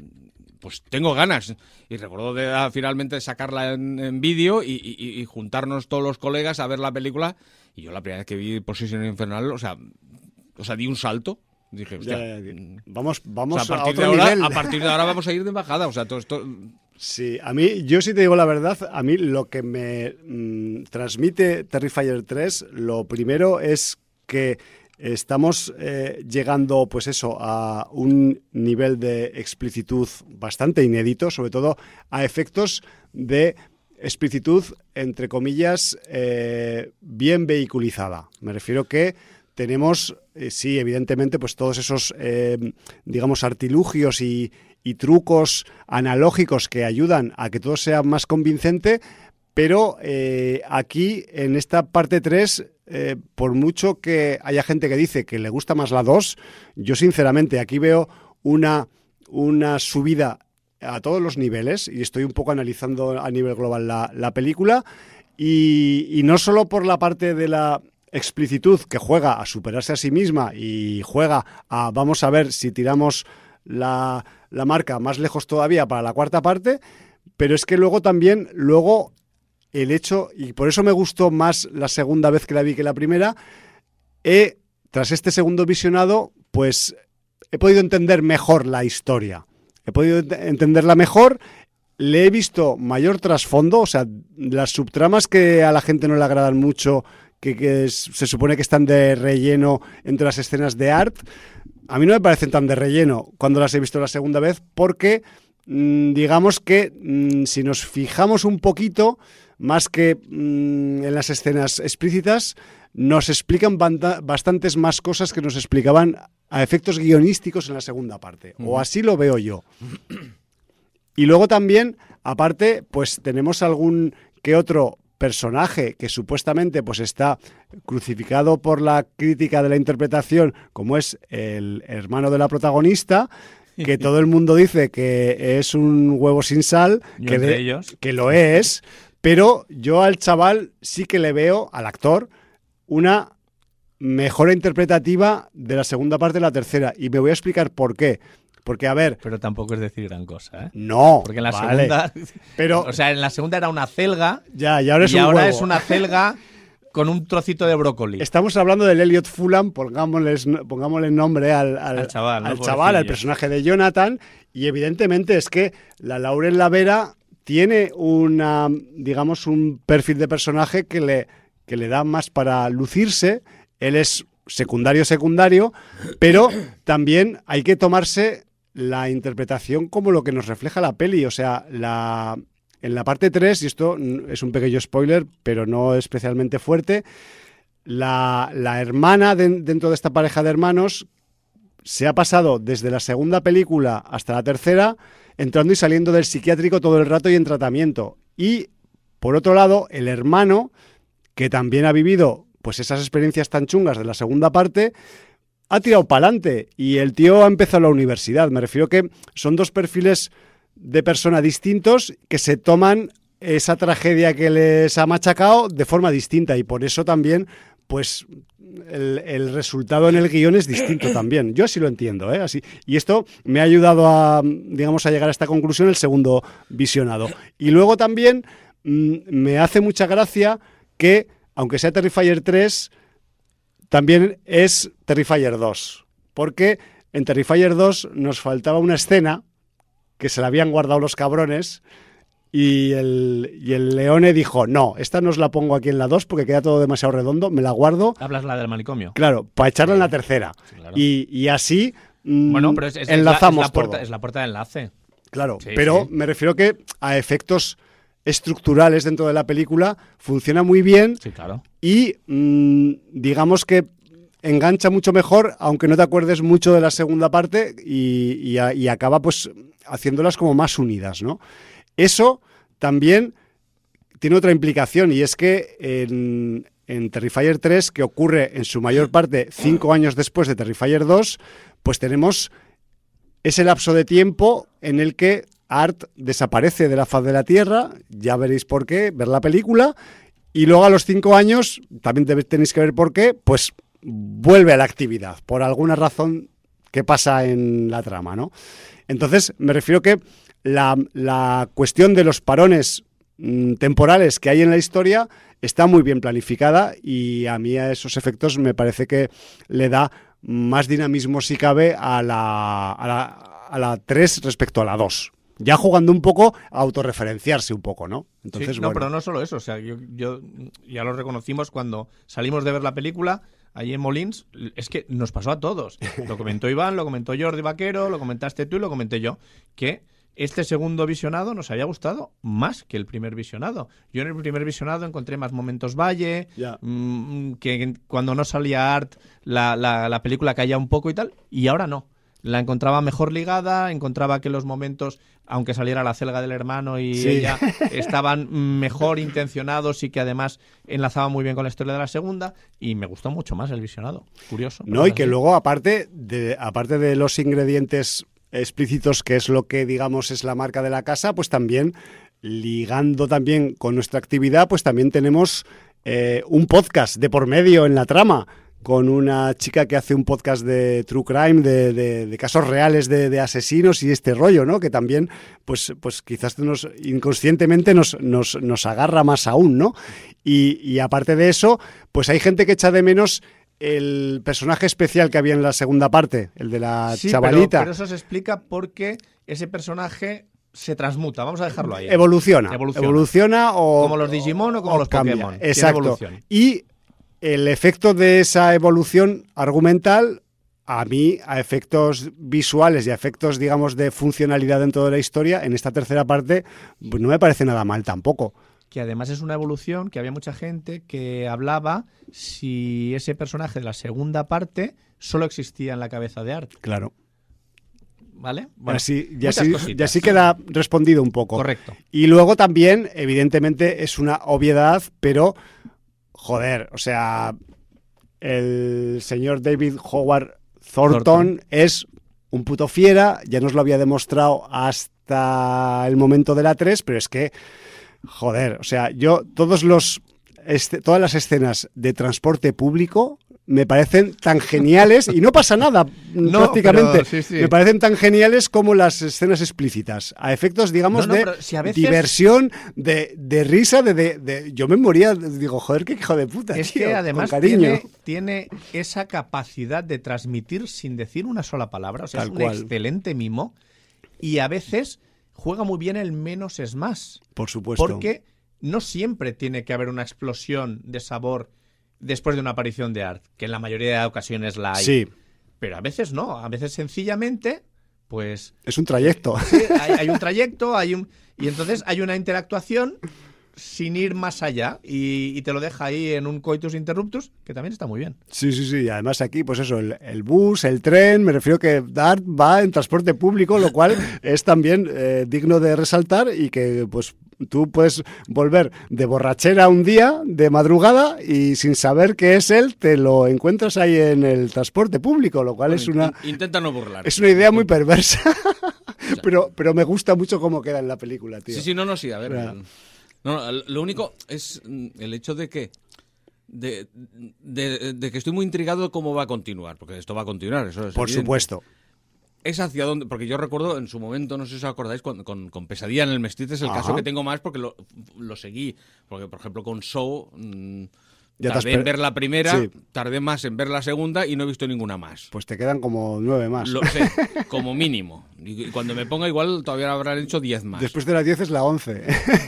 pues tengo ganas. Y recuerdo de, ah, finalmente sacarla en, en vídeo y, y, y juntarnos todos los colegas a ver la película. Y yo la primera vez que vi Posesión Infernal, o sea, o sea di un salto. Dije, hostia, ya, ya, ya. vamos, vamos o sea, a, a partir otro de ahora, nivel. a partir de ahora vamos a ir de embajada. O sea, todo esto... Sí, a mí, yo sí te digo la verdad, a mí lo que me mmm, transmite Terrifier tres, lo primero es que estamos eh, llegando, pues eso, a un nivel de explicitud bastante inédito, sobre todo a efectos de explicitud, entre comillas, eh, bien vehiculizada. Me refiero que tenemos, eh, sí, evidentemente, pues todos esos, eh, digamos, artilugios y, y trucos analógicos que ayudan a que todo sea más convincente, pero eh, aquí, en esta parte tres, eh, por mucho que haya gente que dice que le gusta más la dos, yo sinceramente aquí veo una, una subida a todos los niveles, y estoy un poco analizando a nivel global la, la película, y, y no solo por la parte de la explicitud, que juega a superarse a sí misma y juega a vamos a ver si tiramos la, la marca más lejos todavía para la cuarta parte, pero es que luego también, luego el hecho, y por eso me gustó más la segunda vez que la vi que la primera, he, tras este segundo visionado, pues he podido entender mejor la historia, he podido ent- entenderla mejor, le he visto mayor trasfondo, o sea, las subtramas que a la gente no le agradan mucho, que, que es, se supone que están de relleno entre las escenas de Art, a mí no me parecen tan de relleno cuando las he visto la segunda vez, porque mmm, digamos que mmm, si nos fijamos un poquito, más que mmm, en las escenas explícitas, nos explican banta- bastantes más cosas que nos explicaban a efectos guionísticos en la segunda parte, uh-huh. o así lo veo yo. Y luego también, aparte, pues tenemos algún que otro personaje que supuestamente pues está crucificado por la crítica de la interpretación, como es el hermano de la protagonista, que todo el mundo dice que es un huevo sin sal, que, de, ellos. que lo es, pero yo al chaval sí que le veo, al actor, una mejora interpretativa de la segunda parte de la tercera, y me voy a explicar por qué. Porque, a ver... Pero tampoco es decir gran cosa, ¿eh? No, porque en la vale, segunda... pero, o sea, en la segunda era una celga ya, y ahora, es, y un ahora huevo. es una celga con un trocito de brócoli. Estamos hablando del Elliot Fulham, pongámosle, pongámosle nombre al, al, al chaval, ¿no? al, chaval al personaje de Jonathan, y evidentemente es que la Lauren Lavera tiene una, digamos, un perfil de personaje que le, que le da más para lucirse. Él es secundario secundario, pero también hay que tomarse la interpretación como lo que nos refleja la peli. O sea, la, en la parte tres, y esto es un pequeño spoiler, pero no especialmente fuerte, la, la hermana de, dentro de esta pareja de hermanos se ha pasado desde la segunda película hasta la tercera entrando y saliendo del psiquiátrico todo el rato y en tratamiento. Y, por otro lado, el hermano, que también ha vivido pues esas experiencias tan chungas de la segunda parte, ha tirado para adelante y el tío ha empezado la universidad. Me refiero que son dos perfiles de persona distintos que se toman esa tragedia que les ha machacado de forma distinta, y por eso también pues el, el resultado en el guión es distinto también. Yo así lo entiendo, ¿eh? Así. Y esto me ha ayudado a, digamos, a llegar a esta conclusión el segundo visionado. Y luego también mmm, me hace mucha gracia que, aunque sea Terrifier tres, también es Terrifier dos, porque en Terrifier dos nos faltaba una escena que se la habían guardado los cabrones, y el, y el Leone dijo, no, esta no os la pongo aquí en la dos porque queda todo demasiado redondo, me la guardo. ¿Hablas la del manicomio? Claro, para echarla sí. en la tercera. Sí, claro. y, y así mmm, bueno, pero es, es, enlazamos es la, es la puerta, todo. Es la puerta de enlace. Claro, sí, pero sí. me refiero que a efectos estructurales dentro de la película funciona muy bien. Sí, claro. Y mmm, digamos que engancha mucho mejor, aunque no te acuerdes mucho de la segunda parte, y, y, y acaba pues haciéndolas como más unidas, ¿no? Eso también tiene otra implicación, y es que en, en Terrifier tres, que ocurre en su mayor parte cinco años después de Terrifier dos, pues tenemos ese lapso de tiempo en el que Art desaparece de la faz de la Tierra, ya veréis por qué, ver la película, y luego a los cinco años, también tenéis que ver por qué, pues vuelve a la actividad, por alguna razón que pasa en la trama, ¿no? Entonces, me refiero que la, la cuestión de los parones mmm, temporales que hay en la historia está muy bien planificada, y a mí a esos efectos me parece que le da más dinamismo, si cabe, a la, a la, a la tres respecto a la dos. Ya jugando un poco a autorreferenciarse un poco, ¿no? Entonces, sí, no, bueno. pero no solo eso. O sea, yo, yo ya lo reconocimos cuando salimos de ver la película allí en Molins. Es que nos pasó a todos. Lo comentó Iván, lo comentó Jordi Vaquero, lo comentaste tú y lo comenté yo. Que este segundo visionado nos había gustado más que el primer visionado. Yo en el primer visionado encontré más momentos Valle, yeah. mmm, que cuando no salía Art la, la, la película caía un poco y tal, y ahora no. la encontraba mejor ligada, encontraba que los momentos, aunque saliera la celga del hermano y Sí. ella, estaban mejor intencionados y que además enlazaban muy bien con la historia de la segunda, y me gustó mucho más el visionado. Curioso. No, pero y que así. luego, aparte de, aparte de los ingredientes explícitos, que es lo que, digamos, es la marca de la casa, pues también, ligando también con nuestra actividad, pues también tenemos eh, un podcast de por medio en la trama, con una chica que hace un podcast de true crime, de, de, de casos reales de, de asesinos y este rollo, ¿no? Que también, pues, pues quizás nos, inconscientemente nos, nos, nos agarra más aún, ¿no? Y, y aparte de eso, pues hay gente que echa de menos el personaje especial que había en la segunda parte, el de la Sí, chavalita. Pero, pero eso se explica porque ese personaje se transmuta. Vamos a dejarlo ahí. Evoluciona, Evoluciona. evoluciona o... Como los Digimon o como los cambia. Pokémon. Tiene Exacto. evolución. Y el efecto de esa evolución argumental, a mí, a efectos visuales y a efectos, digamos, de funcionalidad dentro de la historia, en esta tercera parte, pues no me parece nada mal tampoco. Que además es una evolución que había mucha gente que hablaba si ese personaje de la segunda parte solo existía en la cabeza de Art. Claro. ¿Vale? Bueno, así, y, muchas así, cositas. y así queda respondido un poco. Correcto. Y luego también, evidentemente, es una obviedad, pero, joder, o sea, el señor David Howard Thornton, Thornton. es un puto fiera, ya nos lo había demostrado hasta el momento de la tres, pero es que, joder, o sea, yo todos los este, todas las escenas de transporte público me parecen tan geniales y no pasa nada No, prácticamente. pero sí, sí. Me parecen tan geniales como las escenas explícitas, a efectos, digamos, No, no, de pero si a veces- diversión, de, de risa, de, de, de- yo me moría, digo, joder, qué hijo de puta, Es tío, que además con cariño. tiene, tiene esa capacidad de transmitir sin decir una sola palabra. O sea, Tal es un cual. excelente mimo y a veces juega muy bien el menos es más. Por supuesto. Porque no siempre tiene que haber una explosión de sabor después de una aparición de Art, que en la mayoría de ocasiones la hay. Sí, Pero a veces no, a veces sencillamente, pues es un trayecto. sí, hay, hay un trayecto, hay un y entonces hay una interactuación sin ir más allá y, y te lo deja ahí en un coitus interruptus, que también está muy bien. Sí, sí, sí. Y además aquí, pues eso, el, el bus, el tren, me refiero que Dart va en transporte público, lo cual es también eh, digno de resaltar y que pues tú puedes volver de borrachera un día, de madrugada, y sin saber que es él, te lo encuentras ahí en el transporte público, lo cual es una, In- Intenta no burlar. es una idea muy perversa. pero, pero me gusta mucho cómo queda en la película, tío. Sí, sí, no, no, sí, a ver. Ya. No, no, lo único es mm, el hecho de que de, de- de que estoy muy intrigado de cómo va a continuar, porque esto va a continuar, eso es Por evidente. supuesto. Es hacia dónde, porque yo recuerdo en su momento, no sé si os acordáis, con, con, con Pesadilla en el Mestre es el Ajá. caso que tengo más porque lo, lo seguí, porque por ejemplo con Saw mm, Ya te has tardé en per- ver la primera, Sí. tardé más en ver la segunda y no he visto ninguna más. Pues te quedan como nueve más. Lo sé, como mínimo. Y y cuando me ponga igual todavía habrán hecho diez más. Después de las diez es la once.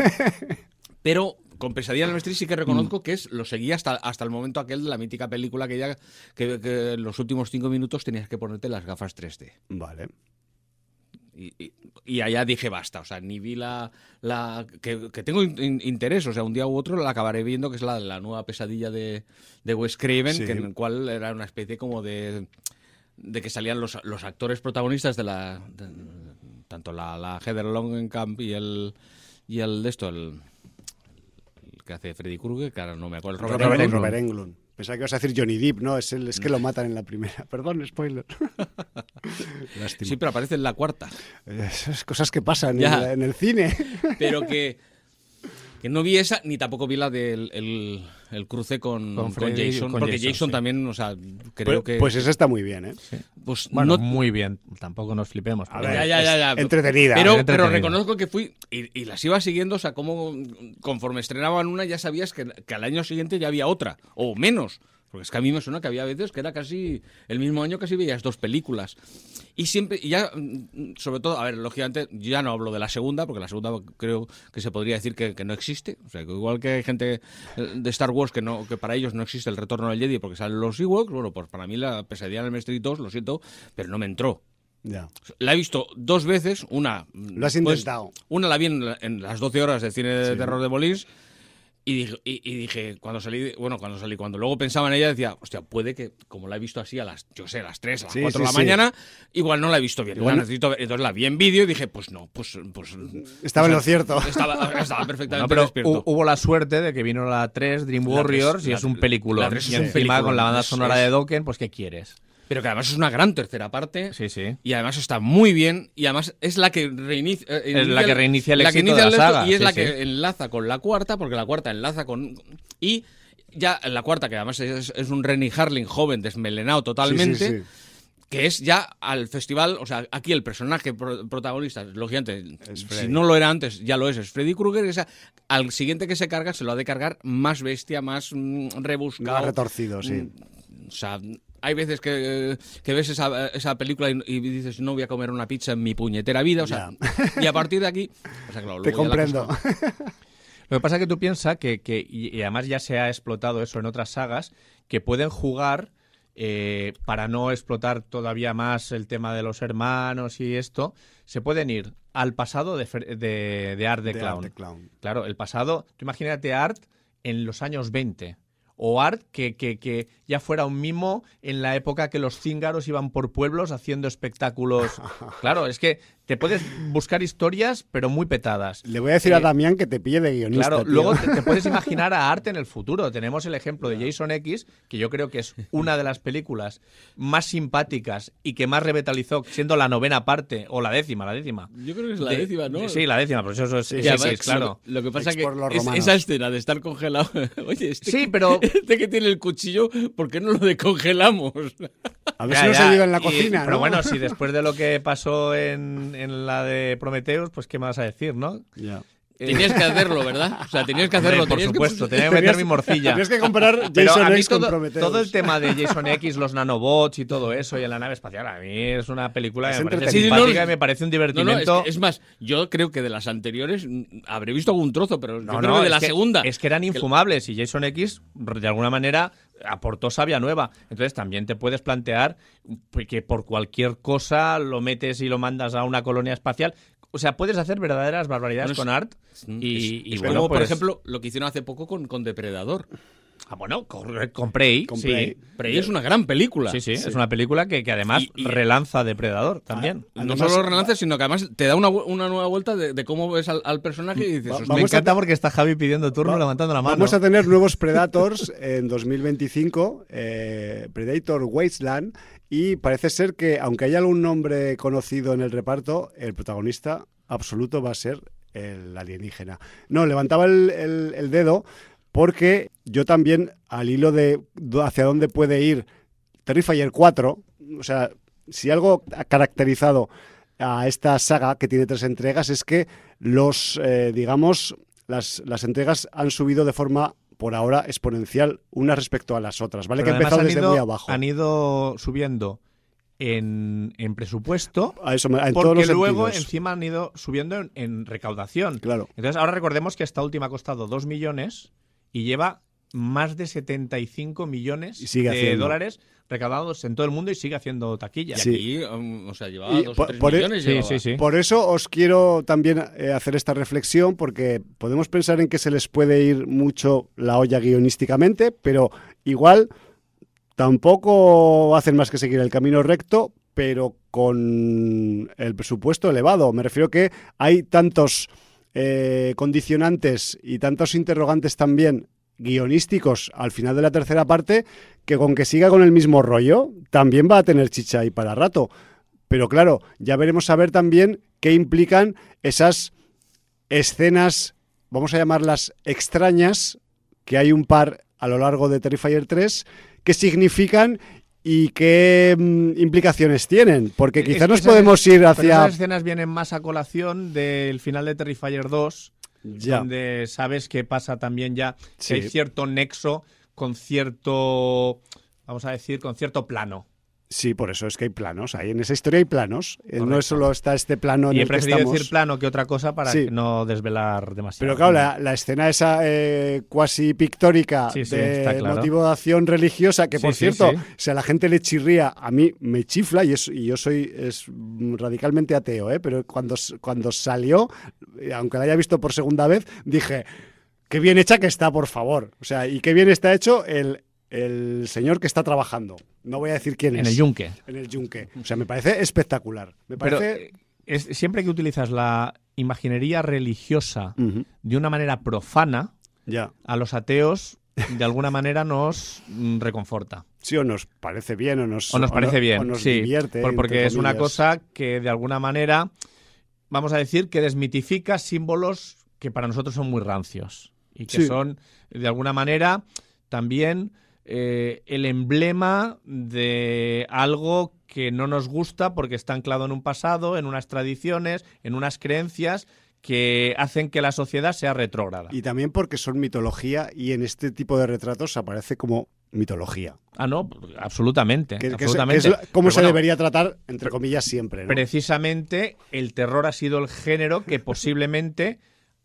Pero con Pesadilla en el Mestre sí que reconozco que es lo seguí hasta, hasta el momento aquel de la mítica película que ya que, que en los últimos cinco minutos tenías que ponerte las gafas tres D. Vale. Y, y, y allá dije basta, o sea, ni vi la... la que, que tengo in- interés, o sea, un día u otro la acabaré viendo, que es la, la nueva Pesadilla de, de Wes Craven, Sí. que en el cual era una especie como de... de que salían los, los actores protagonistas de la... de- tanto la, la Heather Langenkamp y el... y el de esto, el... el que hace Freddy Krueger, que ahora no me acuerdo, el Robert Robert, Englund. Robert Englund. Pensaba que ibas a decir Johnny Depp, no, es, el, es que lo matan en la primera. Perdón, spoiler. Lástima. Sí, pero aparece en la cuarta. Esas cosas que pasan en, Ya. la- en el cine. Pero que, que no vi esa, ni tampoco vi la del el, el cruce con, Con con Freddy, Jason, con porque Jason, Jason sí. también, o sea, creo Pues, que... pues esa está muy bien, ¿eh? pues Bueno, no- muy bien, tampoco nos flipemos. A pero ver, ya, ya, ya, ya. es entretenida. Pero, Es entretenida. pero reconozco que fui y, y las iba siguiendo, o sea, como conforme estrenaban una ya sabías que, que al año siguiente ya había otra, o menos. Porque es que a mí me suena que había veces que era casi el mismo año casi veías dos películas. Y siempre, y ya, mm, sobre todo, a ver, lógicamente, yo ya no hablo de la segunda, porque la segunda creo que se podría decir que, que no existe. O sea, que igual que hay gente eh, de Star Wars que no que para ellos no existe el retorno del Jedi porque salen los Ewoks, bueno, pues para mí la Pesadilla en el Mestre dos, lo siento, pero no me entró. Ya. La he visto dos veces, una... Lo has pues, intentado. una la vi en, la- en las doce horas de cine de Sí. terror de Molins Y dije, y, y dije, cuando salí, bueno, cuando salí, cuando luego pensaba en ella, decía, hostia, puede que, como la he visto así a las, yo sé, a las tres, a las Sí, cuatro sí, de la sí. mañana, igual no la he visto bien. Igual La no- necesito ver. Entonces la vi en vídeo y dije, pues no, pues... pues Estaba o en sea, lo cierto. Estaba, estaba perfectamente No, pero despierto. hu- hubo la suerte de que vino la tres, Dream La Warriors, tres, y la- es un película. la tres Y es un encima peliculón, con la banda es- sonora es- de Dokken, pues ¿qué quieres? Pero que además es una gran tercera parte. Sí, sí. Y además está muy bien. Y además es la que reinicia. eh, Es la que reinicia el la que éxito inicia de la el éxito saga, Y es sí, la sí. que enlaza con la cuarta, porque la cuarta enlaza con. Y ya la cuarta, que además es, es un Renny Harlin joven, desmelenado totalmente. Sí, sí, sí. Que es ya al festival, o sea, aquí el personaje pro- protagonista, lógicamente, Es si Freddy. no lo era antes, ya lo es, es Freddy Krueger, esa, al siguiente que se carga se lo ha de cargar más bestia, más mm, rebuscado. Más retorcido, sí. Mm, O sea, hay veces que, que ves esa, esa película y, y dices, no voy a comer una pizza en mi puñetera vida, o sea, y a partir de aquí, o sea, claro, Te luego ya la comprendo. cosa- Lo que pasa es que tú piensas que, que y, y además ya se ha explotado eso en otras sagas, que pueden jugar eh, para no explotar todavía más el tema de los hermanos y esto, se pueden ir al pasado de, Fer- de, de Art the De Clown. Art the Clown. Claro, el pasado, tú imagínate a Art en los años veinte. O Art que, que, que ya fuera un mimo en la época que los cíngaros iban por pueblos haciendo espectáculos. Claro, es que te puedes buscar historias, pero muy petadas. Le voy a decir a Eh, Damián que te pille de guionista. Claro, tío. luego te, te puedes imaginar a Art en el futuro. Tenemos el ejemplo de Jason X, que yo creo que es una de las películas más simpáticas y que más revitalizó, siendo la novena parte, o la décima, la décima. Yo creo que es la De- décima, ¿no? Sí, la décima, por eso es, Sí, es Y X, además, claro. Lo, lo que pasa Ex que por los es- romanos. esa escena de estar congelado. Oye, este, Sí, que- pero- este que tiene el cuchillo, ¿por qué no lo decongelamos? A ver Ya, si no ya, se ayuda en la y- cocina, Pero ¿no? bueno, si después de lo que pasó en, en la de Prometheus, pues ¿qué me vas a decir, no? Ya. Tenías que hacerlo, ¿verdad? O sea, tenías que hacerlo. Hombre, por tenías que- supuesto, tenía que meter mi morcilla. Tienes que comparar Pero Jason a mí X con todo, Prometheus. todo el tema de Jason X, los nanobots y todo eso, y en la nave espacial, a mí es una película Es que me parece entretenida. Sí, sí, no, simpática es- y me parece un No, no, es, divertimento. que- es más, yo creo que de las anteriores mm, habré visto algún trozo, pero No, yo creo no, que de es la que- segunda. Es que eran infumables y Jason X, de alguna manera, aportó savia nueva. Entonces también te puedes plantear que por cualquier cosa lo metes y lo mandas a una colonia espacial. O sea, puedes hacer verdaderas barbaridades Bueno, con Art. Mm, Y, es- y es bueno, como, por pues- ejemplo, lo que hicieron hace poco con, con Depredador. Ah, bueno, con, con Prey. Con sí. Prey. Pero ella es una gran película. Sí, sí, es una película que, que además Y- y- relanza Depredador también. No Además, solo relances, sino que además te da una, vu- una nueva vuelta de, de cómo ves al, al personaje y dices, Va- "Hostia, Me vamos a encanta te- porque está Javi pidiendo turno, Va- levantando la mano. Vamos a tener nuevos Predators en dos mil veinticinco, eh, Predator Wasteland, y parece ser que, aunque haya algún nombre conocido en el reparto, el protagonista absoluto va a ser el alienígena. No, levantaba el, el- el dedo porque yo también, al hilo de do- hacia dónde puede ir Terrifier cuatro, o sea, si algo ha caracterizado a esta saga, que tiene tres entregas, es que los, eh, digamos, las, las entregas han subido de forma, por ahora, exponencial, unas respecto a las otras, ¿vale? Pero que además empezó han desde ido- muy abajo. Han ido subiendo en, en presupuesto, A eso me- en todos porque los luego sentidos. encima han ido subiendo en, en recaudación. Claro. Entonces ahora recordemos que esta última ha costado dos millones y lleva más de setenta y cinco millones Y sigue de haciendo. dólares recaudados en todo el mundo y sigue haciendo taquilla. y Sí. aquí, um, o sea, llevaba Y dos por- o tres por e- millones. Sí, llevaba. sí, sí. Por eso os quiero también eh, hacer esta reflexión, porque podemos pensar en que se les puede ir mucho la olla guionísticamente, pero igual tampoco hacen más que seguir el camino recto, pero con el presupuesto elevado. Me refiero que hay tantos eh, condicionantes y tantos interrogantes también guionísticos al final de la tercera parte, que con que siga con el mismo rollo, también va a tener chicha ahí para rato. Pero claro, ya veremos a ver también qué implican esas escenas, vamos a llamarlas extrañas, que hay un par a lo largo de Terrifier tres, qué significan y qué mm, implicaciones tienen. Porque Es- quizás nos esas- podemos ir Pero hacia... esas escenas vienen más a colación del final de Terrifier dos, Ya. donde sabes que pasa también ya que Sí. hay cierto nexo con cierto, vamos a decir, con cierto plano. Sí, por eso es que hay planos. Ahí en esa historia hay planos. Eh, No Correcto. es solo está este plano en Y he el que preferido estamos. decir plano que otra cosa para Sí. que no desvelar demasiado. Pero claro, la, la escena esa eh, cuasi pictórica Sí, sí, de está claro. motivación religiosa, que Sí, por sí, cierto, sí. si a la gente le chirría, a mí me chifla y, es, y yo soy es radicalmente ateo, ¿eh? Pero cuando, cuando salió, eh, aunque la haya visto por segunda vez, dije... qué bien hecha que está, por favor. O sea, y qué bien está hecho el, el señor que está trabajando. No voy a decir quién En es. el yunque. En el yunque. O sea, me parece espectacular. Me Pero parece... eh, es, siempre que utilizas la imaginería religiosa Ujú. de una manera profana, Ya. a los ateos de alguna manera nos mm, reconforta. Sí, o nos parece bien, o nos, O nos parece no- bien, o nos sí, divierte. por- porque entre es una comillas. cosa que de alguna manera, vamos a decir, que desmitifica símbolos que para nosotros son muy rancios y que Sí. son, de alguna manera, también eh, el emblema de algo que no nos gusta porque está anclado en un pasado, en unas tradiciones, en unas creencias que hacen que la sociedad sea retrógrada. Y también porque son mitología y en este tipo de retratos aparece como mitología. Ah, no, absolutamente. Que, que es, absolutamente. que es la- como Pero se bueno, debería tratar, entre comillas, siempre, ¿no? precisamente el terror ha sido el género que posiblemente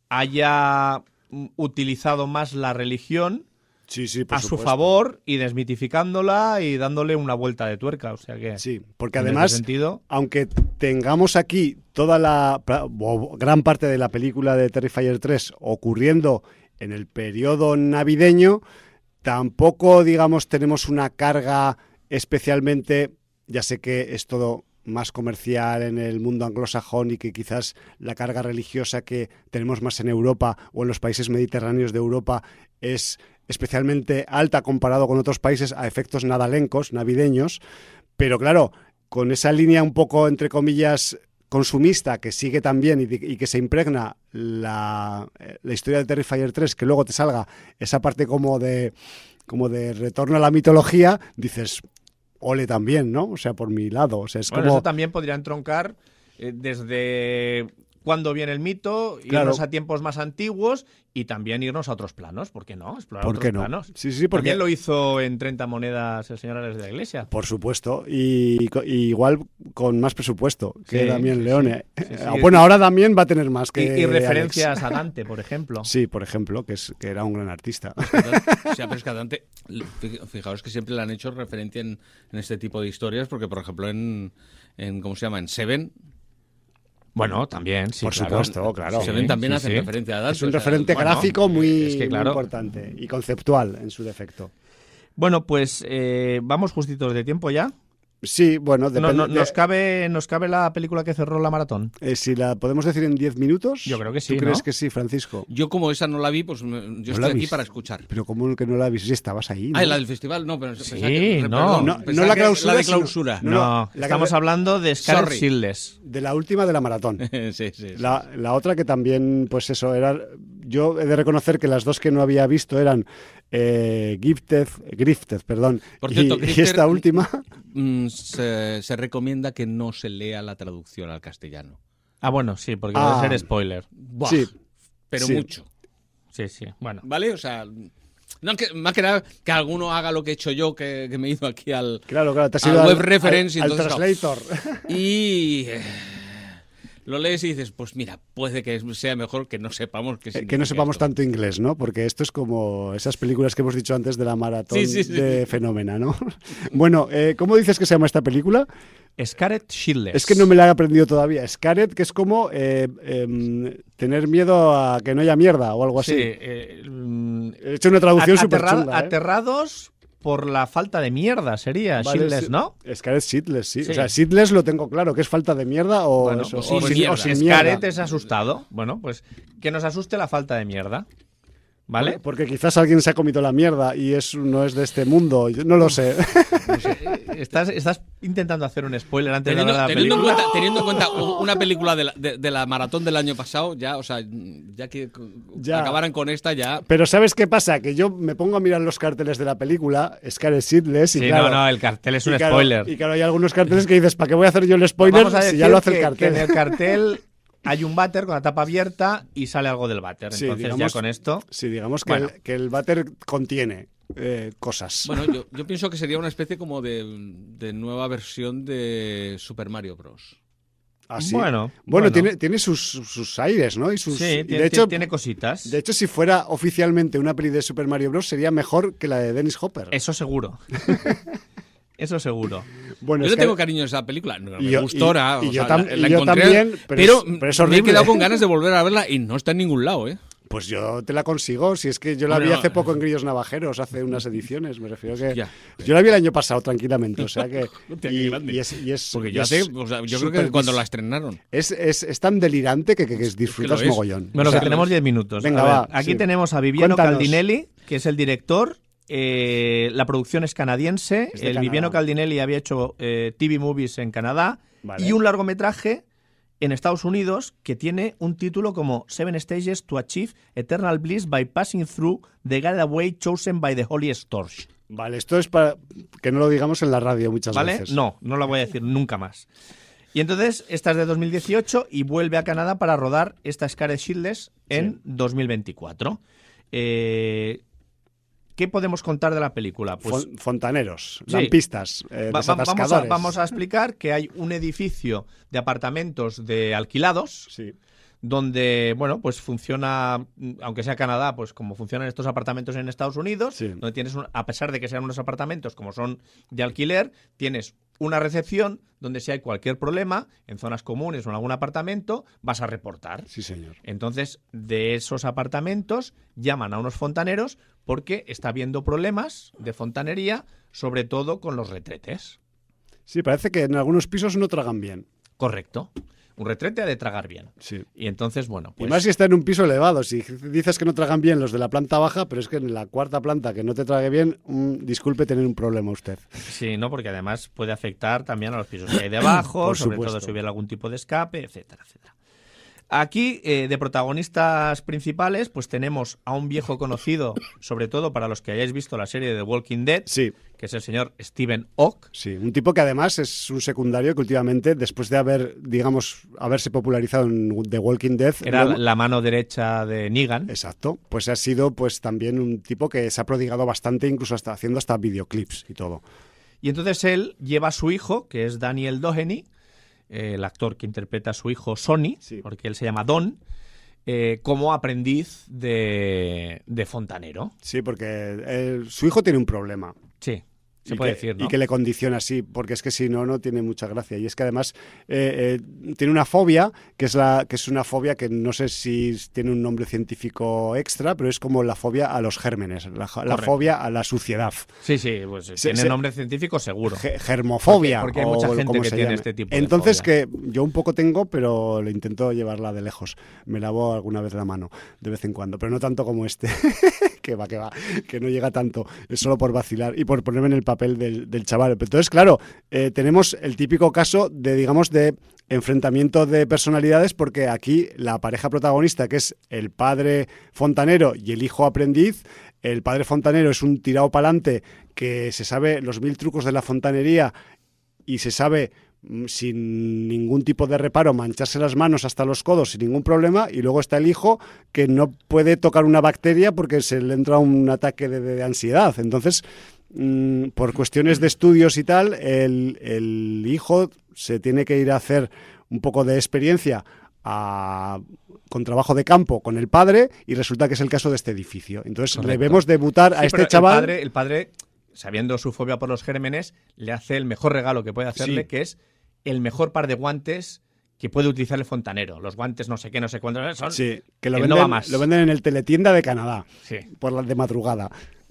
haya mm, utilizado más la religión Sí, sí, por a su supuesto. favor y desmitificándola y dándole una vuelta de tuerca. O sea que, Sí, porque en ese además, sentido, aunque tengamos aquí toda la pra- o gran parte de la película de Terrifier tres ocurriendo en el periodo navideño, tampoco, digamos, tenemos una carga especialmente, ya sé que es todo más comercial en el mundo anglosajón y que quizás la carga religiosa que tenemos más en Europa o en los países mediterráneos de Europa es especialmente alta comparado con otros países a efectos nadalencos, navideños, pero claro, con esa línea un poco, entre comillas, consumista que sigue también y, y que se impregna la, la historia de Terrifier tres, que luego te salga esa parte como de, como de retorno a la mitología, dices, ole también, ¿no? O sea, por mi lado. O sea, es bueno, como... eso también podría entroncar eh, desde cuándo viene el mito, Claro. irnos a tiempos más antiguos y también irnos a otros planos. ¿Por qué no? Explorar ¿Por otros qué no? planos. Sí, sí, porque... También lo hizo en treinta monedas el señor Ares de la Iglesia. Por supuesto, y, co- y igual con más presupuesto que Sí, Damián sí, Leone. sí. Sí, sí. Ah, Bueno, ahora Damián va a tener más que Y, y Alex. referencias a Dante, por ejemplo. Sí, por ejemplo, que, es, que era un gran artista. O sea, pero es que a Dante, fijaos que siempre le han hecho referencia en, en este tipo de historias, porque por ejemplo en, en ¿cómo se llama? En Seven, Bueno, también, sí, Por claro. supuesto, claro. Seven también sí, hacen sí. referencia a Dante. Es un o sea, referente bueno, gráfico muy, es que, muy claro. importante y conceptual en su defecto. Bueno, pues eh, vamos justitos de tiempo ya. Sí, bueno, No, depende. no, nos, cabe, ¿Nos cabe la película que cerró la maratón? eh, si la podemos decir en diez minutos. Yo creo que sí, ¿Tú crees ¿no? que sí, Francisco? Yo como esa no la vi, pues me- yo ¿No estoy la aquí viste? para escuchar. Pero ¿cómo que no la viste? Sí, estabas ahí, ¿no? Ah, la del festival, no, pero Sí, pensaba que- no. perdón, No, no pensaba la que clausura, La de sino- clausura. No, No, no, la estamos que- hablando de Scarlet Sorry. Shields. De la última de la maratón. sí, sí, sí. La, la otra que también, pues eso, era. Yo he de reconocer que las dos que no había visto eran eh, Gifted, Grifted, perdón. Por cierto, y, y Grifter- esta última. Mm, se, se recomienda que no se lea la traducción al castellano. Ah, bueno, sí, porque Ah. debe ser spoiler. Buah, Sí, pero sí. mucho. Sí, sí, bueno. ¿Vale? O sea, no, que, más que nada que alguno haga lo que he hecho yo, que, que me he ido aquí al... Claro, claro, te has Al ido al, web reference y al- al entonces, translator. Y eh, lo lees y dices, pues mira, puede que sea mejor que no sepamos qué Eh, que no significa sepamos esto. tanto inglés, ¿no? Porque esto es como esas películas que hemos dicho antes de la maratón Sí, sí, sí. de Fenómena, ¿no? Bueno, eh, ¿cómo dices que se llama esta película? Scarlet Shields. Es que no me la he aprendido todavía. Scared, que es como eh, em, tener miedo a que no haya mierda o algo Sí, así. eh, mm, He hecho una traducción súper aterra- chunga, ¿eh? aterrados por la falta de mierda, sería Vale, Shields, sí. ¿no? Scared Shitless, sí. Sí. O sea, Shitless lo tengo claro, que es falta de mierda o, Bueno, eso, pues o sin sin, mierda. o sin Scarlet mierda. es asustado. Bueno, pues que nos asuste la falta de mierda. ¿Vale? Porque quizás alguien se ha comido la mierda y es, no es de este mundo. Yo no lo sé. Estás, estás intentando hacer un spoiler antes Teniendo, de hablar de la teniendo en película. cuenta, teniendo en cuenta una película de la, de, de la maratón del año pasado, ya, o sea, ya que Ya. acabaran con esta, ya... Pero ¿sabes qué pasa? Que yo me pongo a mirar los carteles de la película, Scared Shitless, y Sí, claro... no, no, el cartel es un y claro- spoiler. Y claro, hay algunos carteles que dices, ¿para qué voy a hacer yo el spoiler Vamos a si decir ya lo hace que, el cartel? que en el cartel hay un váter con la tapa abierta y sale algo del váter. Sí, Entonces digamos- ya con esto... Sí, digamos que, Bueno. el, que el váter contiene eh, cosas. Bueno, yo, yo pienso que sería una especie como de, de nueva versión de Super Mario Bros. Así. Bueno, Ah, Bueno, bueno. tiene, tiene sus, sus aires, ¿no? Y sus, Sí, y tiene, de hecho, tiene cositas. de hecho, si fuera oficialmente una peli de Super Mario Bros. Sería mejor que la de Dennis Hopper. Eso seguro. Eso seguro. Bueno, Yo es le que- tengo cariño a esa película, no, Y me yo- gustó, y- la- y o yo sea, tam- la, y la yo encontré, también, pero es- pero, pero es me he horrible. quedado con ganas de volver a verla y no está en ningún lado, ¿eh? Pues yo te la consigo, si es que yo la Hombre, vi no. hace poco en Grillos Navajeros, hace unas ediciones, me refiero que... Ya. Yo la vi el año pasado tranquilamente, o sea que... Hostia, qué y, grande. y es, y es- Porque y yo es hace, o sea, yo creo que súper cuando dis- la estrenaron. Es, es, es tan delirante que, que, que disfrutas lo es. mogollón. Bueno, O sea, que tenemos diez minutos. venga, A ver, va, aquí sí. tenemos a Viviano Cuéntanos. Caldinelli, que es el director. Eh, la producción es canadiense. Es de el Canadá. Viviano Caldinelli había hecho eh, T V movies en Canadá Vale. y un largometraje en Estados Unidos que tiene un título como Seven Stages to Achieve Eternal Bliss by Passing Through the Gateway Chosen by the Holy Storch. Vale, esto es para que no lo digamos en la radio muchas ¿Vale? veces. No, no lo voy a decir nunca más. Y entonces, esta es de dos mil dieciocho y vuelve a Canadá para rodar esta Scarlet Shields en Sí. dos mil veinticuatro. Eh, ¿Qué podemos contar de la película? Pues Fon- fontaneros, Sí. lampistas, eh, va- va- vamos, a, desatascadores. vamos a explicar que hay un edificio de apartamentos de alquilados Sí. donde, bueno, pues funciona, mm, aunque sea Canadá, pues como funcionan estos apartamentos en Estados Unidos, Sí. donde tienes, un- a pesar de que sean unos apartamentos como son de alquiler, tienes una recepción donde si hay cualquier problema, en zonas comunes o en algún apartamento, vas a reportar. Sí, señor. Entonces, de esos apartamentos llaman a unos fontaneros porque está habiendo problemas de fontanería, sobre todo con los retretes. Sí, parece que en algunos pisos no tragan bien. Correcto. Un retrete ha de tragar bien. Sí. Y entonces, bueno, pues... Y más si está en un piso elevado. Si dices que no tragan bien los de la planta baja, pero es que en la cuarta planta que no te trague bien, mm, disculpe tener un problema usted. Sí, ¿no? Porque además puede afectar también a los pisos que hay debajo, Por sobre supuesto. todo si hubiera algún tipo de escape, etcétera, etcétera. Aquí, eh, de protagonistas principales, pues tenemos a un viejo conocido, sobre todo para los que hayáis visto la serie de The Walking Dead, Sí, que es el señor Stephen Ock. sí. Un tipo que además es un secundario que últimamente, después de haber, digamos, haberse popularizado en The Walking Dead... Era luego- la mano derecha de Negan. Exacto, pues ha sido pues también un tipo que se ha prodigado bastante, incluso hasta haciendo hasta videoclips y todo. Y entonces él lleva a su hijo, que es Daniel Doheny, eh, el actor que interpreta a su hijo Sonny, Sí. porque él se llama Don, eh, como aprendiz de, de fontanero. Sí, porque eh, su hijo tiene un problema. Sí, se y puede que, decir, ¿no? Y que le condiciona así, porque es que si no, no tiene mucha gracia. Y es que además eh, eh, tiene una fobia, que es, la, que es una fobia que no sé si tiene un nombre científico extra, pero es como la fobia a los gérmenes, la, la Correcto. fobia a la suciedad. Sí, sí, pues Se- tiene se- nombre científico seguro. Ge- germofobia. Porque- porque hay o mucha gente como que se tiene llame. este tipo de Entonces, fobia. que yo un poco tengo, pero le intento llevarla de lejos. Me lavo alguna vez la mano, de vez en cuando, pero no tanto como este. que va, que va, que no llega tanto. Es solo por vacilar y por ponerme en el papel del, del chaval. Entonces, claro, eh, tenemos el típico caso de, digamos, de enfrentamiento de personalidades, porque aquí la pareja protagonista, que es el padre fontanero y el hijo aprendiz, el padre fontanero es un tirado pa'lante que se sabe los mil trucos de la fontanería y se sabe mm, sin ningún tipo de reparo mancharse las manos hasta los codos sin ningún problema, y luego está el hijo que no puede tocar una bacteria porque se le entra un ataque de, de ansiedad. Entonces, mm, por cuestiones de estudios y tal, el, el hijo se tiene que ir a hacer un poco de experiencia a, con trabajo de campo con el padre, y resulta que es el caso de este edificio. Entonces le Correcto. vemos debutar a Sí, este pero chaval. El padre, el padre, sabiendo su fobia por los gérmenes, le hace el mejor regalo que puede hacerle, Sí. que es el mejor par de guantes que puede utilizar el fontanero. Los guantes no sé qué, no sé cuántos son. Sí, que lo él venden, no va más. lo venden en el teletienda de Canadá, Sí. por las de madrugada.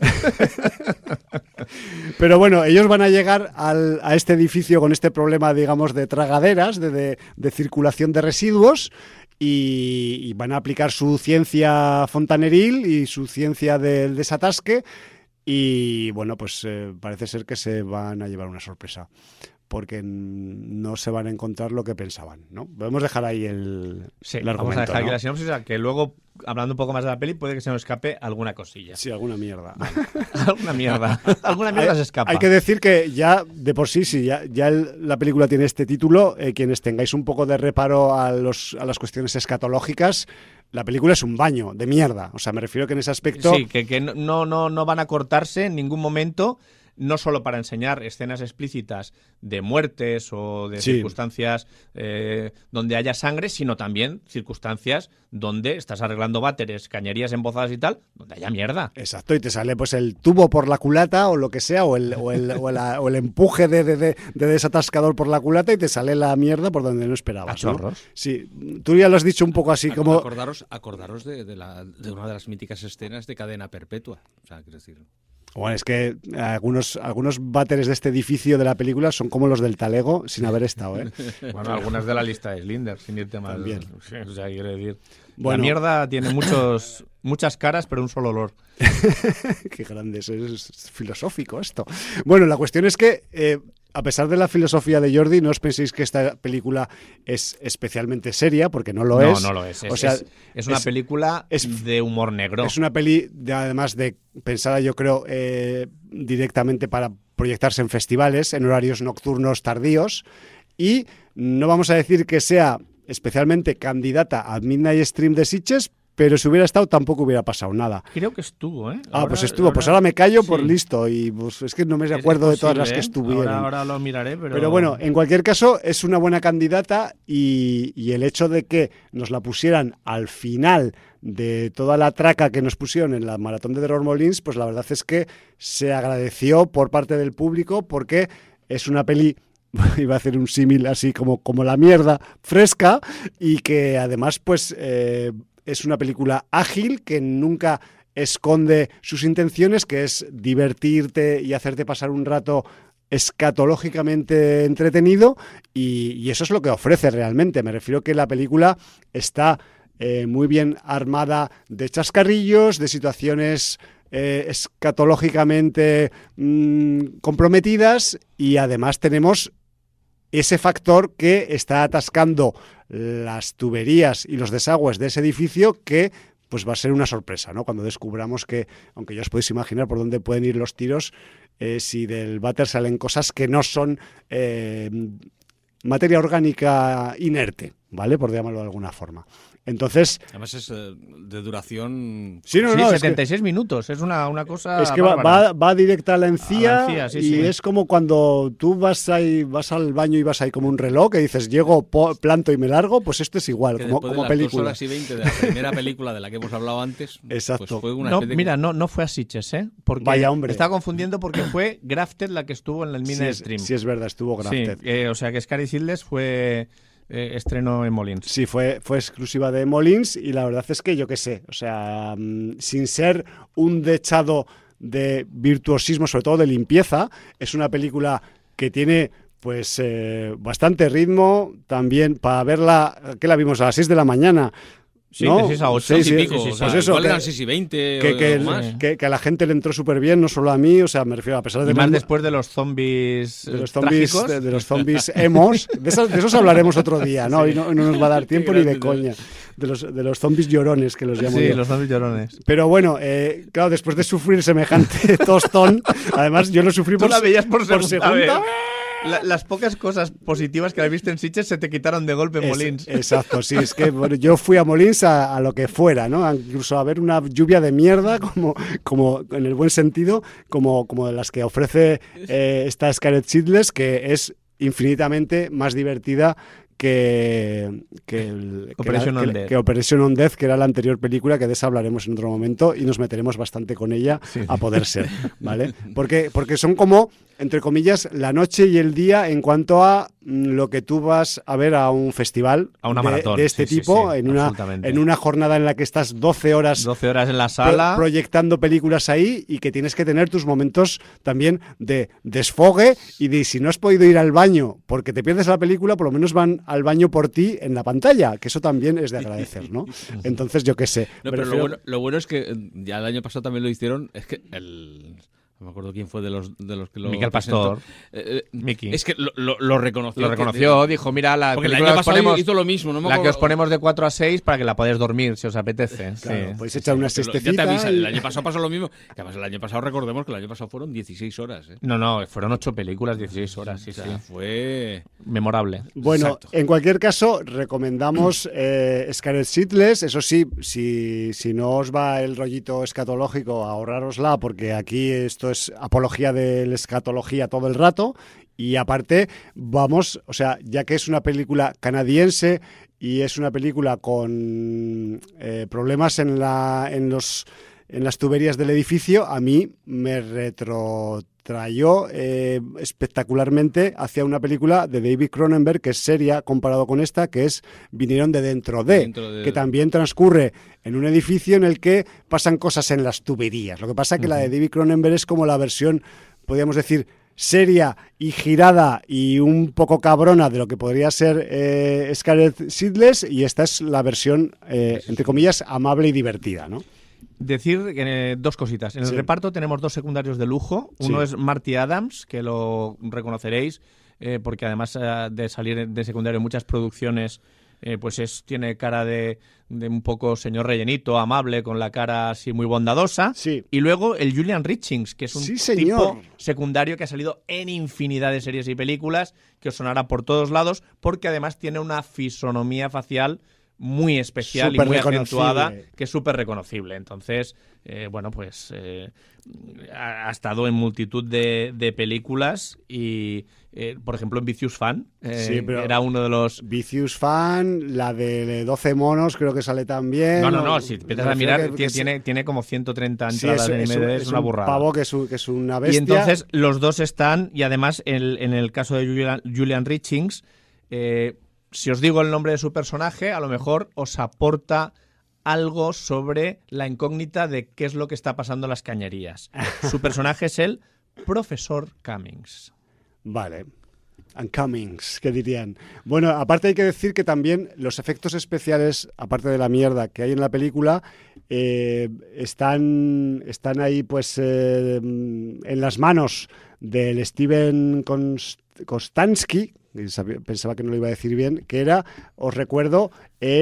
Pero bueno, ellos van a llegar al, a este edificio con este problema, digamos, de tragaderas, de, de, de circulación de residuos, y, y van a aplicar su ciencia fontaneril y su ciencia del desatasque, y bueno, pues eh, parece ser que se van a llevar una sorpresa, porque no se van a encontrar lo que pensaban, ¿no? Podemos dejar ahí el, Sí, el vamos a argumento, dejar aquí ¿no? la sinopsis, a que luego, hablando un poco más de la peli, puede que se nos escape alguna cosilla. Sí, alguna mierda. alguna mierda. alguna mierda hay, se escapa. hay que decir que ya de por sí, sí, ya, ya el- la película tiene este título, eh, quienes tengáis un poco de reparo a, los, a las cuestiones escatológicas, la película es un baño de mierda. O sea, me refiero que en ese aspecto... Sí, que, que no, no, no van a cortarse en ningún momento no solo para enseñar escenas explícitas de muertes o de Sí. circunstancias eh, donde haya sangre, sino también circunstancias donde estás arreglando váteres, cañerías embozadas y tal, donde haya mierda. Exacto, y te sale pues el tubo por la culata o lo que sea, o el, o el, o la- o el empuje de, de- de- de desatascador por la culata y te sale la mierda por donde no esperabas. A chorros. ¿no? Sí, tú ya lo has dicho un poco así Ac- como... Acordaros, acordaros de, de la, de una de las míticas escenas de Cadena Perpetua. O sea, quiero decir... Bueno, es que algunos, algunos váteres de este edificio de la película son como los del Talego sin haber estado, ¿eh? Bueno, algunas de la lista de Slinder, sin irte más. También. Sí, o sea, quiero decir. Bueno. La mierda tiene muchos, muchas caras, pero un solo olor. Qué grande, es, es filosófico esto. Bueno, la cuestión es que, eh, a pesar de la filosofía de Jordi, no os penséis que esta película es especialmente seria, porque no lo no, es. no lo es. Es, O sea, es, es una es- película es- de humor negro. Es una peli, de, además de pensada, yo creo, eh, directamente para proyectarse en festivales, en horarios nocturnos tardíos, y no vamos a decir que sea especialmente candidata a Midnight Stream de Sitges, pero si hubiera estado tampoco hubiera pasado nada. Creo que estuvo, ¿eh? Ah, pues estuvo. Pues ahora me callo por sí. listo y pues, es que no me Es- acuerdo es de todas las posible, que ¿eh? estuvieron. Ahora, ahora lo miraré, pero... Pero bueno, en cualquier caso es una buena candidata y, y el hecho de que nos la pusieran al final de toda la traca que nos pusieron en la Maratón de Terror Molins, pues la verdad es que se agradeció por parte del público porque es una peli, iba a hacer un símil así como, como la mierda, fresca, y que además pues eh, es una película ágil que nunca esconde sus intenciones, que es divertirte y hacerte pasar un rato escatológicamente entretenido, y, y eso es lo que ofrece realmente. Me refiero que la película está eh, muy bien armada de chascarrillos, de situaciones eh, escatológicamente mmm, comprometidas, y además tenemos ese factor que está atascando las tuberías y los desagües de ese edificio, que pues va a ser una sorpresa, ¿no? Cuando descubramos que, aunque ya os podéis imaginar por dónde pueden ir los tiros, eh, si del váter salen cosas que no son eh, materia orgánica inerte, ¿vale? Por llamarlo de alguna forma. Entonces... Además es eh, de duración... Sí, no, sí, no, es que- setenta y seis minutos, es una, una cosa Es que va, bárbara. va, va directa a la encía, A la encía, sí, y sí. es como cuando tú vas ahí, vas al baño y vas ahí como un reloj, que dices, llego, po- planto y me largo, pues esto es igual, Que como, después como de las dos película. horas y veinte de la primera película de la que hemos hablado antes, Exacto. pues fue una No, especie de- mira, no, no fue a Sitges, ¿eh? Porque Vaya, hombre. me estaba confundiendo porque fue Grafted la que estuvo en el Sí Midnight es, Stream. sí es verdad, estuvo Sí, Grafted. eh, o sea que Scary Sildes fue eh, estreno en Molins. Sí, fue, fue exclusiva de Molins, y la verdad es que yo qué sé, o sea, mm, sin ser un dechado de virtuosismo, sobre todo de limpieza, es una película que tiene pues eh, bastante ritmo, también para verla, que la vimos a las seis de la mañana. Sí, ¿no? de seis a ocho. Seis y y- pico, sí, sí, o sí. sea, Pues eso, igual que- eran seis y veinte que, o, que, o más. que- que a la gente le entró súper bien, no solo a mí, o sea, me refiero, a pesar de Y más tener- después de los zombies, de los eh, zombies, trágicos. de, de los zombies emos, de, esas- de esos hablaremos otro día, ¿no? Y no, no nos va a dar tiempo ni de coña, de los, de los zombies llorones, que los llamo Sí, yo. los zombies llorones. Pero bueno, eh, claro, después de sufrir semejante tostón, además yo lo sufrí Tú por, la veías por segunda, segunda vez. vez. La- las pocas cosas positivas que viste en Sitges se te quitaron de golpe en Es- Molins. Exacto, sí, es que bueno, yo fui a Molins a, a lo que fuera, ¿no? Incluso a ver una lluvia de mierda, como, como en el buen sentido, como, como de las que ofrece eh, esta Scarlet Seedless, que es infinitamente más divertida que, que, el- que Operation la- on que- Death. que Operation on Death, que era la anterior película, que de esa hablaremos en otro momento y nos meteremos bastante con ella a poder ser, ¿vale? Porque, porque son como, entre comillas, la noche y el día en cuanto a mm, lo que tú vas a ver a un festival A una de, maratón, de este sí, sí, tipo, sí, en, una, absolutamente. en una jornada en la que estás doce horas doce horas en la pro- sala. proyectando películas ahí, y que tienes que tener tus momentos también de desfogue y de, si no has podido ir al baño porque te pierdes la película, por lo menos van al baño por ti en la pantalla, que eso también es de agradecer, ¿no? Entonces yo qué sé. No, me pero lo refiero- bueno, lo bueno es que eh, ya el año pasado también lo hicieron, es que el... No me acuerdo quién fue de los, de los que lo Miquel presentó. Pastor. Eh, eh, Miki. Es que lo, lo- lo reconoció. Lo que- reconoció, dijo, mira, la Porque el película año que os pasado ponemos- hizo lo mismo. No me la que acuerdo- os ponemos de cuatro a seis para que la podáis dormir, si os apetece. Claro, Sí. podéis echar una Pero ya te siestecita. avisa, y- el año pasado pasó lo mismo. Que además el año pasado, recordemos que el año pasado fueron dieciséis horas. ¿eh? No, no, fueron ocho películas, dieciséis horas, sí, O sea, sí. fue... Memorable. Bueno, Exacto. en cualquier caso, recomendamos eh, Scarlet Seedless. Eso sí, si, si no os va el rollito escatológico, ahorrárosla, porque aquí esto esto es apología de la escatología todo el rato. Y aparte, vamos, o sea, ya que es una película canadiense y es una película con eh, problemas en la en los en las tuberías del edificio, a mí me retrotrayó eh, espectacularmente hacia una película de David Cronenberg que es seria comparado con esta, que es Vinieron de dentro de, dentro de... que también transcurre en un edificio en el que pasan cosas en las tuberías. Lo que pasa es que uh-huh. la de David Cronenberg es como la versión, podríamos decir, seria y girada y un poco cabrona de lo que podría ser eh, Scarlet Seedless, y esta es la versión, eh, entre comillas, amable y divertida, ¿no? Decir eh, dos cositas. En el sí. reparto tenemos dos secundarios de lujo. Uno sí. es Marty Adams, que lo reconoceréis, eh, porque además eh, de salir de secundario en muchas producciones, eh, pues es tiene cara de, de un poco señor rellenito, amable, con la cara así muy bondadosa. Sí. Y luego el Julian Richings, que es un sí, tipo secundario que ha salido en infinidad de series y películas, que os sonará por todos lados, porque además tiene una fisonomía facial muy especial super y muy acentuada, que es súper reconocible. Entonces, eh, bueno, pues eh, ha, ha estado en multitud de, de películas y, eh, por ejemplo, en Vicious Fan, eh, sí, pero era uno de los... Vicious Fan, la de doce monos, creo que sale también. No, no, no, si empiezas a mirar, que, que tiene, es... tiene como ciento treinta entradas sí, es, de I M D B, es, es una burrada. Es un pavo que es, que es una bestia. Y entonces los dos están, y además el, en el caso de Julian, Julian Richings, eh, si os digo el nombre de su personaje, a lo mejor os aporta algo sobre la incógnita de qué es lo que está pasando en las cañerías. Su personaje es el profesor Cummings. Vale. And Cummings, ¿qué dirían? Bueno, aparte hay que decir que también los efectos especiales, aparte de la mierda que hay en la película, eh, están, están ahí pues eh, en las manos del Steven Kostanski, pensaba que no lo iba a decir bien, que era, os recuerdo,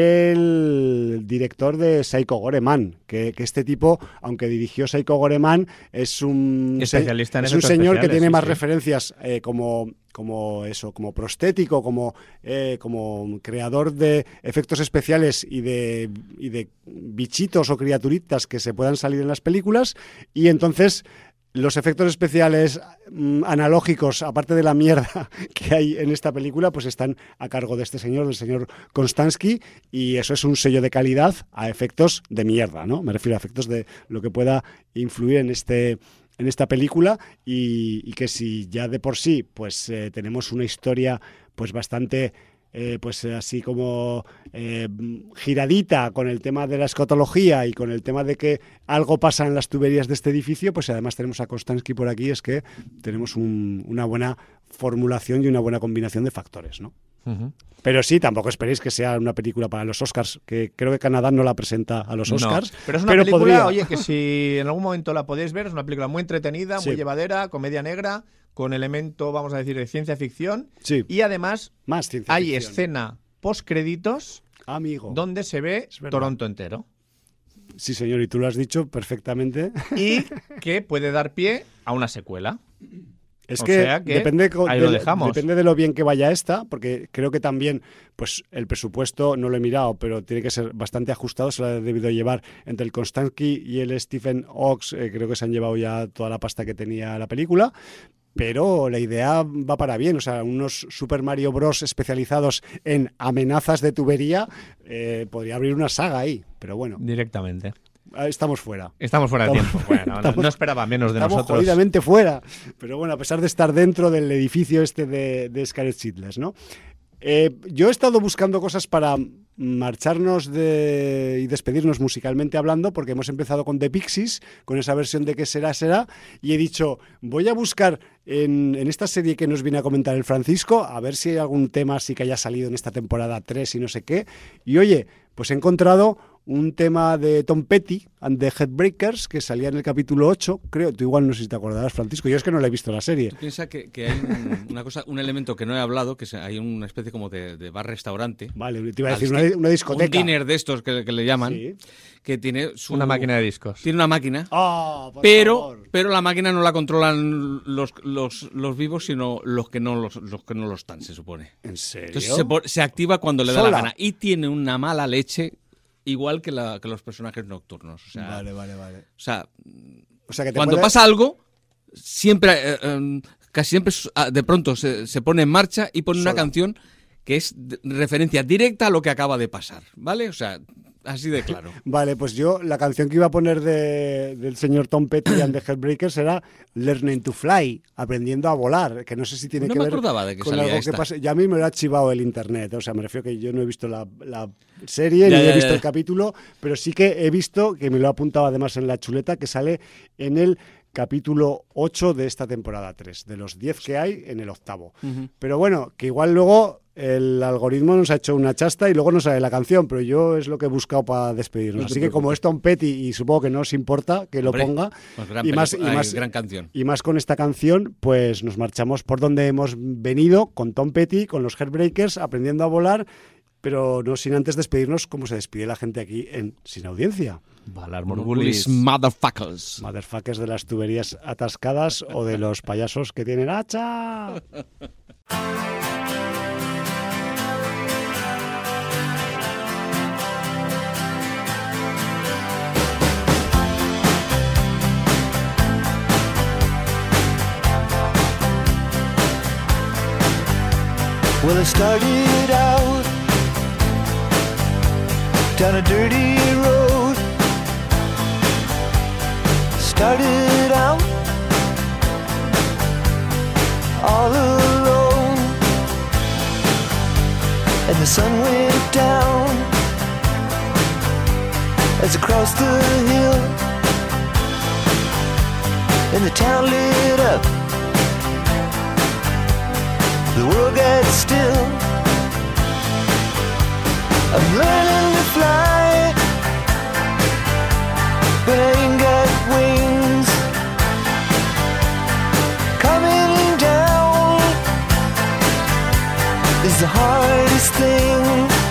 el director de Psycho Goreman, que, que este tipo, aunque dirigió Psycho Goreman, es un especialista en es un señor que tiene sí, más sí. referencias eh, como como eso, como prostético, como eh, como creador de efectos especiales y de y de bichitos o criaturitas que se puedan salir en las películas, y entonces los efectos especiales mmm, analógicos, aparte de la mierda que hay en esta película, pues están a cargo de este señor, del señor Kostanski, y eso es un sello de calidad a efectos de mierda, ¿no? Me refiero a efectos de lo que pueda influir en este en esta película, y, y que si ya de por sí pues eh, tenemos una historia pues bastante Eh, pues así como eh, giradita con el tema de la escatología y con el tema de que algo pasa en las tuberías de este edificio, pues además tenemos a Kostanski por aquí, es que tenemos un, una buena formulación y una buena combinación de factores, ¿no? Uh-huh. Pero sí, tampoco esperéis que sea una película para los Oscars, que creo que Canadá no la presenta a los Oscars. No, pero es una pero película, podría... oye, que si en algún momento la podéis ver, es una película muy entretenida, muy sí. llevadera, comedia negra, con elemento, vamos a decir, de ciencia ficción. Sí. Y además Más ciencia hay ficción. escena postcréditos Amigo. donde se ve Toronto entero. Sí, señor, y tú lo has dicho perfectamente. Y que puede dar pie a una secuela. Es o que, sea que depende, ahí de, lo dejamos. depende de lo bien que vaya esta, porque creo que también pues el presupuesto, no lo he mirado, pero tiene que ser bastante ajustado, se lo ha debido llevar entre el Kostanski y el Stephen Ox, eh, creo que se han llevado ya toda la pasta que tenía la película. Pero la idea va para bien, o sea, unos Super Mario Bros. Especializados en amenazas de tubería, eh, podría abrir una saga ahí, pero bueno. Directamente. Estamos fuera. Estamos fuera estamos, de tiempo. Bueno, estamos, no, no esperaba menos de estamos nosotros. Estamos jodidamente fuera. Pero bueno, a pesar de estar dentro del edificio este de, de Scarlet Seedless, ¿no? Eh, yo he estado buscando cosas para marcharnos de, y despedirnos musicalmente hablando, porque hemos empezado con The Pixies, con esa versión de Que será, será, y he dicho, voy a buscar en, en esta serie que nos viene a comentar el Francisco, a ver si hay algún tema así que haya salido en esta temporada tres y no sé qué, y oye, pues he encontrado un tema de Tom Petty and the Headbreakers que salía en el capítulo ocho, creo. Tú igual no sé si te acordarás, Francisco. Yo es que no la he visto la serie. Piensa que, que hay un, una cosa, un elemento que no he hablado, que hay una especie como de, de bar-restaurante. Vale, te iba a decir una, una discoteca. Un diner de estos que, que le llaman, sí. que tiene su, una máquina de discos. Tiene una máquina, oh, por pero, favor. pero la máquina no la controlan los, los, los vivos, sino los que no los, los que no lo están, se supone. ¿En serio? Entonces se, se activa cuando le da ¿Sola? la gana. Y tiene una mala leche, igual que, la, que los personajes nocturnos. O sea, vale, vale, vale. O sea, o sea que te cuando puede... pasa algo, siempre, eh, eh, casi siempre de pronto se, se pone en marcha y pone Sola. una canción que es de, referencia directa a lo que acaba de pasar, ¿vale? O sea, así de claro. Vale, pues yo la canción que iba a poner de, del señor Tom Petty and the Heartbreakers era Learning to Fly, aprendiendo a volar, que no sé si tiene No que me ver acordaba de que con salía algo esta. que pasa. Ya a mí me lo ha chivado el internet, o sea, me refiero que yo no he visto la, la serie Ya, ni ya, he visto ya. el capítulo, pero sí que he visto, que me lo ha apuntado además en la chuleta, que sale en el capítulo ocho de esta temporada tres, de los diez que hay en el octavo. Uh-huh. Pero bueno, que igual luego el algoritmo nos ha hecho una chasta y luego no sale la canción, pero yo es lo que he buscado para despedirnos. No te Así que como preocupes. es Tom Petty y supongo que no os importa que lo Hombre, ponga, pues gran y, más, y, pelicu- ay, más, gran canción. y más con esta canción, pues nos marchamos por donde hemos venido, con Tom Petty, con los Heartbreakers, aprendiendo a volar, pero no sin antes despedirnos como se despide la gente aquí en Sin Audiencia. Valar Morgulis, Morgulis. motherfuckers. Motherfuckers de las tuberías atascadas o de los payasos que tienen hacha. Well, I started out down a dirty road. Started out all alone, and the sun went down as I crossed the hill, and the town lit up. The world gets still. I'm learning to fly, but I ain't got wings. Coming down is the hardest thing.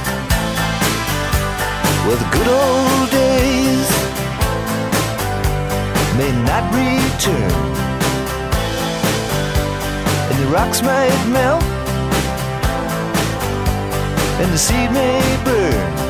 Well, the good old days may not return, and the rocks might melt, and the seed may burn.